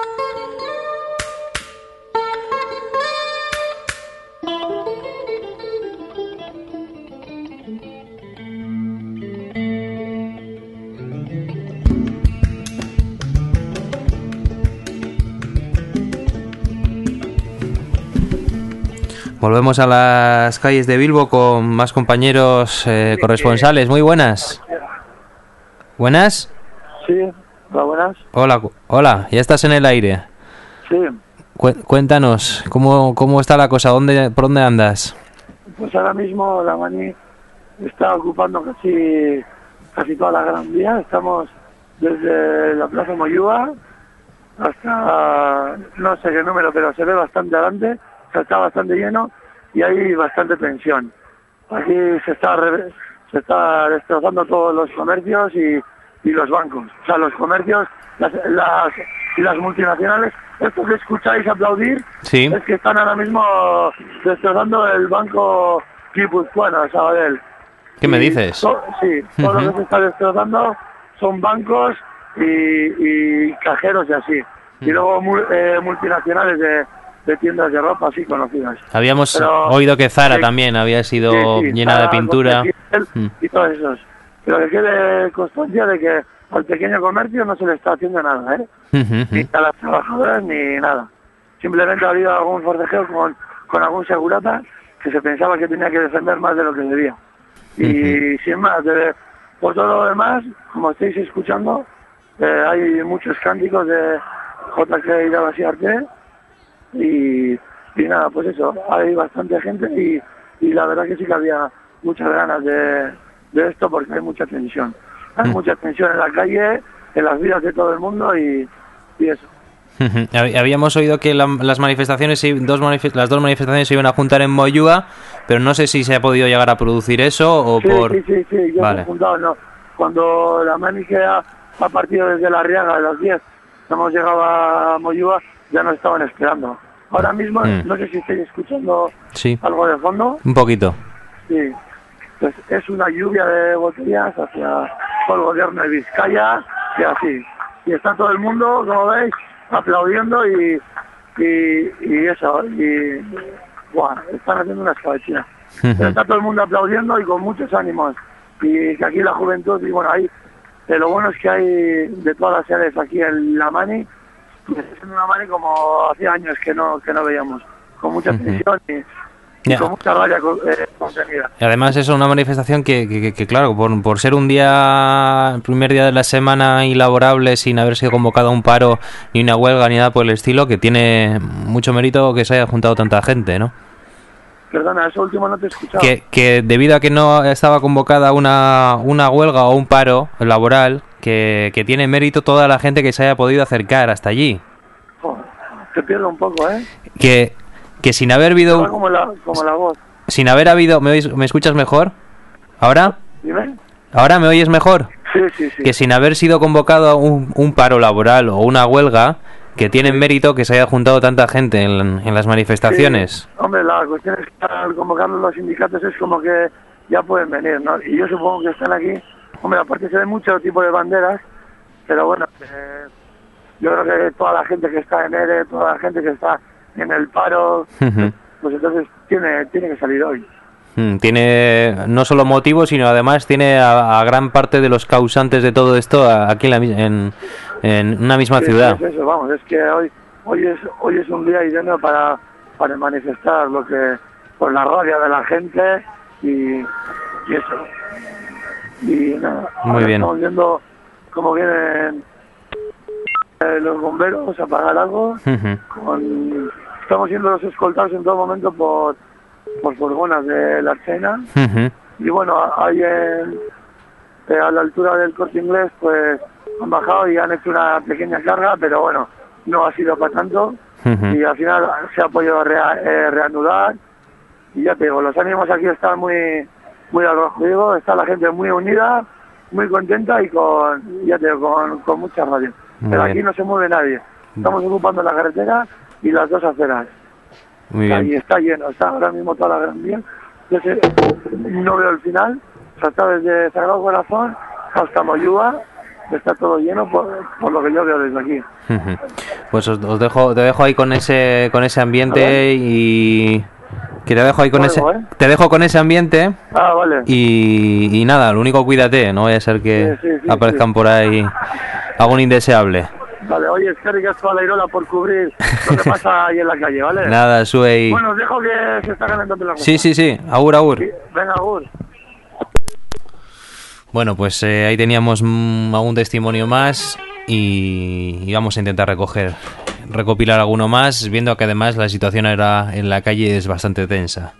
Volvemos a las calles de Bilbo con más compañeros eh, corresponsales. Muy buenas. ¿Buenas? Sí, hola, buenas. Hola, cu- hola, ya estás en el aire. Sí, Cu- cuéntanos, ¿cómo, ¿cómo está la cosa? ¿Dónde, ¿Por dónde andas? pues ahora mismo la Mani está ocupando casi casi toda la Gran Vía. Estamos desde la Plaza Moyúa hasta no sé qué número, pero se ve bastante adelante, o sea, está bastante lleno y hay bastante tensión. Aquí se está re- se está destrozando todos los comercios y, y los bancos. O sea, los comercios las, las, y las multinacionales, esto que escucháis aplaudir, Sí. es que están ahora mismo destrozando el banco guipuzcoano, Sabadell. ¿Qué me Y dices? to- sí, todo Ujú. lo que se está destrozando son bancos y, y cajeros y así. Y luego mu- eh, multinacionales de, de tiendas de ropa así conocidas. Habíamos Pero- oído que Zara sí. también había sido Sí, sí, llena de Zara, pintura. Corte Mm. y todos esos. Pero que quede constancia de que al pequeño comercio no se le está haciendo nada, ¿eh? Ujú, ujú. Ni a las trabajadoras ni nada. Simplemente ha habido algún forcejeo con, con algún segurata que se pensaba que tenía que defender más de lo que debía. Y sin más, de- por todo lo demás, como estáis escuchando, eh, hay muchos cánticos de J K Irabaziarte y, y nada, pues eso, hay bastante gente y, y la verdad que sí que había muchas ganas de, de esto porque hay mucha tensión. Hay mm. mucha tensión en la calle, en las vidas de todo el mundo y, y eso. Habíamos oído que la, las manifestaciones, dos manifest, las dos manifestaciones se iban a juntar en Moyúa, pero no sé si se ha podido llegar a producir eso o sí, por... Sí, sí, sí, yo vale. he juntado, no. Cuando la mani que ha, ha partido desde La Riaga a las diez, hemos llegado a Moyúa, ya nos estaban esperando. Ahora mismo, mm. no sé si estáis escuchando sí. algo de fondo. Un poquito. Sí, pues es una lluvia de botellas hacia todo el gobierno de Vizcaya y así. Y está todo el mundo, como veis, aplaudiendo y, y, y eso, y wow, están haciendo una escabechina. Uh-huh. Pero está todo el mundo aplaudiendo y con muchos ánimos. Y que aquí la juventud, y bueno, ahí, eh, lo bueno es que hay de todas las edades aquí en la Mani, pues es una Mani como hacía años que no que no veíamos, con mucha tensión uh-huh. y, y yeah. con mucha rabia eh, contenida. Y además es una manifestación que, que, que, que claro, por, por ser un día, el primer día de la semana ilaborable, sin haber sido convocado a un paro, ni una huelga, ni nada por el estilo, que tiene mucho mérito que se haya juntado tanta gente, ¿no? Perdona, eso último no te he escuchado. Que, que debido a que no estaba convocada una, una huelga o un paro laboral, que, que tiene mérito toda la gente que se haya podido acercar hasta allí. Joder, te pierdo un poco, ¿eh? Que... que sin haber habido como la, como la voz sin haber habido ¿me, oís, ¿me escuchas mejor? ¿Ahora? ¿Dime? ¿Ahora me oyes mejor? Sí, sí, sí. Que sin haber sido convocado un, un paro laboral o una huelga, que tiene mérito que se haya juntado tanta gente en, en las manifestaciones. Sí. Hombre, la cuestión es que al convocarlos los sindicatos es como que ya pueden venir, ¿no? Y yo supongo que están aquí, hombre, aparte se ven muchos tipos de banderas, pero bueno, eh, yo creo que toda la gente que está en E R E, toda la gente que está en el paro, uh-huh. pues entonces tiene tiene que salir hoy. Mm, tiene no solo motivos, sino además tiene a, a gran parte de los causantes de todo esto aquí en, la, en, en una misma sí, ciudad. Es eso, vamos, es que hoy hoy es hoy es un día idóneo para para manifestar lo que por la rabia de la gente y, y eso. Y nada, muy bien. Estamos viendo cómo vienen eh, los bomberos a apagar algo. Uh-huh. Con, estamos siendo los escoltados en todo momento por por furgonas de la China. Uh-huh. Y bueno, ahí en, eh, a la altura del Corte Inglés pues han bajado y han hecho una pequeña carga, pero bueno, no ha sido para tanto. Uh-huh. Y al final se ha podido rea, eh, reanudar. Y ya te digo, los ánimos aquí están muy muy al rojo, digo, está la gente muy unida, muy contenta y con ya te digo, con, con mucha rabia. Muy pero bien. aquí no se mueve nadie. Estamos ocupando la carretera y las dos aceras. Muy bien. Y está lleno, está ahora mismo toda la Gran Vía. Entonces, no veo el final. O sea, está desde Sagrado Corazón hasta Moyúa, está todo lleno por, por lo que yo veo desde aquí. Uh-huh. Pues os, os dejo, te dejo ahí con ese con ese ambiente y que te dejo ahí con ese ¿eh? te dejo con ese ambiente. Ah, vale. Y, y nada, lo único cuídate, no vaya a ser que sí, sí, sí, aparezcan sí. por ahí algún indeseable. Vale, oye, es que ricasco a la Irola por cubrir lo que pasa ahí en la calle, ¿vale? Nada, sube ahí. Bueno, os dejo que se está calentando la cosa. Sí, sí, sí, agur, agur. Sí, venga, agur. Bueno, pues eh, ahí teníamos mm, algún testimonio más y, y vamos a intentar recoger, recopilar alguno más, viendo que además la situación era en la calle es bastante tensa.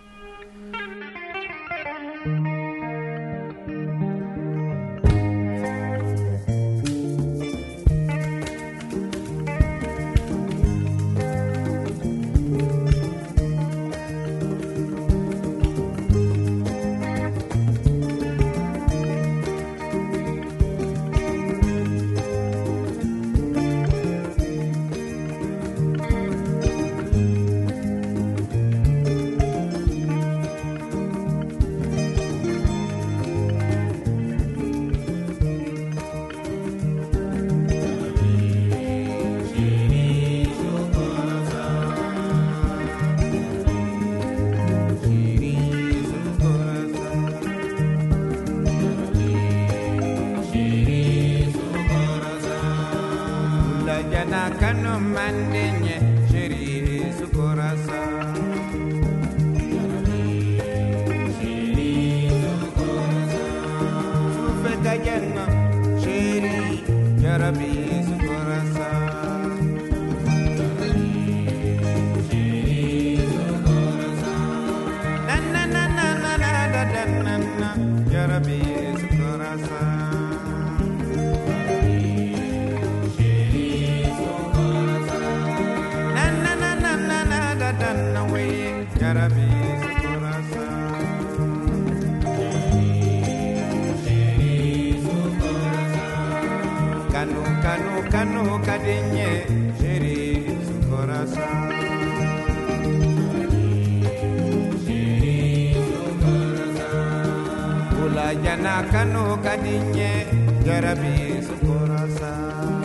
Cano, cano, cano, cadeñe, chéri, su corazón. Ula llana, cano, cadeñe, yarabi, su corazón.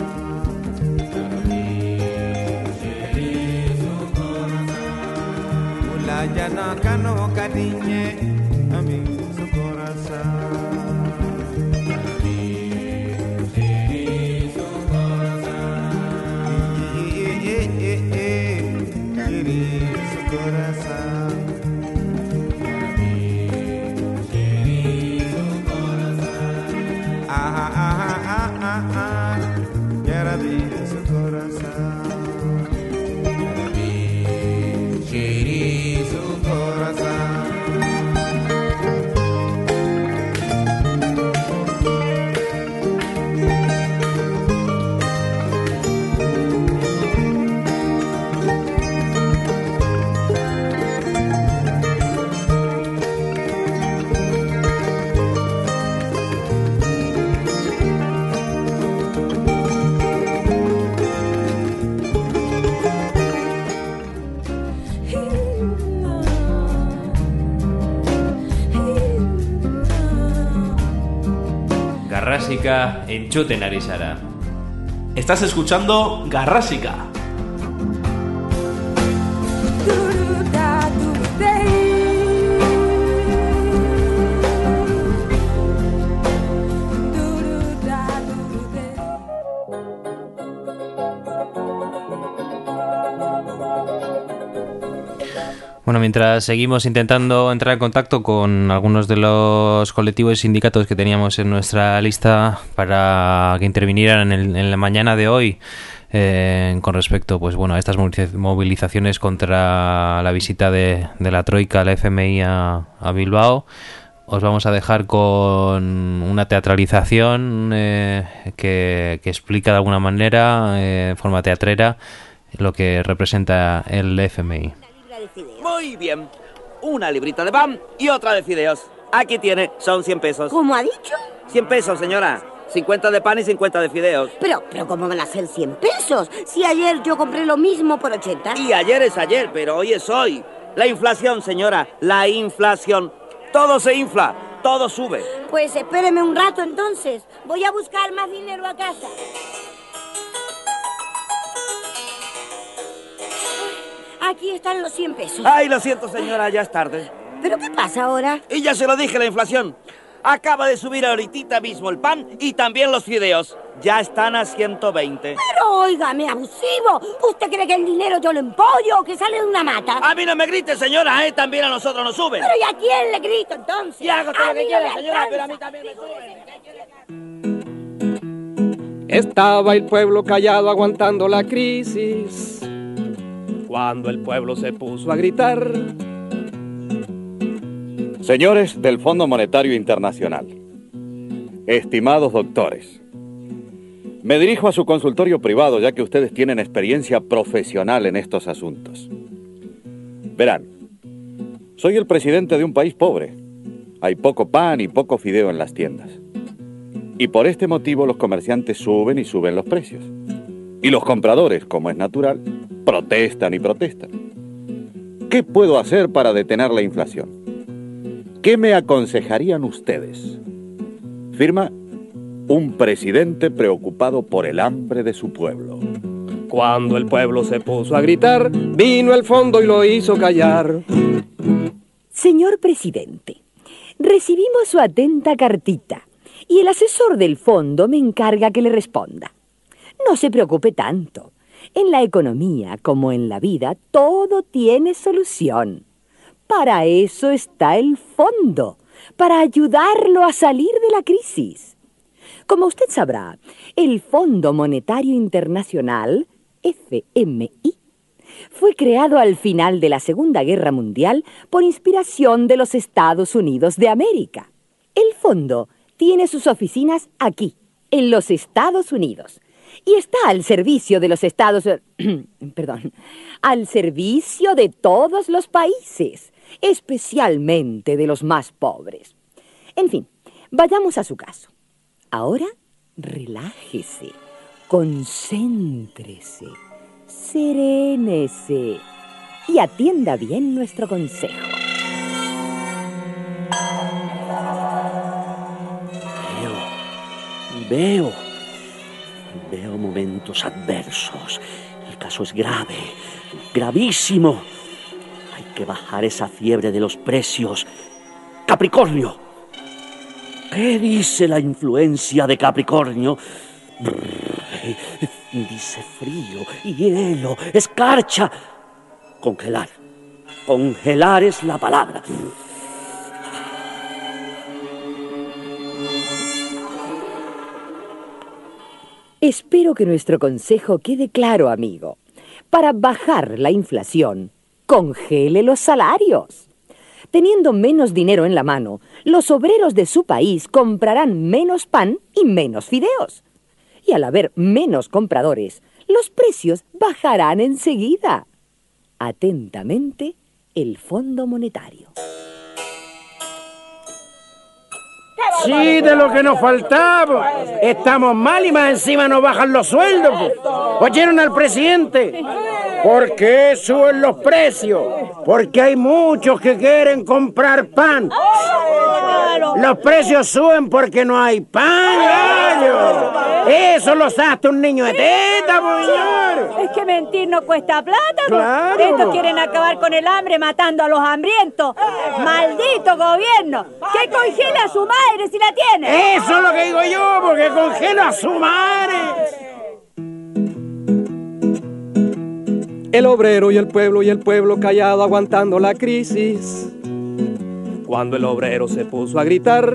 Ula llana, cano, cadeñe, ami, su corazón. Garrásica entzuten ari zara. Estás escuchando Garrásica. Bueno, mientras seguimos intentando entrar en contacto con algunos de los colectivos y sindicatos que teníamos en nuestra lista para que intervinieran en, el, en la mañana de hoy eh, con respecto, pues bueno, a estas movilizaciones contra la visita de, de la Troika, la F M I a, a Bilbao, os vamos a dejar con una teatralización eh, que, que explica de alguna manera, eh, de forma teatrera, lo que representa el F M I. Muy bien. Una librita de pan y otra de fideos. Aquí tiene, son cien pesos. ¿Cómo ha dicho? cien pesos, señora. cincuenta de pan y cincuenta de fideos. Pero, pero ¿cómo van a ser cien pesos? Si ayer yo compré lo mismo por ochenta. Y ayer es ayer, pero hoy es hoy. La inflación, señora, la inflación. Todo se infla, todo sube. Pues espéreme un rato entonces. Voy a buscar más dinero a casa. Aquí están los cien pesos. Ay, lo siento, señora, ya es tarde. ¿Pero qué pasa ahora? Y ya se lo dije, la inflación. Acaba de subir ahorita mismo el pan y también los fideos. Ya están a ciento veinte. Pero óigame, abusivo. ¿Usted cree que el dinero yo lo empollo o que sale de una mata? A mí no me grite, señora, ¿eh? También a nosotros nos suben. Pero ¿y a quién le grito entonces? Y hago todo a lo que mí quiera, no me señora, alcanza. pero a mí también me suben. Estaba el pueblo callado aguantando la crisis, cuando el pueblo se puso a gritar. Señores del Fondo Monetario Internacional, estimados doctores, me dirijo a su consultorio privado ya que ustedes tienen experiencia profesional en estos asuntos. Verán, soy el presidente de un país pobre. Hay poco pan y poco fideo en las tiendas. Y por este motivo los comerciantes suben y suben los precios. Y los compradores, como es natural, protestan y protestan. ¿Qué puedo hacer para detener la inflación? ¿Qué me aconsejarían ustedes? Firma un presidente preocupado por el hambre de su pueblo. Cuando el pueblo se puso a gritar, vino el fondo y lo hizo callar. Señor presidente, recibimos su atenta cartita y el asesor del fondo me encarga que le responda. No se preocupe tanto. En la economía, como en la vida, todo tiene solución. Para eso está el fondo, para ayudarlo a salir de la crisis. Como usted sabrá, el Fondo Monetario Internacional, F M I, fue creado al final de la Segunda Guerra Mundial por inspiración de los Estados Unidos de América. El fondo tiene sus oficinas aquí, en los Estados Unidos. Y está al servicio de los Estados... perdón, al servicio de todos los países, especialmente de los más pobres. En fin, vayamos a su caso. Ahora, relájese, concéntrese, serénese y atienda bien nuestro consejo. Veo, veo, veo momentos adversos. El caso es grave, gravísimo. Hay que bajar esa fiebre de los precios. Capricornio. ¿Qué dice la influencia de Capricornio? Dice frío, hielo, escarcha. Congelar. Congelar es la palabra. Espero que nuestro consejo quede claro, amigo. Para bajar la inflación, congele los salarios. Teniendo menos dinero en la mano, los obreros de su país comprarán menos pan y menos fideos. Y al haber menos compradores, los precios bajarán enseguida. Atentamente, el Fondo Monetario. Sí, de lo que nos faltaba. Estamos mal y más encima nos bajan los sueldos. ¿Oyeron al presidente? ¿Por qué suben los precios? Porque hay muchos que quieren comprar pan. Los precios suben porque no hay pan, gallo. Eso lo sabe un niño de teta, señor. Es que mentir no cuesta plata, po. Claro. Estos quieren acabar con el hambre matando a los hambrientos. ¡Maldito gobierno! ¡Que congela a su madre si la tiene! Eso es lo que digo yo, porque congela a su madre. El obrero y el pueblo y el pueblo callado aguantando la crisis. Cuando el obrero se puso a gritar.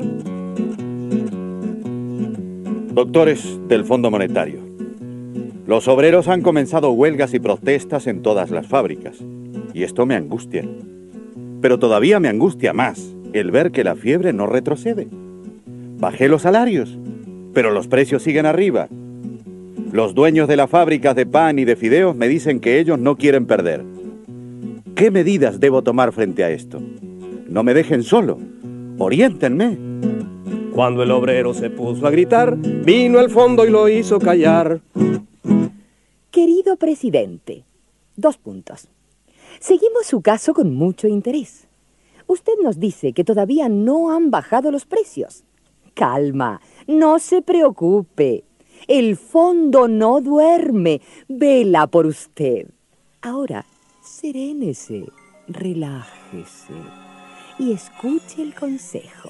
Doctores del Fondo Monetario, los obreros han comenzado huelgas y protestas en todas las fábricas, y esto me angustia. Pero todavía me angustia más el ver que la fiebre no retrocede. Bajé los salarios, pero los precios siguen arriba. Los dueños de las fábricas de pan y de fideos me dicen que ellos no quieren perder. ¿Qué medidas debo tomar frente a esto? No me dejen solo, oriéntenme. Cuando el obrero se puso a gritar, vino el fondo y lo hizo callar. Querido presidente, dos puntos. Seguimos su caso con mucho interés. Usted nos dice que todavía no han bajado los precios. Calma, no se preocupe. El fondo no duerme, vela por usted. Ahora, serénese, relájese y escuche el consejo.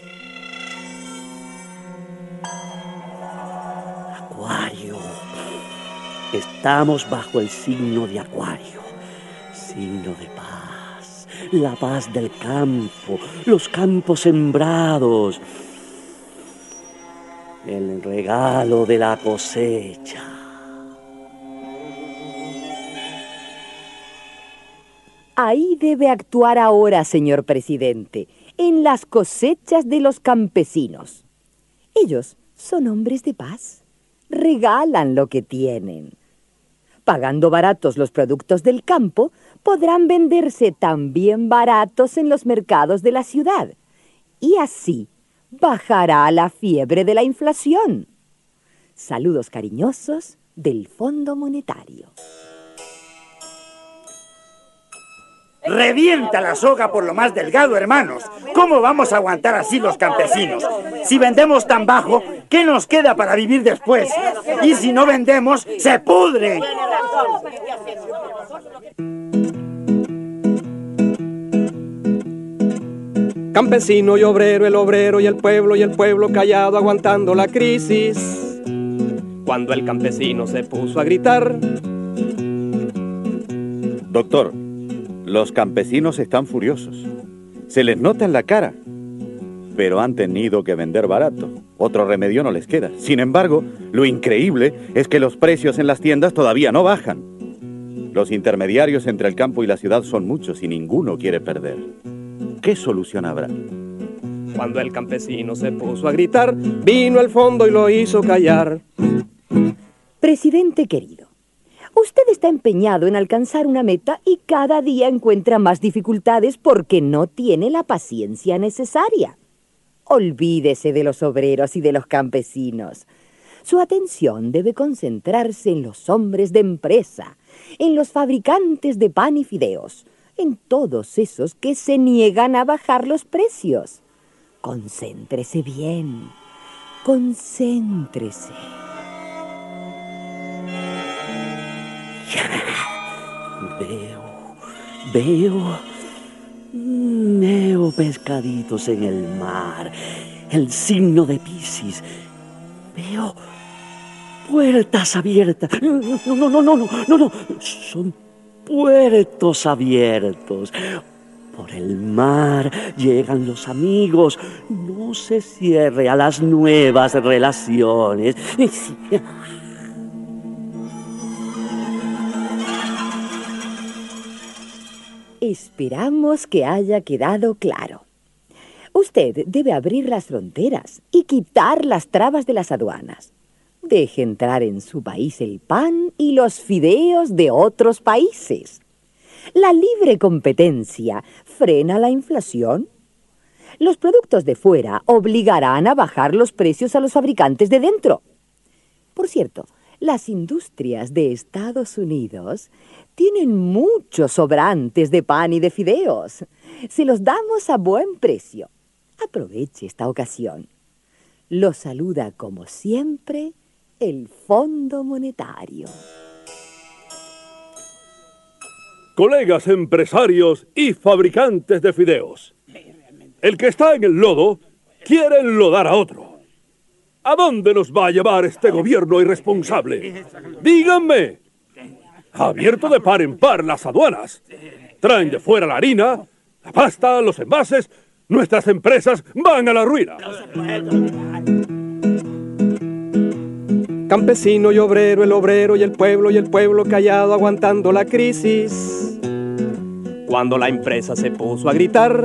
Acuario. Estamos bajo el signo de Acuario. Signo de paz. La paz del campo. Los campos sembrados. El regalo de la cosecha. Ahí debe actuar ahora, señor presidente, en las cosechas de los campesinos. Ellos son hombres de paz. Regalan lo que tienen. Pagando baratos los productos del campo, podrán venderse también baratos en los mercados de la ciudad. Y así bajará la fiebre de la inflación. Saludos cariñosos del Fondo Monetario. Revienta la soga por lo más delgado, hermanos. ¿Cómo vamos a aguantar así los campesinos? Si vendemos tan bajo, ¿qué nos queda para vivir después? Y si no vendemos, ¡se pudre! Campesino y obrero, el obrero y el pueblo y el pueblo callado aguantando la crisis. Cuando el campesino se puso a gritar. Doctor, los campesinos están furiosos. Se les nota en la cara. Pero han tenido que vender barato. Otro remedio no les queda. Sin embargo, lo increíble es que los precios en las tiendas todavía no bajan. Los intermediarios entre el campo y la ciudad son muchos y ninguno quiere perder. ¿Qué solución habrá? Cuando el campesino se puso a gritar, vino el fondo y lo hizo callar. Presidente querido, usted está empeñado en alcanzar una meta y cada día encuentra más dificultades porque no tiene la paciencia necesaria. Olvídese de los obreros y de los campesinos. Su atención debe concentrarse en los hombres de empresa, en los fabricantes de pan y fideos, en todos esos que se niegan a bajar los precios. Concéntrese bien, concéntrese. Veo, veo, veo pescaditos en el mar, el signo de Piscis. Veo puertas abiertas. No, no, no, no, no, no, no. Son puertos abiertos. Por el mar llegan los amigos. No se cierre a las nuevas relaciones. Esperamos que haya quedado claro. Usted debe abrir las fronteras y quitar las trabas de las aduanas. Deje entrar en su país el pan y los fideos de otros países. La libre competencia frena la inflación. Los productos de fuera obligarán a bajar los precios a los fabricantes de dentro. Por cierto, las industrias de Estados Unidos tienen muchos sobrantes de pan y de fideos. Se los damos a buen precio. Aproveche esta ocasión. Lo saluda como siempre el Fondo Monetario. Colegas empresarios y fabricantes de fideos. El que está en el lodo quiere enlodar a otro. ¿A dónde nos va a llevar este gobierno irresponsable? Díganme. Ha abierto de par en par las aduanas. Traen de fuera la harina, la pasta, los envases. Nuestras empresas van a la ruina. Campesino y obrero, el obrero y el pueblo y el pueblo callado aguantando la crisis. Cuando la empresa se puso a gritar.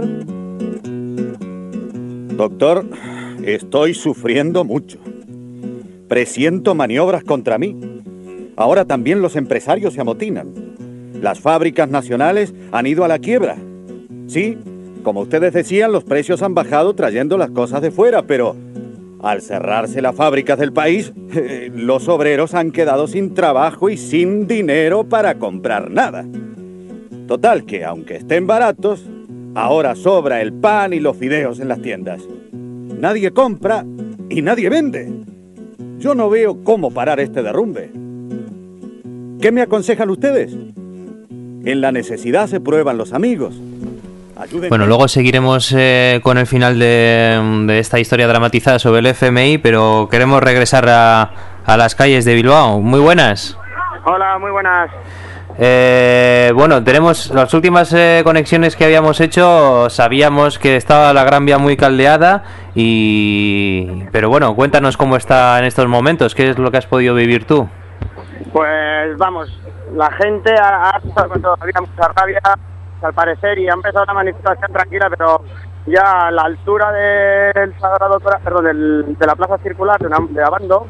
Doctor, estoy sufriendo mucho. Presiento maniobras contra mí. Ahora también los empresarios se amotinan. Las fábricas nacionales han ido a la quiebra. Sí, como ustedes decían, los precios han bajado trayendo las cosas de fuera, pero al cerrarse las fábricas del país, eh, los obreros han quedado sin trabajo y sin dinero para comprar nada. Total que, aunque estén baratos, ahora sobra el pan y los fideos en las tiendas. Nadie compra y nadie vende. Yo no veo cómo parar este derrumbe. ¿Qué me aconsejan ustedes? En la necesidad se prueban los amigos. Ayúdenme. Bueno, luego seguiremos eh, con el final de, de esta historia dramatizada sobre el F M I, pero queremos regresar a, a las calles de Bilbao. Muy buenas. Hola, muy buenas. Eh, bueno, tenemos las últimas eh, conexiones que habíamos hecho. Sabíamos que estaba la Gran Vía muy caldeada, y pero bueno, cuéntanos cómo está en estos momentos. ¿Qué es lo que has podido vivir tú? Pues vamos, la gente ha, ha cuando había mucha rabia, al parecer, y ha empezado una manifestación tranquila, pero ya a la altura del Sagrado Corazón, perdón, del, de la Plaza Circular de, una, de Abando,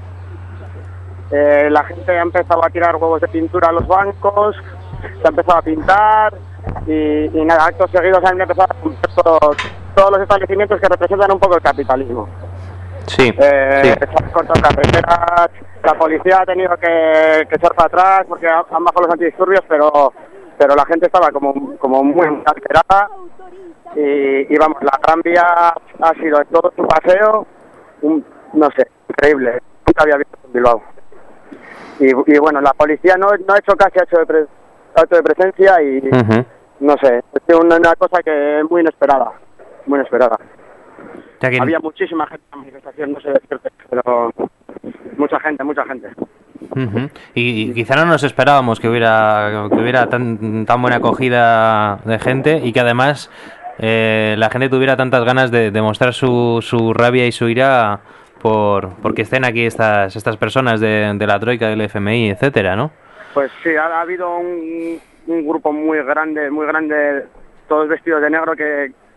eh, la gente ha empezado a tirar huevos de pintura a los bancos, se ha empezado a pintar, y, y nada, actos seguidos han empezado a cumplir todos, todos los establecimientos que representan un poco el capitalismo. Sí, eh, sí. Se han cortado carreteras, la policía ha tenido que, que echar para atrás porque han bajado los antidisturbios, pero pero la gente estaba como, como muy alterada, y, y vamos, la Gran Vía ha sido en todo su paseo, un, no sé, increíble, nunca había visto en Bilbao. Y, y bueno, la policía no, no ha hecho casi acto de, pre, acto de presencia y uh-huh. no sé, es una, una cosa que es muy inesperada, muy inesperada. Que... Había muchísima gente en la manifestación, no sé decirte, pero mucha gente, mucha gente. Uh-huh. Y, y quizá no nos esperábamos que hubiera que hubiera tan tan buena acogida de gente, y que además eh, la gente tuviera tantas ganas de demostrar su, su rabia y su ira por porque estén aquí estas estas personas de, de la Troika, del F M I, etcétera, ¿no? Pues sí, ha, ha habido un, un grupo muy grande, muy grande, todos vestidos de negro, que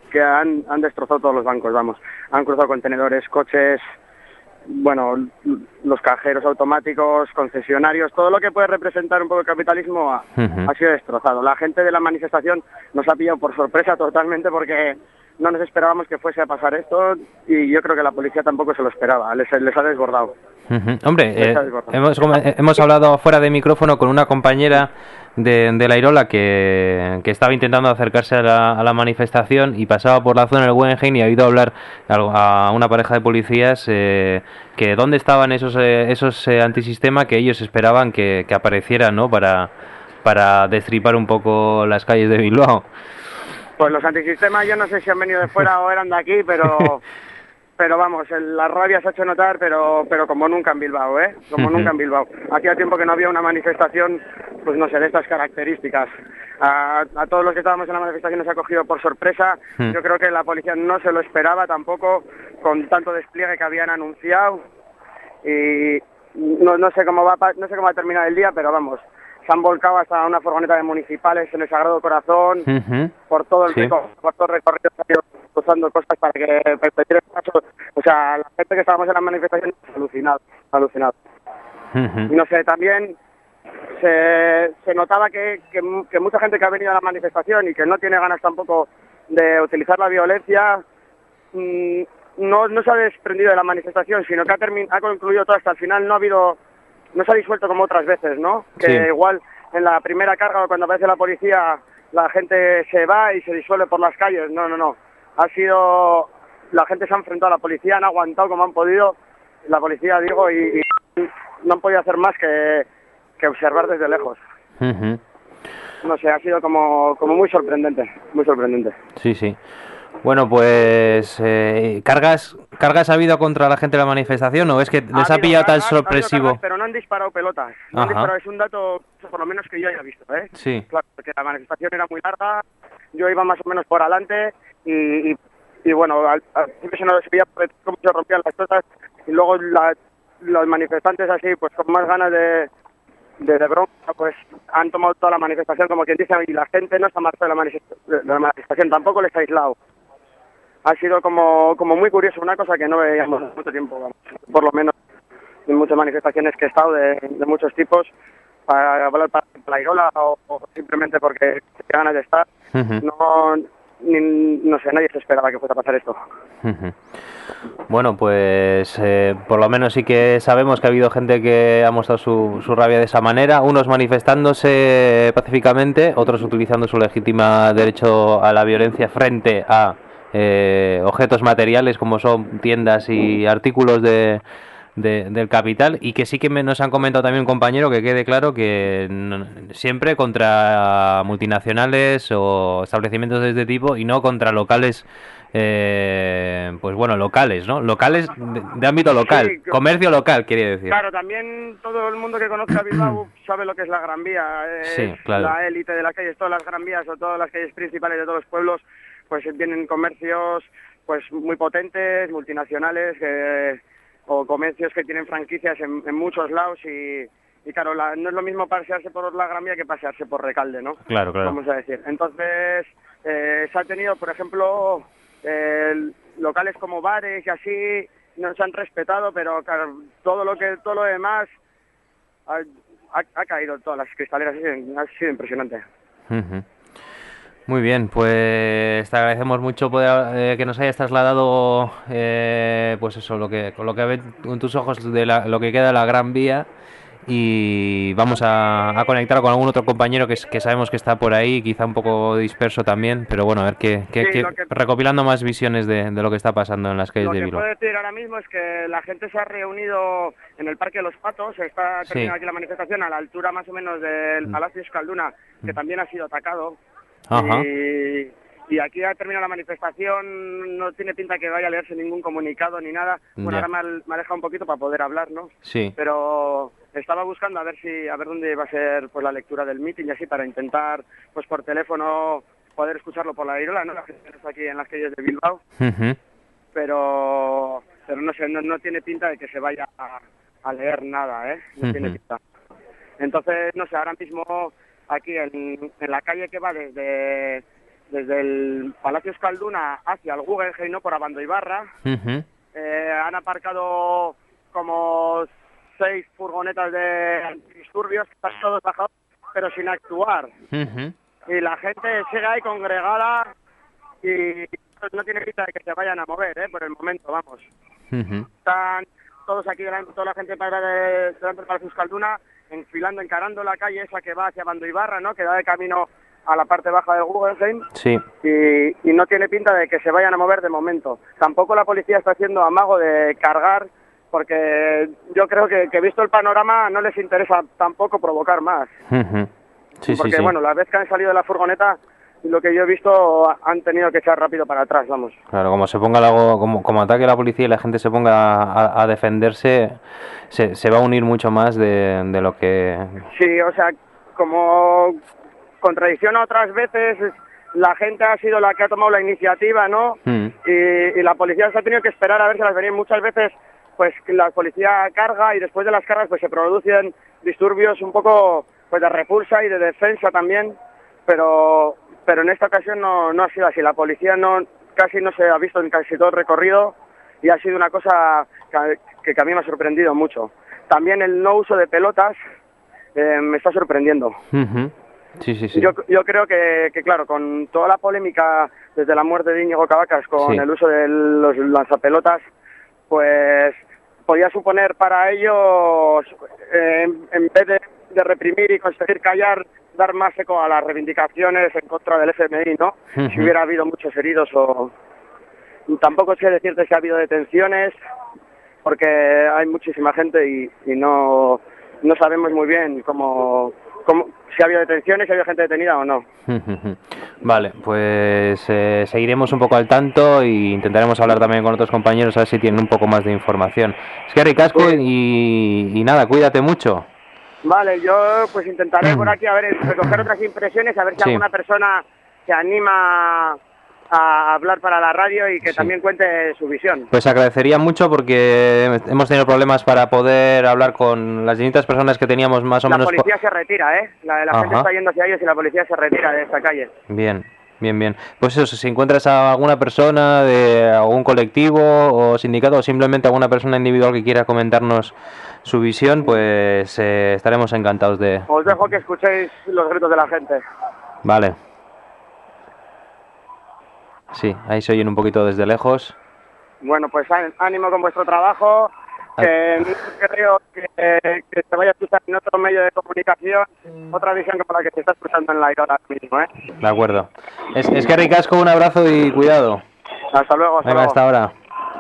que han, han destrozado todos los bancos, vamos. Han cruzado contenedores, coches, bueno, los cajeros automáticos, concesionarios, todo lo que puede representar un poco el capitalismo ha, Uh-huh. ha sido destrozado. La gente de la manifestación nos ha pillado por sorpresa totalmente porque no nos esperábamos que fuese a pasar esto y yo creo que la policía tampoco se lo esperaba, les, les ha desbordado. Uh-huh. Hombre, eh, Les ha desbordado. hemos, como- eh, hemos hablado fuera de micrófono con una compañera de, de la Irola que, que estaba intentando acercarse a la, a la manifestación y pasaba por la zona del Guggenheim y ha oído hablar algo- a una pareja de policías eh, que dónde estaban esos eh, esos eh, antisistema que ellos esperaban que, que aparecieran, ¿no? Para, para destripar un poco las calles de Bilbao. Pues los antisistemas yo no sé si han venido de fuera o eran de aquí, pero pero vamos, el- la rabia se ha hecho notar, pero pero como nunca en Bilbao, ¿eh? Como Ujú. nunca en Bilbao. Hacía tiempo que no había una manifestación, pues no sé, de estas características. A, a todos los que estábamos en la manifestación nos ha cogido por sorpresa. Hmm. Yo creo que la policía no se lo esperaba tampoco, con tanto despliegue que habían anunciado. Y no, no sé cómo va a pa- no sé cómo va a terminar el día, pero vamos, se han volcado hasta una furgoneta de municipales en el Sagrado Corazón, Ujú. por todo el Sí. recorrido, por todo el recorrido se ha ido cruzando cosas para que perpetuar el paso. O sea, la gente que estábamos en la manifestación alucinado, alucinado. Ujú. Y no sé, también se, se notaba que, que, mu- que mucha gente que ha venido a la manifestación y que no tiene ganas tampoco de utilizar la violencia, mm, no, no se ha desprendido de la manifestación, sino que ha, termin- ha concluido todo hasta el final. No ha habido, no se ha disuelto como otras veces, ¿no? Que Sí. igual en la primera carga o cuando aparece la policía la gente se va y se disuelve por las calles. No, no, no. Ha sido, la gente se ha enfrentado a la policía, han aguantado como han podido. La policía, digo, y, y no han podido hacer más que, que observar desde lejos. Ujú. No sé, ha sido como, como muy sorprendente, muy sorprendente. Sí, sí. Bueno, pues eh, cargas cargas ha habido contra la gente de la manifestación o es que les ha, habido pillado tan cargas, ha habido sorpresivo. cargas, pero no han disparado pelotas. No han Ajá. disparado, es un dato, por lo menos que yo haya visto, ¿eh? Sí. Claro, porque la manifestación era muy larga, yo iba más o menos por adelante y, y, y bueno, al, al principio se nos veía por cómo se rompían las cosas y luego la- los manifestantes así, pues con más ganas de, de, de bronca, pues han tomado toda la manifestación como quien dice y la gente no está marchando de la, manifest- de la manifestación, tampoco les ha aislado. Ha sido como, como muy curioso, una cosa que no veíamos hace mucho tiempo, vamos. Por lo menos en muchas manifestaciones que he estado de, de muchos tipos, para hablar para la Irola o, o simplemente porque se ganas de estar. Ujú. No, ni- no sé, nadie se esperaba que fuera a pasar esto. Ujú. Bueno, pues eh, por lo menos sí que sabemos que ha habido gente que ha mostrado su, su rabia de esa manera, unos manifestándose pacíficamente, otros utilizando su legítima derecho a la violencia frente a eh, objetos materiales como son tiendas y artículos de, de- del capital, y que sí que me- nos han comentado también un compañero que quede claro que no- siempre contra multinacionales o establecimientos de este tipo y no contra locales, eh, pues bueno, locales, ¿no? Locales de, de ámbito local, Sí, que- comercio local, quería decir. Claro, también todo el mundo que conozca Bilbao sabe lo que es la Gran Vía. Es Sí, claro. la élite de las calles, todas las Gran Vías o todas las calles principales de todos los pueblos, pues tienen comercios pues muy potentes, multinacionales, eh, o comercios que tienen franquicias en, en muchos lados y, y claro, la- no es lo mismo pasearse por la Gran Vía que pasearse por Recalde, ¿no? Claro, claro. Vamos a decir. Entonces, eh, se ha tenido, por ejemplo, eh, locales como bares y así, no se han respetado, pero claro, todo lo que todo lo demás ha, ha- ha caído, todas las cristaleras, ha sido, ha sido impresionante. Ujú. Muy bien, pues te agradecemos mucho poder, eh, que nos hayas trasladado, eh, pues eso, lo que con lo que ves con tus ojos de la- lo que queda de la Gran Vía, y vamos a, a conectar con algún otro compañero que, es- que sabemos que está por ahí, quizá un poco disperso también, pero bueno, a ver qué, qué- Sí, qué- lo que- recopilando más visiones de, de lo que está pasando en las calles Lo de que Bilbao. puedo decir ahora mismo es que la gente se ha reunido en el Parque de los Patos, está Sí. terminando aquí la manifestación a la altura más o menos del Mm. Palacio Euskalduna, que también ha sido atacado. Ajá. Y, y aquí ha terminado la manifestación, no tiene pinta que vaya a leerse ningún comunicado ni nada. Bueno, Ya. ahora me ha, me ha dejado un poquito para poder hablar, ¿no? Sí. Pero estaba buscando a ver si a ver dónde iba a ser pues la lectura del meeting y así para intentar pues por teléfono poder escucharlo por la Irola, ¿no? La gente está aquí en las calles de Bilbao, Ujú. pero pero no sé, no, no tiene pinta de que se vaya a, a leer nada, ¿eh? No tiene Ujú. pinta. Entonces, no sé, ahora mismo aquí en, en la calle que va desde desde el Palacio Euskalduna hacia el Guggenheim, ¿no? Por Abandoibarra. Uh-huh. Eh, han aparcado como seis furgonetas de antidisturbios, están todos bajados, pero sin actuar. Uh-huh. Y la gente sigue ahí congregada y no tiene pinta de que se vayan a mover, ¿eh? Por el momento, vamos. Uh-huh. Están todos aquí delante, toda la gente para de, delante del Palacio Euskalduna, enfilando, encarando la calle esa que va hacia Abandoibarra, ¿no? Que da de camino a la parte baja del Guggenheim. Sí. Y, y no tiene pinta de que se vayan a mover de momento. Tampoco la policía está haciendo amago de cargar, porque yo creo que, que visto el panorama no les interesa tampoco provocar más. Uh-huh. Sí, porque sí, sí. bueno, la vez que han salido de la furgoneta, lo que yo he visto, han tenido que echar rápido para atrás, vamos. Claro, como se ponga algo, como, como ataque la policía y la gente se ponga a, a defenderse, se, se va a unir mucho más de, de lo que... Sí, o sea, como contradicción a otras veces, la gente ha sido la que ha tomado la iniciativa, ¿no? Mm. Y, y la policía se ha tenido que esperar a ver si las venían. Muchas veces, pues la policía carga y después de las cargas pues se producen disturbios un poco pues de repulsa y de defensa también, pero pero en esta ocasión no, no ha sido así. La policía no casi no se ha visto en casi todo el recorrido y ha sido una cosa que, que a mí me ha sorprendido mucho. También el no uso de pelotas eh, me está sorprendiendo. Uh-huh. Sí, sí, sí. Yo, yo creo que, que, claro, con toda la polémica desde la muerte de Íñigo Cabacas con Sí. el uso de los lanzapelotas, pues podía suponer para ellos, eh, en, en vez de, de reprimir y conseguir callar, dar más eco a las reivindicaciones en contra del F M I, ¿no? Uh-huh. Si hubiera habido muchos heridos o... Tampoco sé decirte si ha habido detenciones, porque hay muchísima gente y, y no, no sabemos muy bien cómo... Como, si ha habido detenciones, si ha habido gente detenida o no. Vale, pues eh, seguiremos un poco al tanto e intentaremos hablar también con otros compañeros a ver si tienen un poco más de información. Es que ricasco y, y nada, cuídate mucho. Vale, yo pues intentaré por aquí a ver recoger otras impresiones, a ver si Sí. alguna persona se anima a hablar para la radio y que Sí. también cuente su visión. Pues agradecería mucho porque hemos tenido problemas para poder hablar con las distintas personas que teníamos más o La menos... policía se retira, ¿eh? La, la gente Ajá. está yendo hacia ellos y la policía se retira de esta calle. Bien, bien, bien. Pues eso, si encuentras a alguna persona de algún colectivo o sindicato o simplemente alguna persona individual que quiera comentarnos su visión, pues eh, estaremos encantados de... Os dejo que escuchéis los gritos de la gente. Vale. Sí, ahí se oyen un poquito desde lejos. Bueno, pues á- ánimo con vuestro trabajo. Que no creo que, que se vaya a escuchar en otro medio de comunicación otra visión como la que se está escuchando en la ahora mismo, ¿eh? De acuerdo. Es, es que ricasco, un abrazo y cuidado. Hasta luego, hasta Venga, luego. hasta ahora.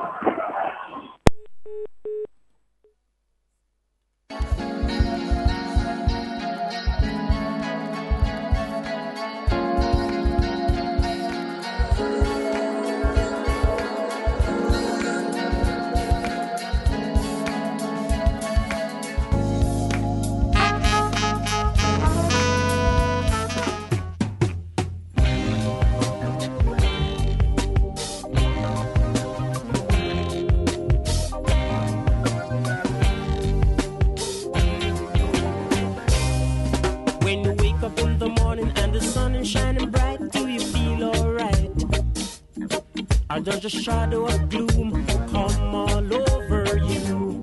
When you wake up in the morning and the sun is shining bright, do you feel alright? Or does a shadow of gloom come all over you?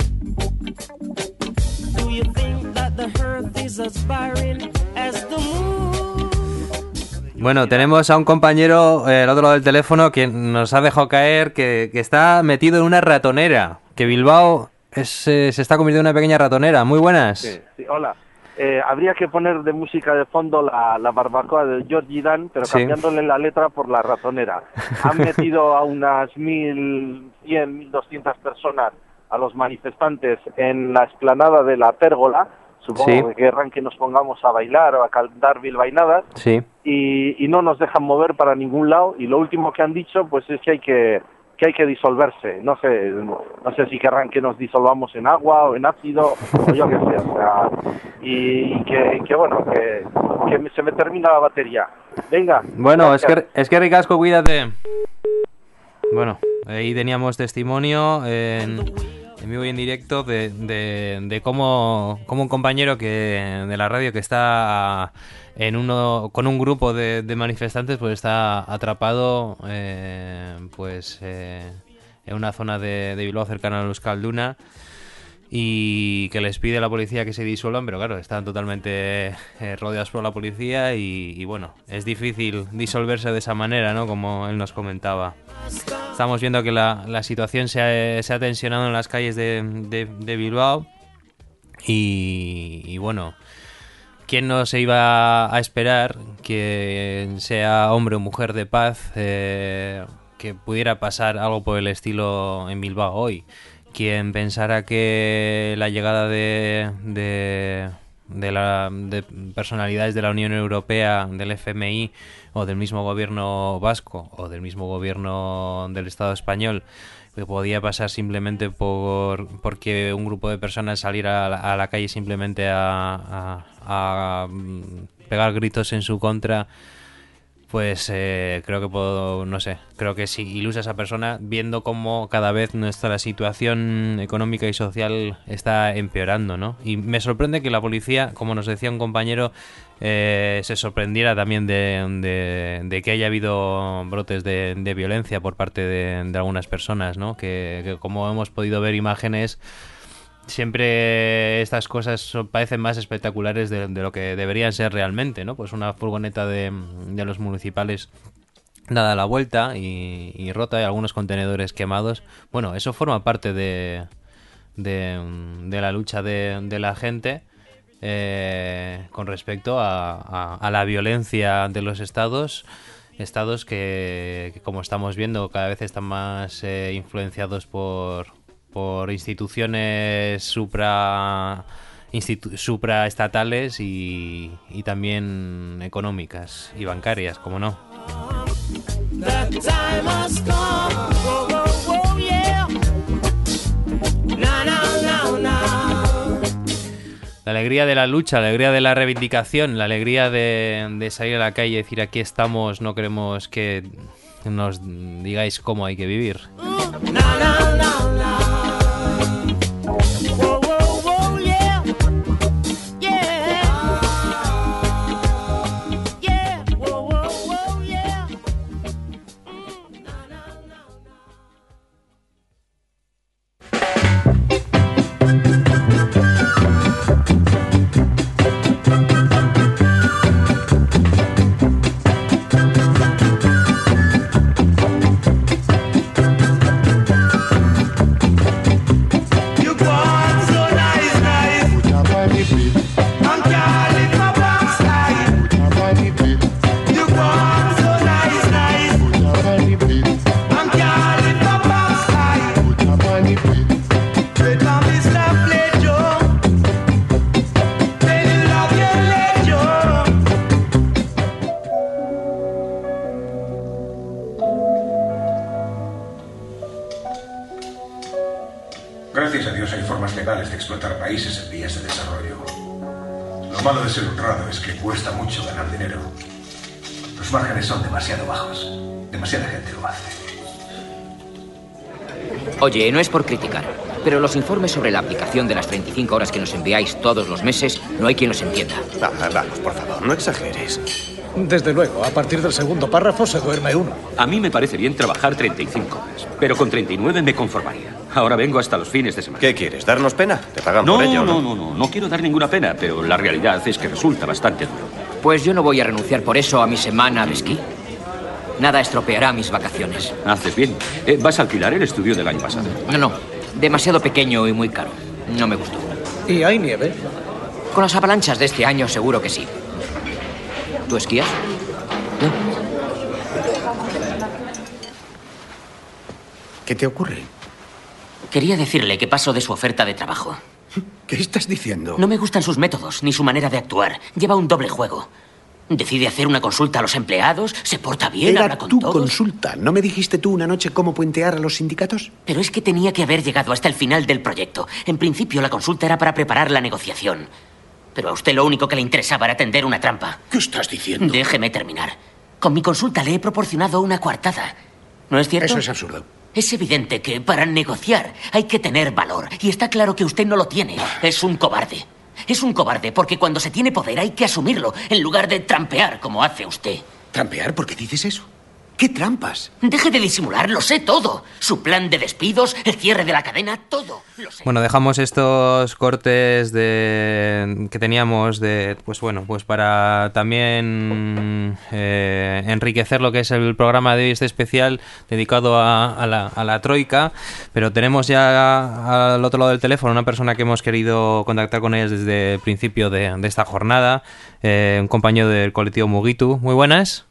Do you think that the earth is as barren as the moon? Bueno, tenemos a un compañero eh, al otro lado del teléfono que nos ha dejado caer que, que está metido en una ratonera, que Bilbao es, eh, se está convirtiendo en una pequeña ratonera. Muy buenas. Sí, sí, hola. Eh, habría que poner de música de fondo la, la barbacoa de Georgie Dan, pero Sí. cambiándole la letra por la ratonera. Han metido a unas mil cien, mil doscientas personas a los manifestantes en la explanada de la Pérgola. Supongo Sí. que querrán que nos pongamos a bailar o a cantar bilbainadas. Sí. Y, y no nos dejan mover para ningún lado. Y lo último que han dicho pues es que hay que que hay que disolverse. No sé, no sé si querrán que nos disolvamos en agua o en ácido o yo qué sé. O sea, y, y que, que bueno, que, que me- se me termina la batería. Venga. Bueno, es gracias. que, es que ricasco, cuídate. Bueno, ahí teníamos testimonio en, en vivo y en directo de, de, de cómo, cómo un compañero que de la radio que está en uno con un grupo de, de manifestantes pues está atrapado eh, pues eh, en una zona de, de Bilbao cercana a Euskalduna, y que les pide a la policía que se disuelvan, pero claro, están totalmente eh, rodeados por la policía y, y bueno, es difícil disolverse de esa manera, ¿no? Como él nos comentaba. Estamos viendo que la, la situación se ha, se ha tensionado en las calles de, de, de Bilbao y, y bueno, ¿quién no se iba a esperar que sea hombre o mujer de paz eh, que pudiera pasar algo por el estilo en Bilbao hoy? Quien pensara que la llegada de, de, de, la, de personalidades de la Unión Europea, del F M I o del mismo gobierno vasco o del mismo gobierno del Estado español que podía pasar simplemente por porque un grupo de personas saliera a la, a la calle simplemente a, a, a pegar gritos en su contra, pues eh, creo que puedo, no sé, creo que si ilusa a esa persona viendo cómo cada vez nuestra situación económica y social está empeorando, ¿no? Y me sorprende que la policía, como nos decía un compañero, eh, se sorprendiera también de, de, de que haya habido brotes de, de violencia por parte de, de algunas personas, ¿no? Que, que como hemos podido ver imágenes, siempre estas cosas son, parecen más espectaculares de, de lo que deberían ser realmente, ¿no? Pues una furgoneta de, de los municipales dada la vuelta y, y rota, y algunos contenedores quemados. Bueno, eso forma parte de, de, de la lucha de, de la gente eh, con respecto a, a, a la violencia de los estados. Estados que, que, como estamos viendo, cada vez están más eh, influenciados por... por instituciones supra institu, supraestatales y, y también económicas y bancarias, como no. La alegría de la lucha, la alegría de la reivindicación, la alegría de, de salir a la calle y decir aquí estamos, no queremos que nos digáis cómo hay que vivir. Gracias a Dios hay formas legales de explotar países en vías de desarrollo. Lo malo de ser honrado es que cuesta mucho ganar dinero. Los márgenes son demasiado bajos. Demasiada gente lo hace. Oye, no es por criticar, pero los informes sobre la aplicación de las treinta y cinco horas que nos enviáis todos los meses, no hay quien los entienda. Ah, vamos, por favor, no exageres. Desde luego, a partir del segundo párrafo se duerme uno. A mí me parece bien trabajar treinta y cinco horas, pero con treinta y nueve me conformaría. Ahora vengo hasta los fines de semana. ¿Qué quieres? ¿Darnos pena? Te pagan no, por ello, ¿no? No, no, no, no. No quiero dar ninguna pena, pero la realidad es que resulta bastante duro. Pues yo no voy a renunciar por eso a mi semana de esquí. Nada estropeará mis vacaciones. Haces bien. Eh, ¿Vas a alquilar el estudio del año pasado? No, no. Demasiado pequeño y muy caro. No me gustó. ¿Y hay nieve? Con las avalanchas de este año seguro que sí. ¿Tú esquías? ¿No? ¿Qué te ocurre? Quería decirle que paso de su oferta de trabajo. ¿Qué estás diciendo? No me gustan sus métodos, ni su manera de actuar. Lleva un doble juego. Decide hacer una consulta a los empleados, se porta bien, habla Era con tu todos. consulta. ¿No me dijiste tú una noche cómo puentear a los sindicatos? Pero es que tenía que haber llegado hasta el final del proyecto. En principio, la consulta era para preparar la negociación. Pero a usted lo único que le interesaba era tender una trampa. ¿Qué estás diciendo? Déjeme terminar. Con mi consulta le he proporcionado una coartada. ¿No es cierto? Eso es absurdo. Es evidente que para negociar hay que tener valor. Y está claro que usted no lo tiene. Es un cobarde. Es un cobarde porque cuando se tiene poder hay que asumirlo, en lugar de trampear como hace usted. ¿Trampear? ¿Por qué dices eso? ¿Qué trampas? Deje de disimular, lo sé todo. Su plan de despidos, el cierre de la cadena, todo. Lo sé. Bueno, dejamos estos cortes de que teníamos de, pues bueno, pues para también eh, enriquecer lo que es el programa de hoy, este especial dedicado a, a, la, a la Troika, pero tenemos ya al otro lado del teléfono una persona que hemos querido contactar con ellas desde el principio de, de esta jornada, eh, un compañero del colectivo Mugitu. Muy buenas.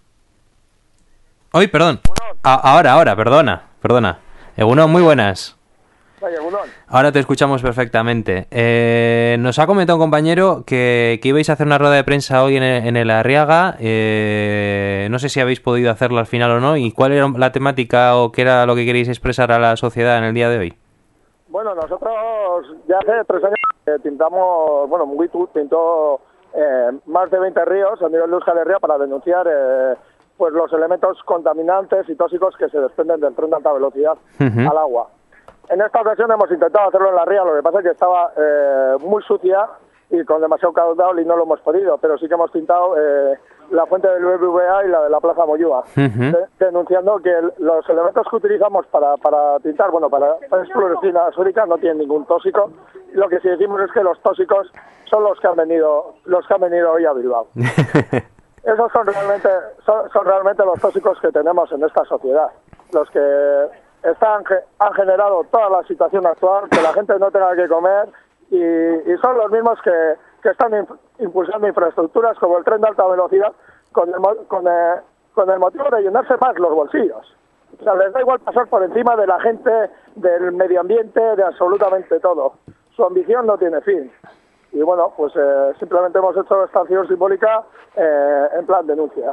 Hoy, perdón. A- ahora, ahora, perdona, perdona. Egunon, muy buenas. Vaya, Egunon. Ahora te escuchamos perfectamente. Eh, nos ha comentado un compañero que, que ibais a hacer una rueda de prensa hoy en el, en el Arriaga. Eh, no sé si habéis podido hacerla al final o no. ¿Y cuál era la temática o qué era lo que queréis expresar a la sociedad en el día de hoy? Bueno, nosotros ya hace tres años que pintamos, bueno, Mugitu pintó eh, más de veinte ríos a nivel de Euskal Herria para denunciar eh, pues los elementos contaminantes y tóxicos que se desprenden del tren de alta velocidad uh-huh. al agua. En esta ocasión hemos intentado hacerlo en la ría, lo que pasa es que estaba eh, muy sucia y con demasiado caudal y no lo hemos podido, pero sí que hemos pintado eh, la fuente del B B V A y la de la Plaza Moyúa, uh-huh. de, denunciando que el, los elementos que utilizamos para, para tintar, bueno, para, para exploración sódica no tienen ningún tóxico, y lo que sí decimos es que los tóxicos son los que han venido, los que han venido hoy a Bilbao. Esos son realmente, son, son realmente los tóxicos que tenemos en esta sociedad, los que están, han generado toda la situación actual, que la gente no tenga que comer, y, y son los mismos que, que están impulsando infraestructuras como el tren de alta velocidad con el, con, el, con el motivo de llenarse más los bolsillos. O sea, les da igual pasar por encima de la gente, del medio ambiente, de absolutamente todo. Su ambición no tiene fin. Y bueno, pues eh, simplemente hemos hecho esta acción simbólica eh, en plan denuncia.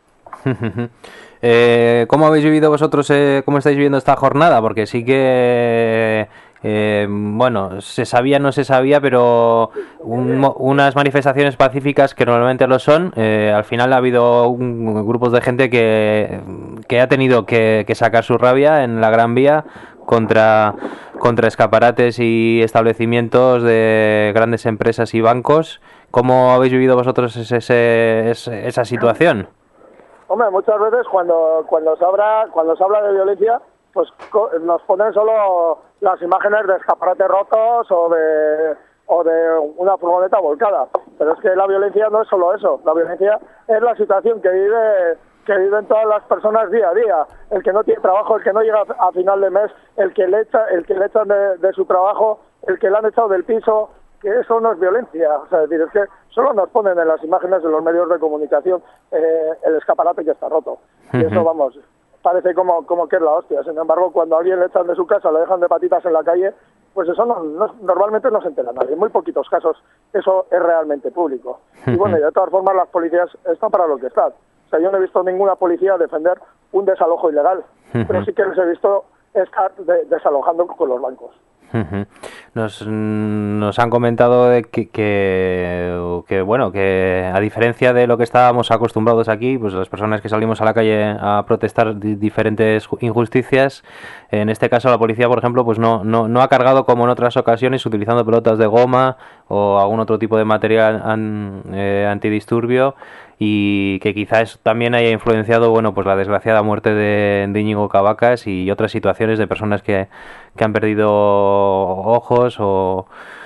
eh, ¿Cómo habéis vivido vosotros, eh, cómo estáis viviendo esta jornada? Porque sí que, eh, bueno, se sabía, no se sabía, pero un, unas manifestaciones pacíficas que normalmente lo son, eh, al final ha habido un, grupos de gente que, que ha tenido que, que sacar su rabia en la Gran Vía contra contra escaparates y establecimientos de grandes empresas y bancos. ¿Cómo habéis vivido vosotros ese, ese, ese, esa situación? Hombre, muchas veces cuando cuando se habla cuando se habla de violencia, pues nos ponen solo las imágenes de escaparates rotos o de o de una furgoneta volcada. Pero es que la violencia no es solo eso. La violencia es la situación que vive que viven todas las personas día a día, el que no tiene trabajo, el que no llega a final de mes, el que le echa, el que le echan de, de su trabajo, el que le han echado del piso, que eso no es violencia. O sea, es decir, es que solo nos ponen en las imágenes de los medios de comunicación eh, el escaparate que está roto. Y eso, vamos, parece como, como que es la hostia. Sin embargo, cuando a alguien le echan de su casa, le dejan de patitas en la calle, pues eso no, no, normalmente no se entera nadie. En muy poquitos casos eso es realmente público. Y bueno, y de todas formas las policías están para lo que están. O sea, yo no he visto ninguna policía defender un desalojo ilegal, uh-huh. pero sí que les he visto estar de, desalojando con los bancos. Uh-huh. Nos, nos han comentado de que, que, que, bueno, que a diferencia de lo que estábamos acostumbrados aquí, pues las personas que salimos a la calle a protestar di- diferentes injusticias, en este caso la policía, por ejemplo, pues no, no, no ha cargado como en otras ocasiones utilizando pelotas de goma o algún otro tipo de material an, eh, antidisturbio, y que quizás también haya influenciado, bueno, pues la desgraciada muerte de, de Íñigo Cabacas y otras situaciones de personas que, que han perdido ojos o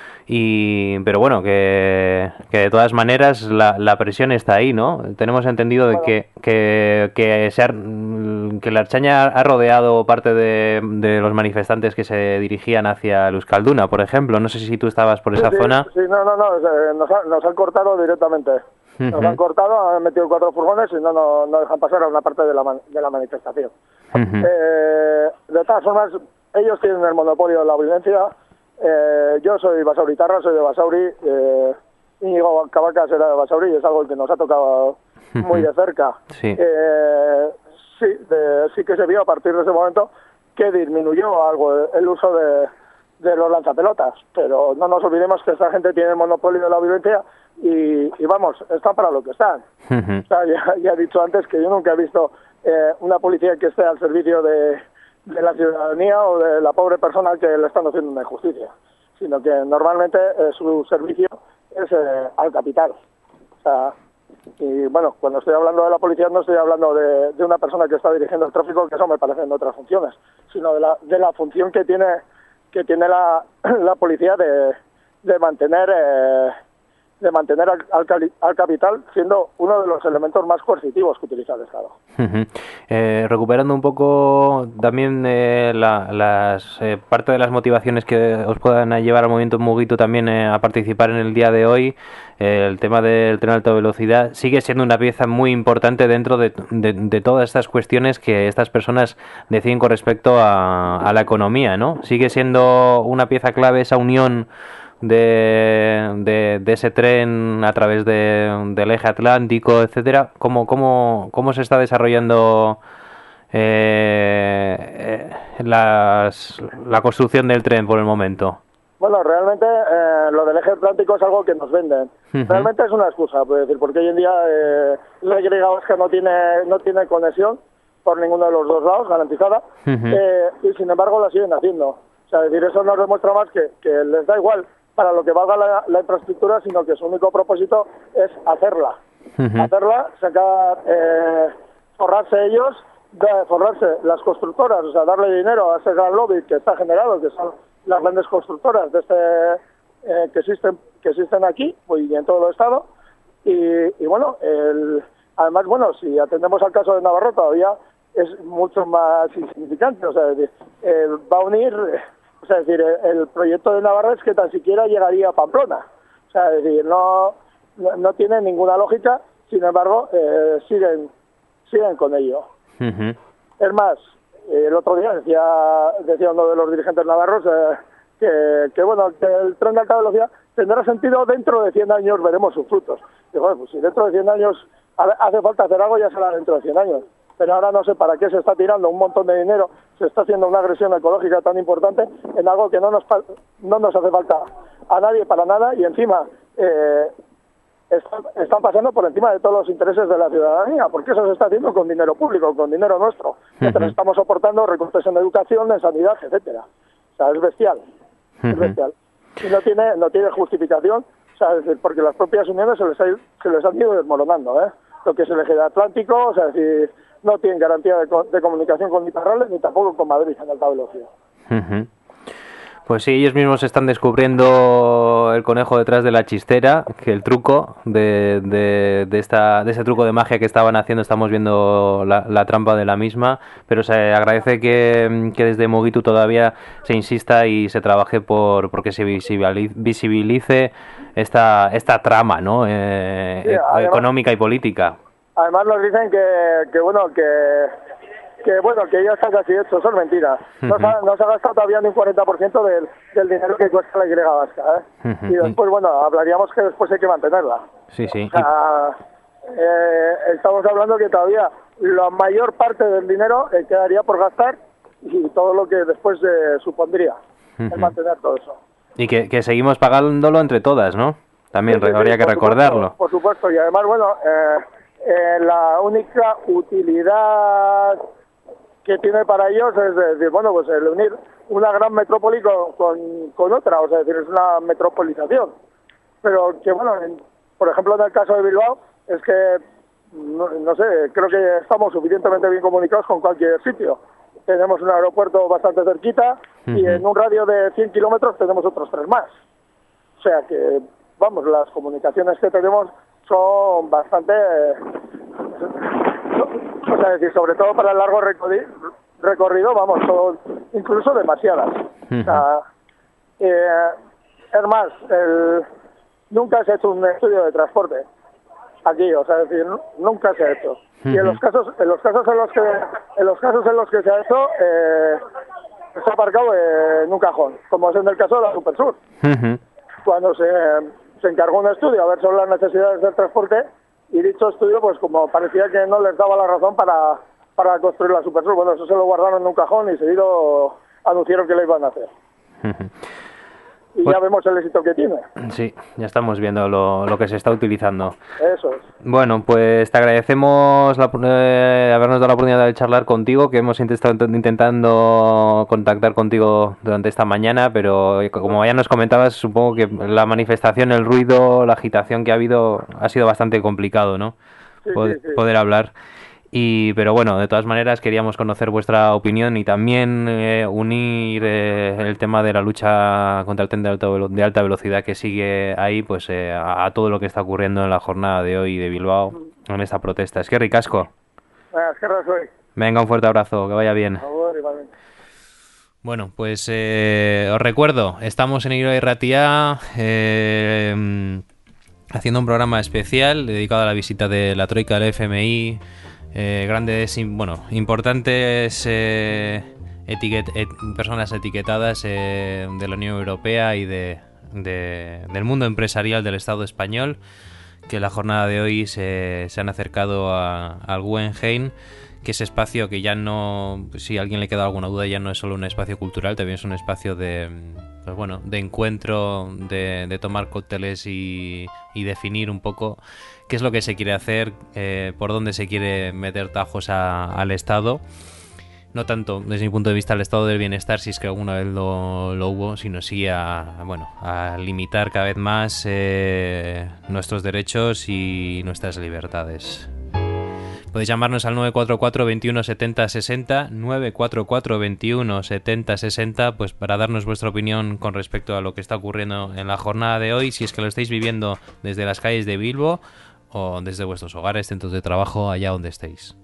y pero bueno, que, que de todas maneras la, la presión está ahí, ¿no? Tenemos entendido de que que, que, se ha, que la Ertzaintza ha rodeado parte de, de los manifestantes que se dirigían hacia Euskalduna, por ejemplo. No sé si tú estabas por esa sí, zona. Sí, no, no, no, nos, ha, nos han cortado directamente. Nos uh-huh. han cortado, han metido cuatro furgones y no, no, no dejan pasar a una parte de la, man, de la manifestación. Uh-huh. Eh, de todas formas, ellos tienen el monopolio de la violencia. Eh, yo soy basauritarra, soy de Basauri. Eh, Íñigo Cabacas era de Basauri y es algo que nos ha tocado uh-huh. muy de cerca. Sí, eh, sí, de, sí que se vio a partir de ese momento que disminuyó algo el uso de, de los lanzapelotas. Pero no nos olvidemos que esta gente tiene el monopolio de la violencia. Y, y vamos, están para lo que están. Uh-huh. O sea, ya, ya he dicho antes que yo nunca he visto eh, una policía que esté al servicio de, de la ciudadanía o de la pobre persona que le están haciendo una injusticia, sino que normalmente eh, su servicio es eh, al capital. O sea, y bueno, cuando estoy hablando de la policía no estoy hablando de, de una persona que está dirigiendo el tráfico, que eso me parecen otras funciones, sino de la, de la función que tiene que tiene la, la policía de, de mantener eh, de mantener al, al, al capital, siendo uno de los elementos más coercitivos que utiliza el Estado. Uh-huh. Eh, recuperando un poco también eh, la, las eh, parte de las motivaciones que os puedan llevar al movimiento Mugitu también eh, a participar en el día de hoy, eh, el tema del tren de alta velocidad sigue siendo una pieza muy importante dentro de, de, de todas estas cuestiones que estas personas deciden con respecto a, a la economía, ¿no? Sigue siendo una pieza clave esa unión De, de, de ese tren a través de, del eje atlántico, etcétera. ¿Cómo, cómo, cómo se está desarrollando eh, las, la construcción del tren por el momento? Bueno, realmente eh, lo del eje atlántico es algo que nos venden. Uh-huh. Realmente es una excusa, puedo decir, porque hoy en día eh, la Y vasca no tiene, no tiene conexión por ninguno de los dos lados, garantizada, uh-huh. eh, y sin embargo la siguen haciendo. O sea, es decir, eso nos demuestra más que, que les da igual para lo que valga la, la infraestructura, sino que su único propósito es hacerla. Uh-huh. Hacerla, sacar, eh, forrarse ellos, de, forrarse las constructoras, o sea, darle dinero a ese gran lobby que está generado, que son las grandes constructoras de este eh, que existen que existen aquí y en todo el estado. Y, y bueno, el, además, bueno, si atendemos al caso de Navarro, todavía es mucho más insignificante. O sea, es decir, eh, va a unir... O sea, es decir, el proyecto de Navarra es que tan siquiera llegaría a Pamplona. O sea, es decir, no, no tiene ninguna lógica, sin embargo, eh, siguen siguen con ello. Uh-huh. Es más, eh, el otro día decía decía uno de los dirigentes navarros eh, que, que, bueno, que el tren de alta velocidad tendrá sentido dentro de cien años, veremos sus frutos. Y bueno, pues si dentro de cien años hace falta hacer algo, ya será dentro de cien años. Pero ahora no sé para qué se está tirando un montón de dinero, se está haciendo una agresión ecológica tan importante en algo que no nos no nos hace falta a nadie para nada, y encima eh, están, están pasando por encima de todos los intereses de la ciudadanía, porque eso se está haciendo con dinero público, con dinero nuestro. Mientras estamos soportando recortes en educación, en sanidad, etcétera. O sea, es bestial, es bestial. Y no tiene no tiene justificación, o sea, es decir, porque las propias uniones se les, ha, se les han ido desmoronando, ¿eh? Lo que es el eje atlántico, o sea, es decir, no tienen garantía de, de comunicación con Iparralde ni tampoco con Madrid en alta velocidad. Uh-huh. Pues sí, ellos mismos están descubriendo el conejo detrás de la chistera, que el truco de, de, de, esta, de ese truco de magia que estaban haciendo, estamos viendo la, la trampa de la misma, pero se agradece que, que desde Mugitu todavía se insista y se trabaje por porque se visibilice esta, esta trama, ¿no? Eh, sí, además, económica y política. Además nos dicen que, que bueno, que, que bueno, que ya está casi hecho, eso es mentira. No, uh-huh. se, ha, no se ha gastado todavía ni un cuarenta por ciento del, del dinero que cuesta la Y vasca, ¿eh? Uh-huh. Y después, bueno, hablaríamos que después hay que mantenerla. Sí, sí. O sea, eh, estamos hablando que todavía la mayor parte del dinero eh, quedaría por gastar, y todo lo que después eh, supondría uh-huh. el mantener todo eso. Y que, que seguimos pagándolo entre todas, ¿no? También sí, sí, habría sí, que recordarlo. Supuesto, por supuesto, y además, bueno... Eh, Eh, la única utilidad que tiene para ellos es decir, bueno, pues el unir una gran metrópoli con, con, con otra, o sea, es decir, es una metropolización. Pero que, bueno, en, por ejemplo, en el caso de Bilbao, es que, no, no sé, creo que estamos suficientemente bien comunicados con cualquier sitio. Tenemos un aeropuerto bastante cerquita uh-huh. y en un radio de cien kilómetros tenemos otros tres más. O sea que, vamos, las comunicaciones que tenemos son bastante, o sea, es decir, sobre todo para el largo recorrido, recorrido vamos, son incluso demasiadas. Uh-huh. O sea, eh, es más, el, nunca se ha hecho un estudio de transporte aquí, o sea, es decir, nunca se ha hecho. Uh-huh. Y en los casos, en los casos en los que, en los casos en los que se ha hecho, eh, se ha aparcado en un cajón, como es en el caso de la Supersur. Uh-huh. Cuando se se encargó un estudio a ver sobre las necesidades del transporte, y dicho estudio, pues como parecía que no les daba la razón para, para construir la Supersur, bueno, eso se lo guardaron en un cajón y seguido anunciaron que lo iban a hacer. y Pues- ya vemos el éxito que tiene. Sí, ya estamos viendo lo, lo que se está utilizando. Eso es. Bueno, pues te agradecemos la, eh, habernos dado la oportunidad de charlar contigo, que hemos intentado, intentando contactar contigo durante esta mañana, pero eh, como ya nos comentabas, supongo que la manifestación, el ruido, la agitación que ha habido ha sido bastante complicado, ¿no? Sí, Pod- sí, sí. Poder hablar. Y, pero bueno, de todas maneras queríamos conocer vuestra opinión y también eh, unir eh, el tema de la lucha contra el tren de alta, velo- de alta velocidad que sigue ahí, pues eh, a, a todo lo que está ocurriendo en la jornada de hoy de Bilbao, en esta protesta. Es que ricasco. Ah, es que ahora soy. Venga, un fuerte abrazo, que vaya bien. Por favor, igualmente. Bueno, pues eh, os recuerdo, estamos en Iroa y Ratia eh, haciendo un programa especial dedicado a la visita de la Troika del F M I. Eh, grandes, im- bueno, importantes eh, etiquet- et- personas etiquetadas eh, de la Unión Europea y de, de- del mundo empresarial del Estado español, que la jornada de hoy se, se han acercado a- al Guggenheim, que es espacio que ya no, si a alguien le queda alguna duda, ya no es solo un espacio cultural, también es un espacio de, pues bueno, de encuentro, de, de tomar cócteles y, y definir un poco qué es lo que se quiere hacer, eh, por dónde se quiere meter tajos a- al Estado. No tanto desde mi punto de vista al estado del bienestar, si es que alguna vez lo, lo hubo, sino sí a, bueno, a limitar cada vez más eh, nuestros derechos y nuestras libertades. Podéis llamarnos al nueve cuatro cuatro, veintiuno, setenta, sesenta, nueve cuatro cuatro, veintiuno, setenta, sesenta, pues para darnos vuestra opinión con respecto a lo que está ocurriendo en la jornada de hoy, si es que lo estáis viviendo desde las calles de Bilbo o desde vuestros hogares, centros de trabajo, allá donde estéis.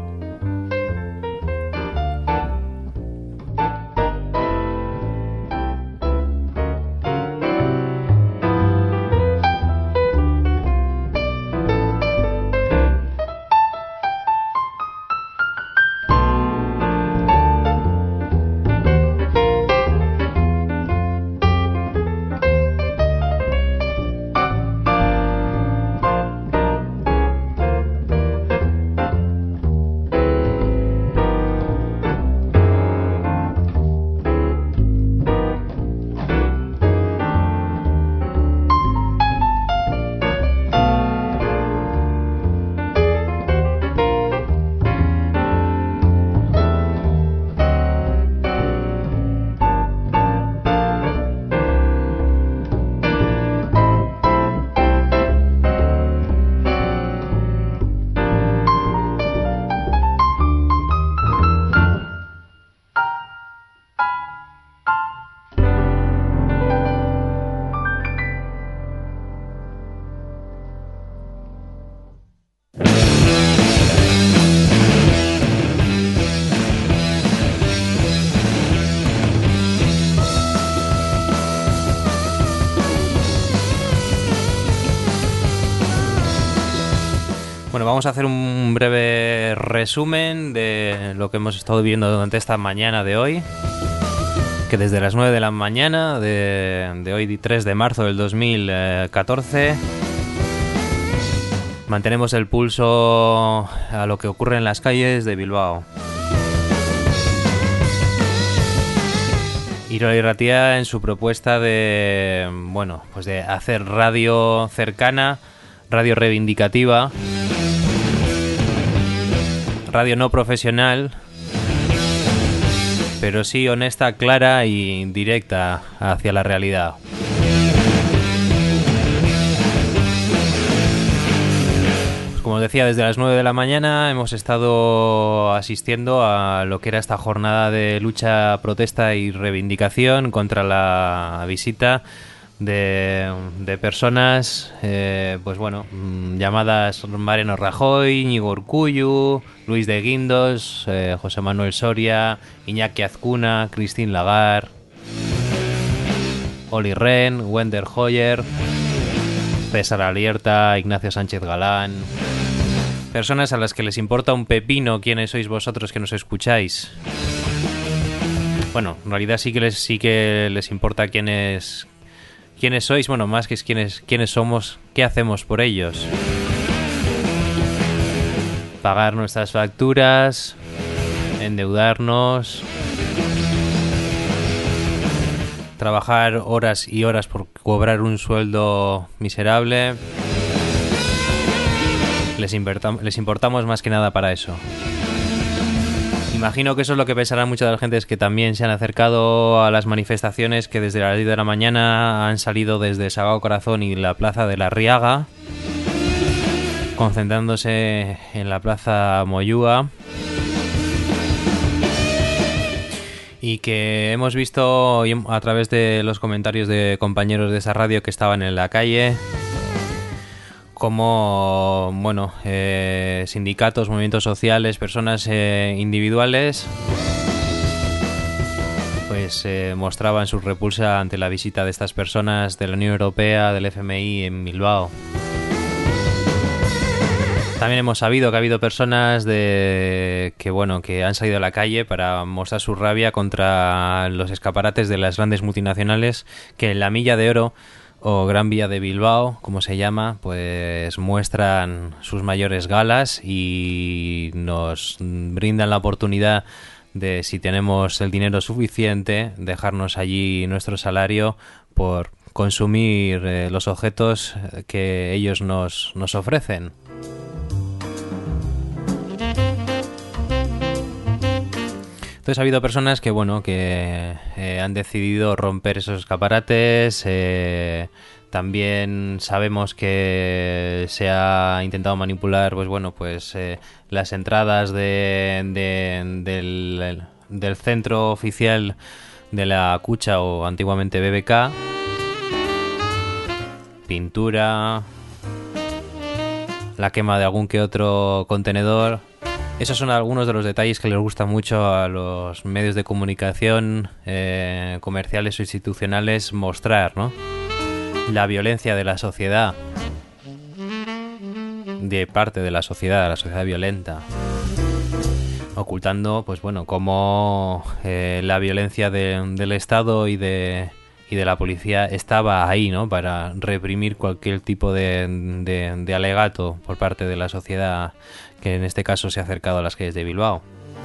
Bueno, vamos a hacer un breve resumen de lo que hemos estado viendo durante esta mañana de hoy. Que desde las nueve de la mañana de, de hoy, tres de marzo del dos mil catorce, mantenemos el pulso a lo que ocurre en las calles de Bilbao. Iroa y Ratia, en su propuesta de, bueno, pues de hacer radio cercana, radio reivindicativa, radio no profesional, pero sí honesta, clara y directa hacia la realidad. Pues como decía, desde las nueve de la mañana hemos estado asistiendo a lo que era esta jornada de lucha, protesta y reivindicación contra la visita de, de personas, eh, pues bueno, llamadas Mariano Rajoy, Íñigo Urkullu, Luis de Guindos, eh, José Manuel Soria, Iñaki Azcuna, Christine Lagarde, Oli Rehn, Wender Hoyer, César Alierta, Ignacio Sánchez Galán. Personas a las que les importa un pepino quiénes sois vosotros que nos escucháis. Bueno, en realidad sí que les, sí que les importa quiénes... ¿Quiénes sois? Bueno, más que es quiénes, quiénes somos, ¿qué hacemos por ellos? Pagar nuestras facturas, endeudarnos, trabajar horas y horas por cobrar un sueldo miserable. Les, importam- les importamos más que nada para eso. Imagino que eso es lo que pensarán muchas de las gentes que también se han acercado a las manifestaciones, que desde las diez de la mañana han salido desde Sagrado Corazón y la Plaza de la Riaga, concentrándose en la Plaza Moyúa, y que hemos visto a través de los comentarios de compañeros de esa radio que estaban en la calle, como, bueno, eh, sindicatos, movimientos sociales, personas eh, individuales, pues eh, mostraban su repulsa ante la visita de estas personas de la Unión Europea, del F M I en Bilbao. También hemos sabido que ha habido personas de que, bueno, que han salido a la calle para mostrar su rabia contra los escaparates de las grandes multinacionales que en la Milla de Oro, o Gran Vía de Bilbao, como se llama, pues muestran sus mayores galas y nos brindan la oportunidad de, si tenemos el dinero suficiente, dejarnos allí nuestro salario por consumir eh, los objetos que ellos nos, nos ofrecen. Entonces ha habido personas que, bueno, que eh, han decidido romper esos escaparates. Eh, también sabemos que se ha intentado manipular, pues bueno, pues eh, las entradas de, de, del, del centro oficial de la Cucha, o antiguamente B B K. Pintura, la quema de algún que otro contenedor. Esos son algunos de los detalles que les gustan mucho a los medios de comunicación eh, comerciales o institucionales mostrar, ¿no? La violencia de la sociedad, de parte de la sociedad, la sociedad violenta, ocultando, pues bueno, cómo eh, la violencia de, del Estado y de y de la policía estaba ahí, ¿no? Para reprimir cualquier tipo de, de, de alegato por parte de la sociedad, que en este caso se ha acercado a las calles de Bilbao.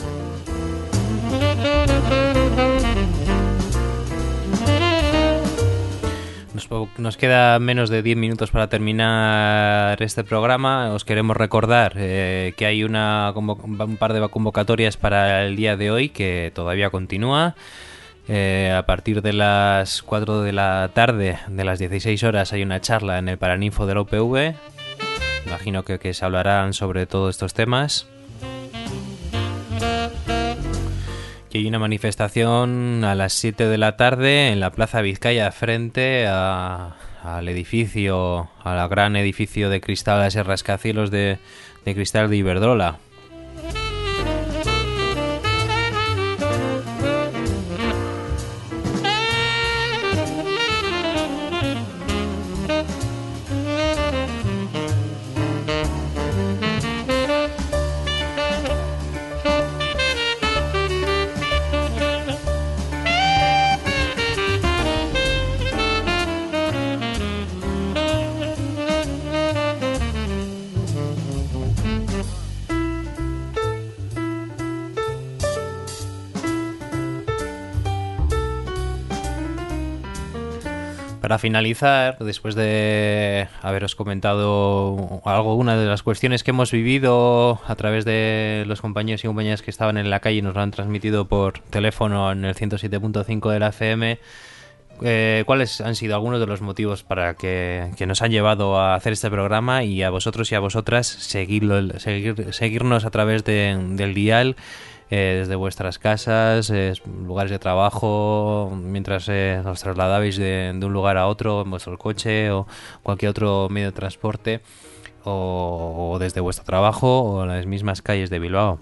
Nos, nos queda menos de diez minutos para terminar este programa. Os queremos recordar eh, que hay una un par de convocatorias para el día de hoy que todavía continúa. Eh, a partir de las cuatro de la tarde, de las dieciséis horas, hay una charla en el Paraninfo de la U P V. Imagino que, que se hablarán sobre todos estos temas. Y hay una manifestación a las siete de la tarde en la Plaza Vizcaya, frente a, al edificio, al gran edificio de cristal, a ese rascacielos de, de cristal de Iberdrola. Para finalizar, después de haberos comentado algo, una de las cuestiones que hemos vivido a través de los compañeros y compañeras que estaban en la calle y nos lo han transmitido por teléfono en el ciento siete punto cinco de la F M, eh, ¿cuáles han sido algunos de los motivos para que, que nos han llevado a hacer este programa? Y a vosotros y a vosotras seguirlo, seguir, seguirnos a través de, del dial, Eh, desde vuestras casas, eh, lugares de trabajo, mientras eh, os trasladabais de, de un lugar a otro en vuestro coche o cualquier otro medio de transporte, o, o desde vuestro trabajo o en las mismas calles de Bilbao.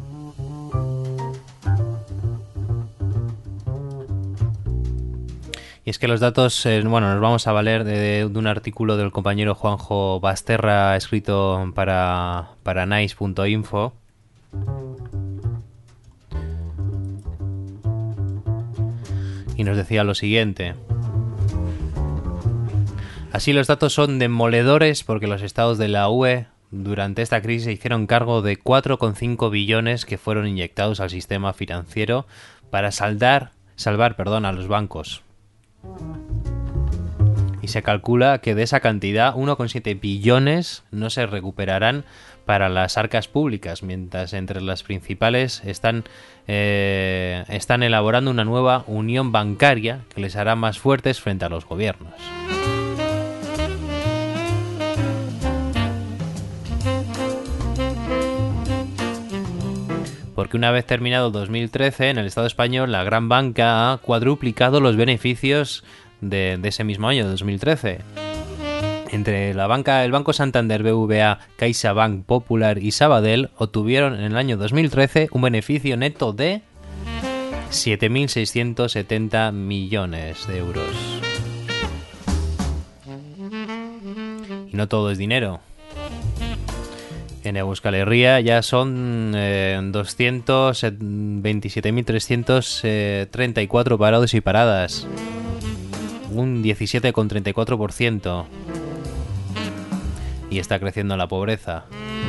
Y es que los datos, eh, bueno, nos vamos a valer de, de un artículo del compañero Juanjo Basterra escrito para, para nice punto info. Y nos decía lo siguiente: así, los datos son demoledores porque los estados de la U E durante esta crisis se hicieron cargo de cuatro coma cinco billones que fueron inyectados al sistema financiero para saldar, salvar perdón, a los bancos. Y se calcula que de esa cantidad uno coma siete billones no se recuperarán para las arcas públicas, mientras entre las principales están, eh, están elaborando una nueva unión bancaria que les hará más fuertes frente a los gobiernos. Porque una vez terminado dos mil trece, en el Estado español, la gran banca ha cuadruplicado los beneficios de, de ese mismo año, dos mil trece. Entre la banca, el Banco Santander, B V A, CaixaBank, Popular y Sabadell obtuvieron en el año dos mil trece un beneficio neto de siete mil seiscientos setenta millones de euros. Y no todo es dinero. En Euskal Herria ya son eh, doscientos veintisiete mil trescientos treinta y cuatro parados y paradas. Un diecisiete coma treinta y cuatro por ciento. Y está creciendo la pobreza.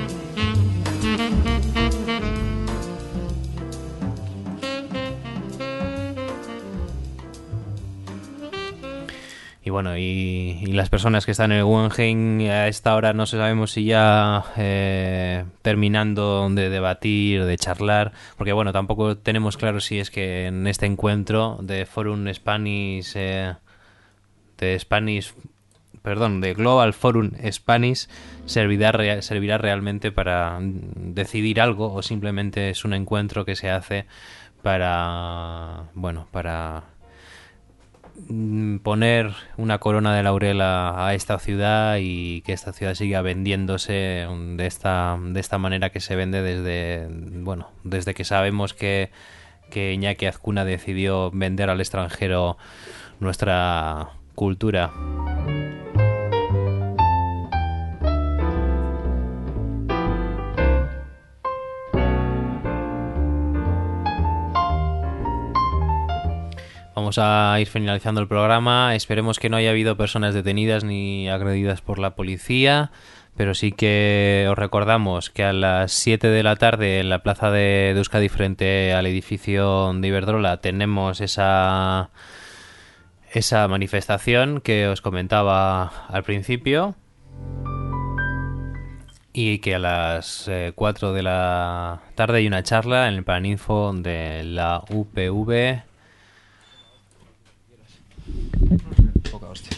Y bueno, y, y las personas que están en el Guggenheim a esta hora no sabemos si ya eh, terminando de debatir, de charlar, porque bueno, tampoco tenemos claro si es que en este encuentro de Forum Spanish, eh, de Spanish, perdón, de Global Forum Spanish servirá, rea, servirá realmente para decidir algo o simplemente es un encuentro que se hace para, bueno, para poner una corona de laurel a, a esta ciudad y que esta ciudad siga vendiéndose de esta de esta manera que se vende desde bueno desde que sabemos que, que Iñaki Azcuna decidió vender al extranjero nuestra cultura. Vamos a ir finalizando el programa. Esperemos que no haya habido personas detenidas ni agredidas por la policía, pero sí que os recordamos que a las siete de la tarde en la plaza de, de Euskadi frente al edificio de Iberdrola tenemos esa, esa manifestación que os comentaba al principio y que a las eh, cuatro de la tarde hay una charla en el Paraninfo de la U P V. Poca hostia.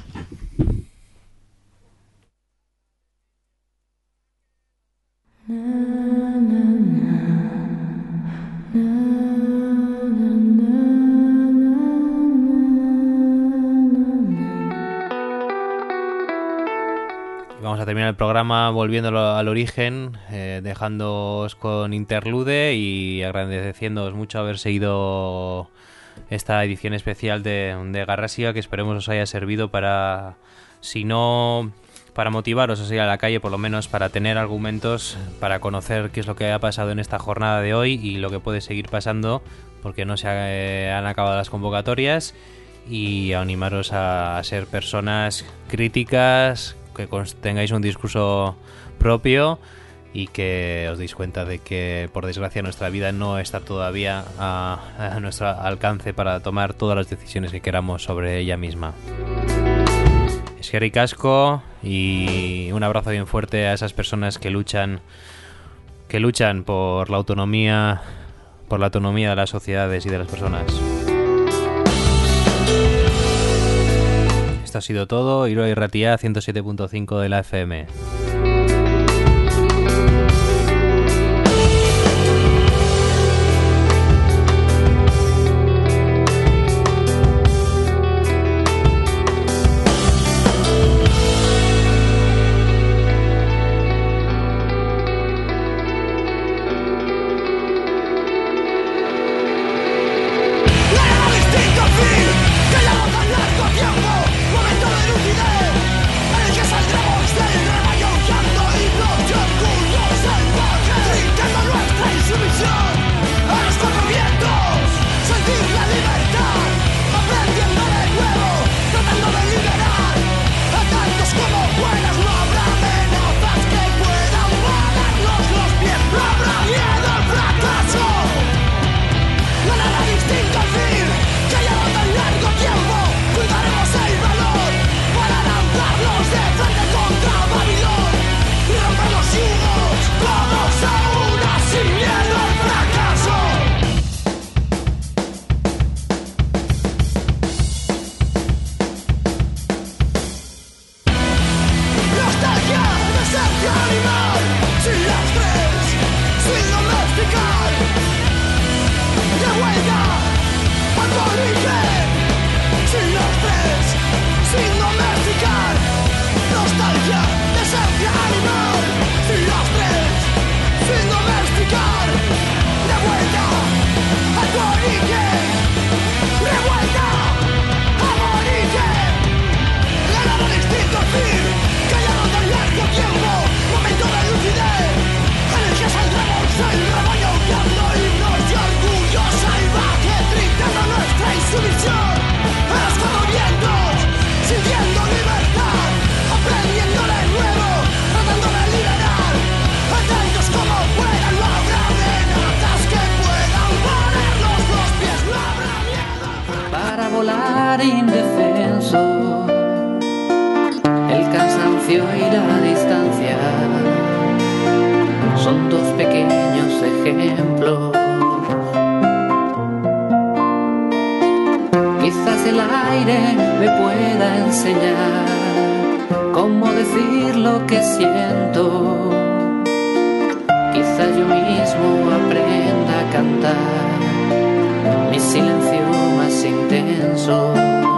Vamos a terminar el programa volviéndolo al origen, eh, dejándoos con interlude y agradeciéndoos mucho haber seguido esta edición especial de, de Garrasia, que esperemos os haya servido para, si no para motivaros a salir a la calle, por lo menos para tener argumentos para conocer qué es lo que ha pasado en esta jornada de hoy y lo que puede seguir pasando, porque no se ha, eh, han acabado las convocatorias, y animaros a, a ser personas críticas, que tengáis un discurso propio y que os deis cuenta de que, por desgracia, nuestra vida no está todavía a, a nuestro alcance para tomar todas las decisiones que queramos sobre ella misma. Eskerrik asko y un abrazo bien fuerte a esas personas que luchan que luchan por la autonomía por la autonomía de las sociedades y de las personas. Esto ha sido todo. Iroa Irratia ciento siete punto cinco de la F M. Momento de lucidez, en el que saldremos del rebaño. silencio y la distancia son dos pequeños ejemplos. Quizás el aire me pueda enseñar cómo decir lo que siento. Quizás yo mismo aprenda a cantar mi silencio más intenso.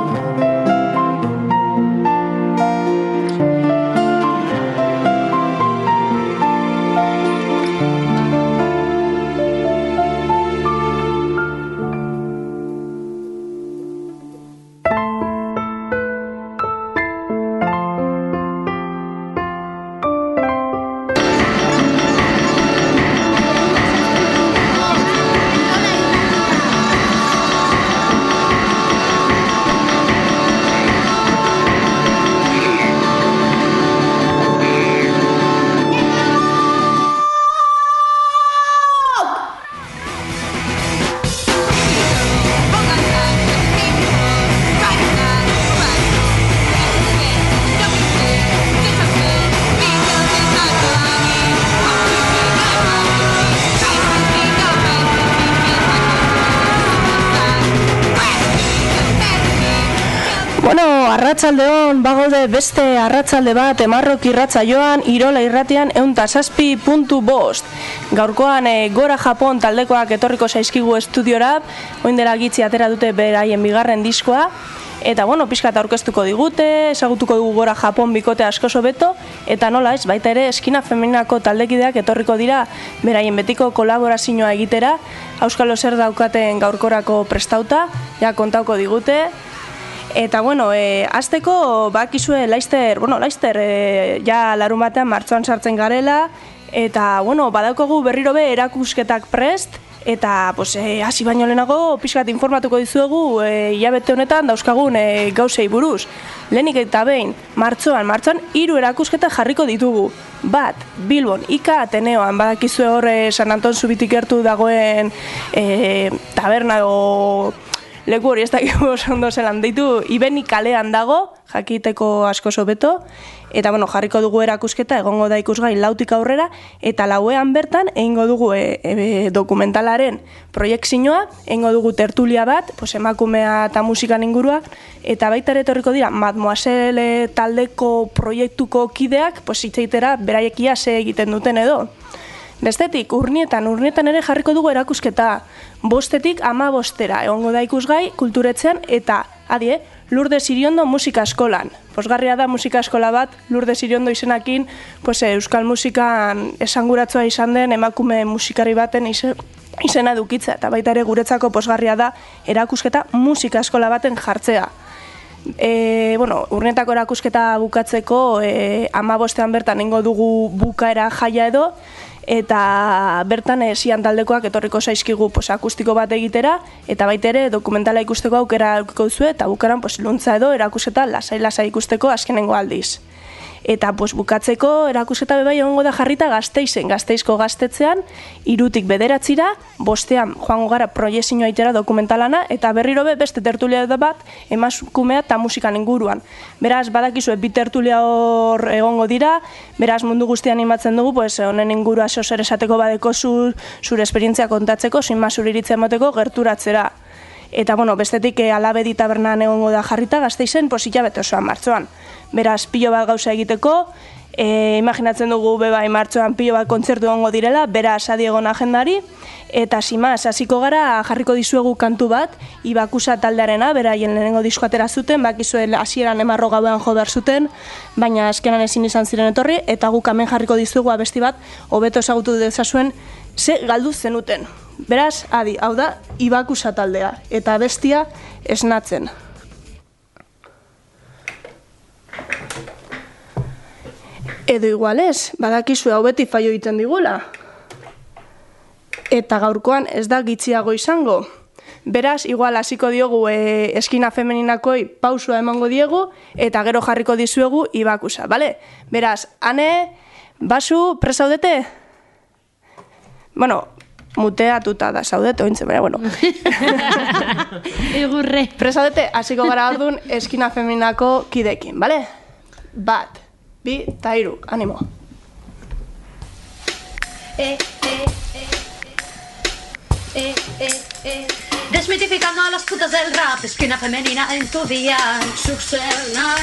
Arratsaldeon, bagaude beste arratsalde bat Emarrok irratsaioan Irola irratian ehun eta zazpi puntu bost. Gaurkoan e, Gora Japon taldekoak etorriko zaizkigu estudiora, orain dela gitxi atera dute beraien bigarren diskoa. Eta bueno, pixkat aurkeztuko digute, ezagutuko dugu Gora Japon bikote askoz hobeto, eta nola ez, baita ere Eskina Femeninako taldekideak etorriko dira beraien betiko kolaborazioa egitera. Auskalo zer daukaten gaurkorako prestauta, ja kontauko digute. Eta bueno, e, azteko bakizue Laister, bueno, Laister e, ja larun batean martxoan sartzen garela, eta bueno, badaukogu berriro be erakusketak prest, eta pues, e, hasi baino lehenago pixkat informatuko dizuegu e, hilabete honetan dauzkagun e, gauzei buruz. Lehenik eta behin, martxoan, martxoan hiru erakusketa jarriko ditugu. Bat, Bilbon, Ika Ateneoan, badakizue horre San Anton Zubitik gertu dagoen e, taberna o leku hori ez dakigu oso ondo zelan deitu, Ibeni kalean dago, jakiteko asko hobeto, eta bueno, jarriko dugu erakusketa, egongo da ikusgai lautik aurrera, eta lauean bertan egingo dugu e, e, dokumentalaren proiekzioa, egingo dugu tertulia bat, pues, emakumea eta musikan inguruak, eta baita ere etorriko dira Mademoiselle taldeko proiektuko kideak, pues, hitzeitera beraiekia ze egiten duten edo. Bestetik, urnietan, urnietan ere jarriko dugu erakusketa, bostetik ama bostera, egongo da ikusgai, kulturetzean, eta, adie, Lourdes Iriondo musika eskolan. Posgarria da musika eskola bat, Lourdes Iriondo izenakin, pues, euskal musikan esanguratzua izan den emakume musikari baten izen, izena dukitza, eta baita ere guretzako posgarria da erakusketa musika eskola baten jartzea. E, bueno, urnietako erakusketa bukatzeko, e, ama bostean bertan egingo dugu bukaera jaia edo, eta bertan esian taldekoak etorriko zaizkigu pues, akustiko bat egitera, eta baita ere dokumentala ikusteko aukera aukiko duzu, eta bukaran pues, luntza edo erakusketa lasai-lasai ikusteko azkenengo aldiz. Eta pues, bukatzeko erakusketa bebai egongo da jarrita Gasteizen, Gasteizko gaztetzean, irutik bederatzira, bostean joango gara proiezioa itera dokumentalana, eta berriro be beste tertulia da bat, emakumea eta musikan inguruan. Beraz, badakizue bi tertulia hor egongo dira, beraz mundu guztian animatzen dugu, pues, honen ingurua zer esateko badeko zu, zure esperientzia kontatzeko, zinma zure iritzea emoteko gerturatzera. Eta, bueno, bestetik e, Alabedi tabernan egongo da jarrita, Gasteizen, posila bete osoan martxoan. Beraz, pilo bat gauza egiteko, e, imaginatzen dugu bebai martxoan pilo bat kontzertu egongo direla, beraz, adi egon agendari, eta simaz, hasiko gara jarriko dizuegu kantu bat, Ibakusa taldearena, beraien lehenengo disko atera zuten, bakizue hasieran Emarro gauean jo behar zuten, baina azkenan ezin izan ziren etorri, eta guk hemen jarriko dizuegu abesti bat, hobeto ezagutu dezazuen, ze galdu zenuten. Beraz, adi, hau da, Ibakusa taldea, eta bestia esnatzen. Edo igualez, badakizue hau beti faio egiten digula. Eta gaurkoan ez da gitxiago izango. Beraz, igual hasiko diogu e, Eskina Femeninakoi pausua emango diegu, eta gero jarriko dizuegu Ibakusa, bale? Beraz, ane, basu, presaudete? Bueno, muteatuta da zaudete, ointze, baina, bueno. Egurre. Presaudete, hasiko gara aldun Eskina Femeninako kidekin, bale? Bat, bi, ta hiru, animo. Eh, eh, eh, eh, eh, eh. Desmitificando a las putas del rap, esquina femenina en tu día. Esquina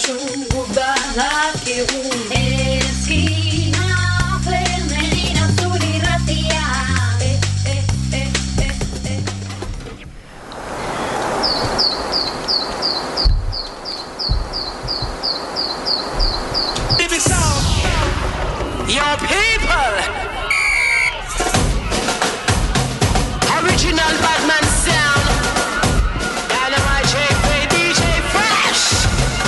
femenina, tu irratia. Eh, eh, eh, eh, eh. Your people, original Batman sound, Dynamite J K, D J Fresh.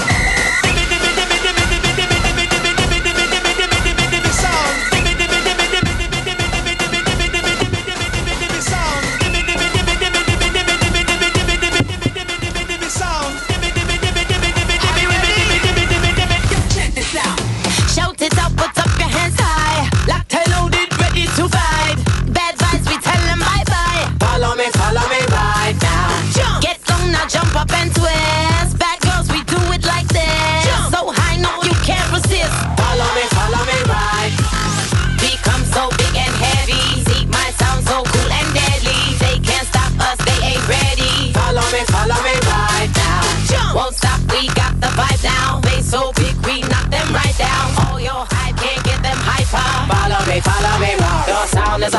Shout it out, put up your hands high. Locked and loaded, ready to vibe. Bad vibes, we tell them bye-bye. Follow me, follow me right now. Jump. Get down now, jump up and twist. Bad girls, we do it like this. Jump. So high, no, you can't resist. Follow me, follow me right. Become so big and heavy. See my sound so cool and deadly. They can't stop us, they ain't ready. Follow me, follow me right now. Jump. Won't stop, we got the vibe now. They so big, we knock them right down. All your hype can't get them hyper. Follow me, follow me right. Your sound is a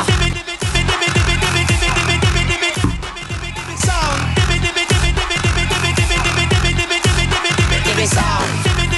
give me sound.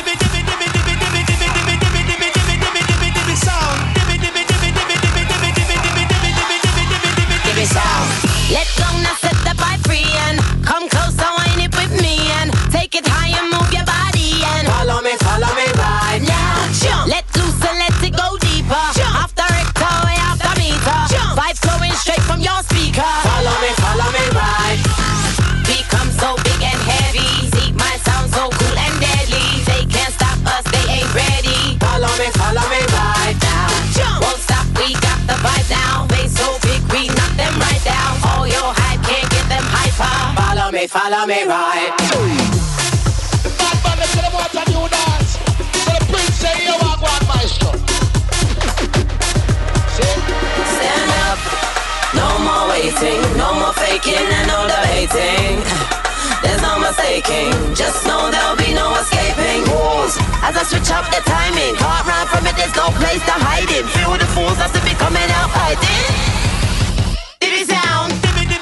Give me sound. Let go now, set the vibe free and come closer, wind it with me and take it high and move your body and follow me, follow me right now. Jump. Let loose and let it go deeper. Jump. After rector, way after meter. Jump. Vibe flowing straight from your speaker. Follow me, follow me right. Become so big and heavy. See my sound so cool and deadly. They can't stop us, they ain't ready. Follow me, follow me right now. Jump. Won't stop, we got the vibe now. They so big, we knock them right down. All your hype can't get them hyper. Follow me, follow me right. Bad man, let's get them out and do dance. So the prince say, you walk one maestro. Stand up, no more waiting, no more faking and no debating. There's no mistaking, just know there'll be no escaping. Moves as I switch up the timing. Can't run from it, there's no place to hide it. Feel the fools as to be coming out fighting. Did it sound?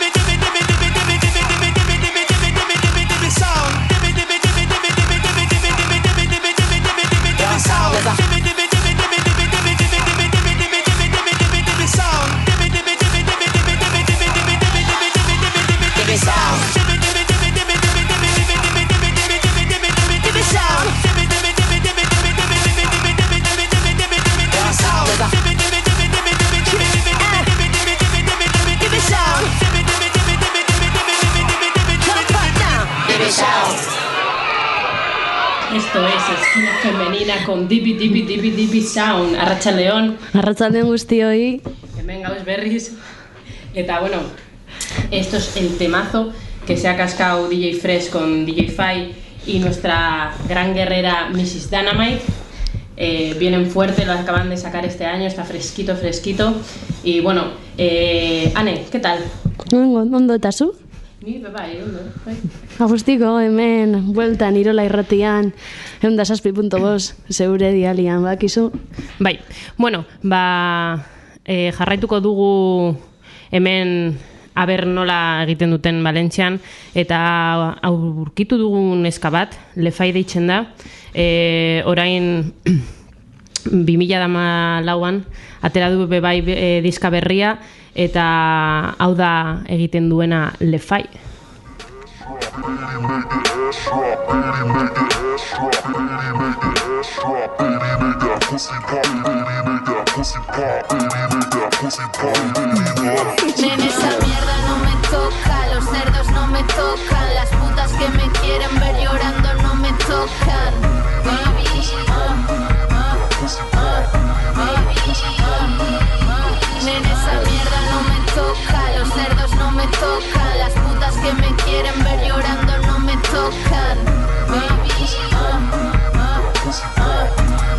Your sound is a give me sound. Give me sound. Your sound is a give me sound. Jump up now. Give me sound. Esto es Esquina Femenina con Dipi Dipi Dipi Dipi Sound. Arratsaldeon. Arratsaldeon guztioi. Hemen gauz berriz. Eta bueno, esto es el temazo que se ha cascado D J Fresh con D J Fai y nuestra gran guerrera missus Dynamite. Eh, vienen fuerte, lo acaban de sacar este año, está fresquito, fresquito. Y bueno, eh, Ane, ¿qué tal? Ondo, ondo eta zu? Ni, bai, ondo, bai. Agustiko, hemen, bueltan, Irola irratian, ehun eta zazpi puntu bost, zeure dialian, bakizu? Bai, bueno, ba, eh, jarraituko dugu hemen aber nola egiten duten Valentzian, eta aurkitu dugun neska bat, Lefai deitzen da, e, orain bi mila hamalauan atera du bai e, diska berria, eta hau da egiten duena Lefai. Nene, esa mierda no me toca, los cerdos no me tocan, las putas que me quieren ver llorando no me tocan. Baby, uh, uh, uh, baby, uh, nene, esa mierda no me toca, los cerdos no me tocan, las putas que me quieren ver llorando no me tocan. Baby, uh, uh, uh,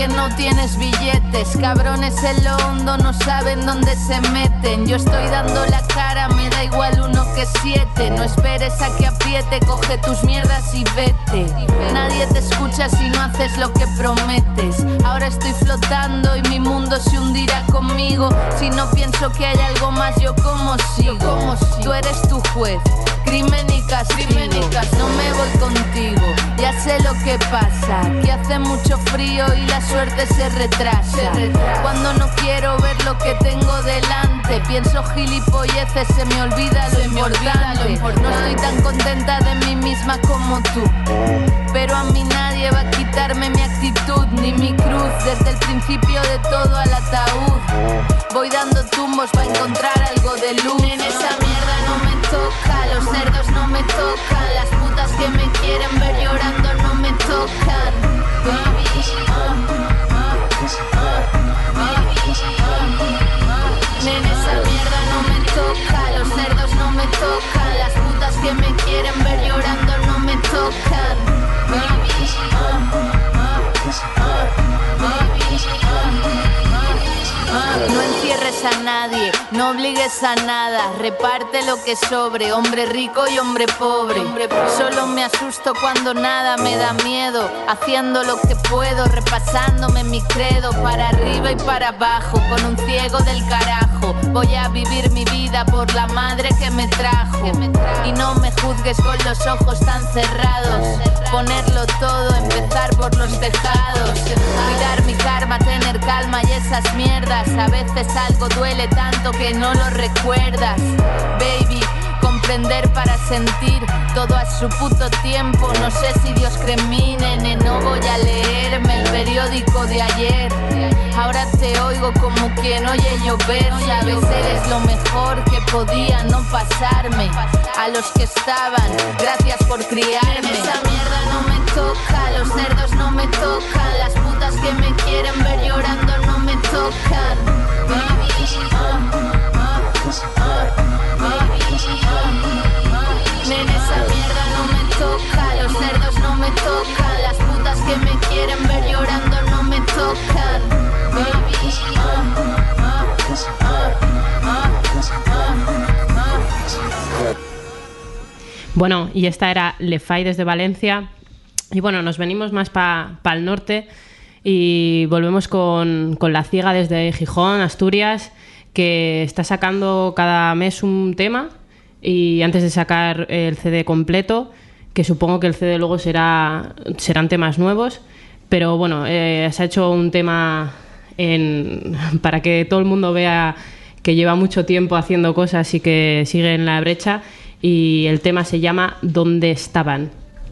que no tienes billetes. Cabrones en lo hondo no saben dónde se meten. Yo estoy dando la cara, me da igual uno que siete. No esperes a que apriete, coge tus mierdas y vete. Nadie te escucha si no haces lo que prometes. Ahora estoy flotando y mi mundo se hundirá conmigo. Si no pienso que hay algo más, yo como sigo. Tú eres tu juez, crimen y castigo. No me voy contigo, ya sé lo que pasa, que hace mucho frío y la suerte se retrasa. Cuando no quiero ver lo que tengo delante, pienso gilipolleces, se me olvida lo importante. No estoy tan contenta de mí misma como tú, pero a mí nadie va a quitarme mi actitud ni mi cruz. Desde el principio de todo al ataúd voy dando tumbos para encontrar algo de luz. En esa mierda no me toca, los cerdos no me tocan, las putas que me quieren ver llorando no me tocan. Baby, uh, uh, uh, baby, uh, en esa mierda no me toca, los cerdos no me tocan, las putas que me quieren ver llorando no me tocan. Baby, uh, uh, uh, baby, uh, no encierres a nadie, no obligues a nada, reparte lo que sobre, hombre rico y hombre pobre. Solo me asusto cuando nada me da miedo, haciendo lo que puedo, repasándome mi credo, para arriba y para abajo, con un ciego del carajo. Voy a vivir mi vida por la madre que me trajo, y no me juzgues con los ojos tan cerrados, ponerlo todo, empezar por los tejados, cuidar mi karma, tener calma y esas mierdas. A veces algo duele tanto que no lo recuerdas. Baby, comprender para sentir, todo a su puto tiempo. No sé si Dios cree en mí, nene, no voy a leerme el periódico de ayer. Ahora te oigo como quien oye llover. Sabes, eres lo mejor que podía no pasarme. A los que estaban, gracias por criarme. Esa mierda no me toca, los cerdos no me tocan, las putas que me quieren ver llorando no me tocan. Baby, uh, uh, uh, baby, uh, en esa mierda no me toca, los cerdos no me tocan, las putas que me quieren ver llorando no me tocan. Baby, uh, uh, uh, uh, Bueno, y esta era Le Fai desde Valencia. Y bueno, nos venimos más para pa el norte y volvemos con, con La Ciega desde Gijón, Asturias, que está sacando cada mes un tema y antes de sacar el C D completo, que supongo que el C D luego será serán temas nuevos, pero bueno, eh, se ha hecho un tema en, para que todo el mundo vea que lleva mucho tiempo haciendo cosas y que sigue en la brecha, y el tema se llama ¿Dónde estaban?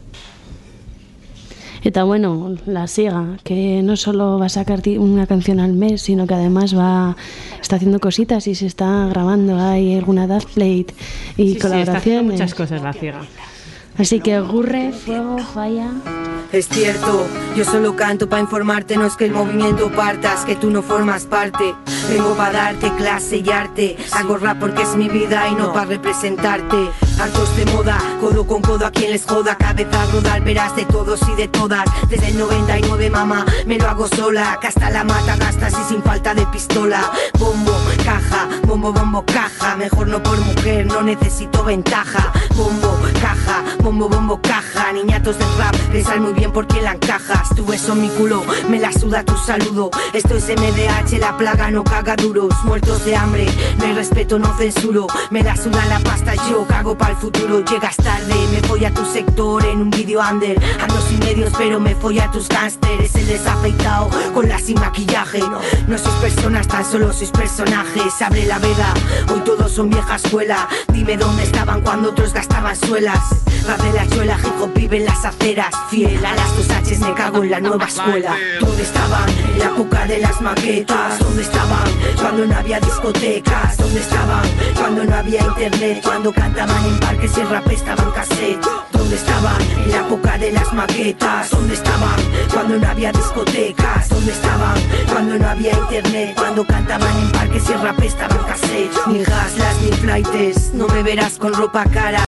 Eta bueno, La Ciega, que no solo va a sacar una canción al mes, sino que además va está haciendo cositas y se está grabando, hay alguna dubplate y sí, colaboraciones. Sí, está haciendo muchas cosas La Ciega. Así que Gurre, Fuego, Falla. Es cierto, yo solo canto para informarte, no es que el movimiento partas, que tú no formas parte. Vengo para darte clase y arte, hago rap porque es mi vida y no para representarte. Hartos de moda, codo con codo a quien les joda, cabeza a rodar, verás de todos y de todas. Desde el noventa y nueve, mamá, me lo hago sola, que hasta la mata gastas y sin falta de pistola. Bombo, caja, bombo, bombo, caja, mejor no por mujer, no necesito ventaja. Bombo, caja, bombo, bombo, caja, niñatos del rap, pensar muy bien por qué la encajas. Tu beso en mi culo, me la suda tu saludo. Esto es M D H, la plaga no caga duros. Muertos de hambre, no hay respeto, no censuro. Me la suda la pasta, yo cago pa'l futuro. Llegas tarde, me voy a tu sector en un video under. Ando sin medios, pero me voy a tus gángsters. El desafeitado, con la sin maquillaje. No sois personas, tan solo sois personajes. Abre la veda, hoy todos son vieja escuela. Dime dónde estaban cuando otros gastaban suelas. Rap de la chuela, hip hop vive en las aceras. Fiel a las dos H's, me cago en la nueva escuela. ¿Dónde estaban en la época de las maquetas? ¿Dónde estaban cuando no había discotecas? ¿Dónde estaban cuando no había internet? Cuando cantaban en parques y el rap estaba en cassette. ¿Dónde estaban en la época de las maquetas? ¿Dónde estaban cuando no había discotecas? ¿Dónde estaban cuando no había internet? Cuando cantaban en parques y el rap estaba en cassette. Ni gaslas ni flightes, no me verás con ropa cara.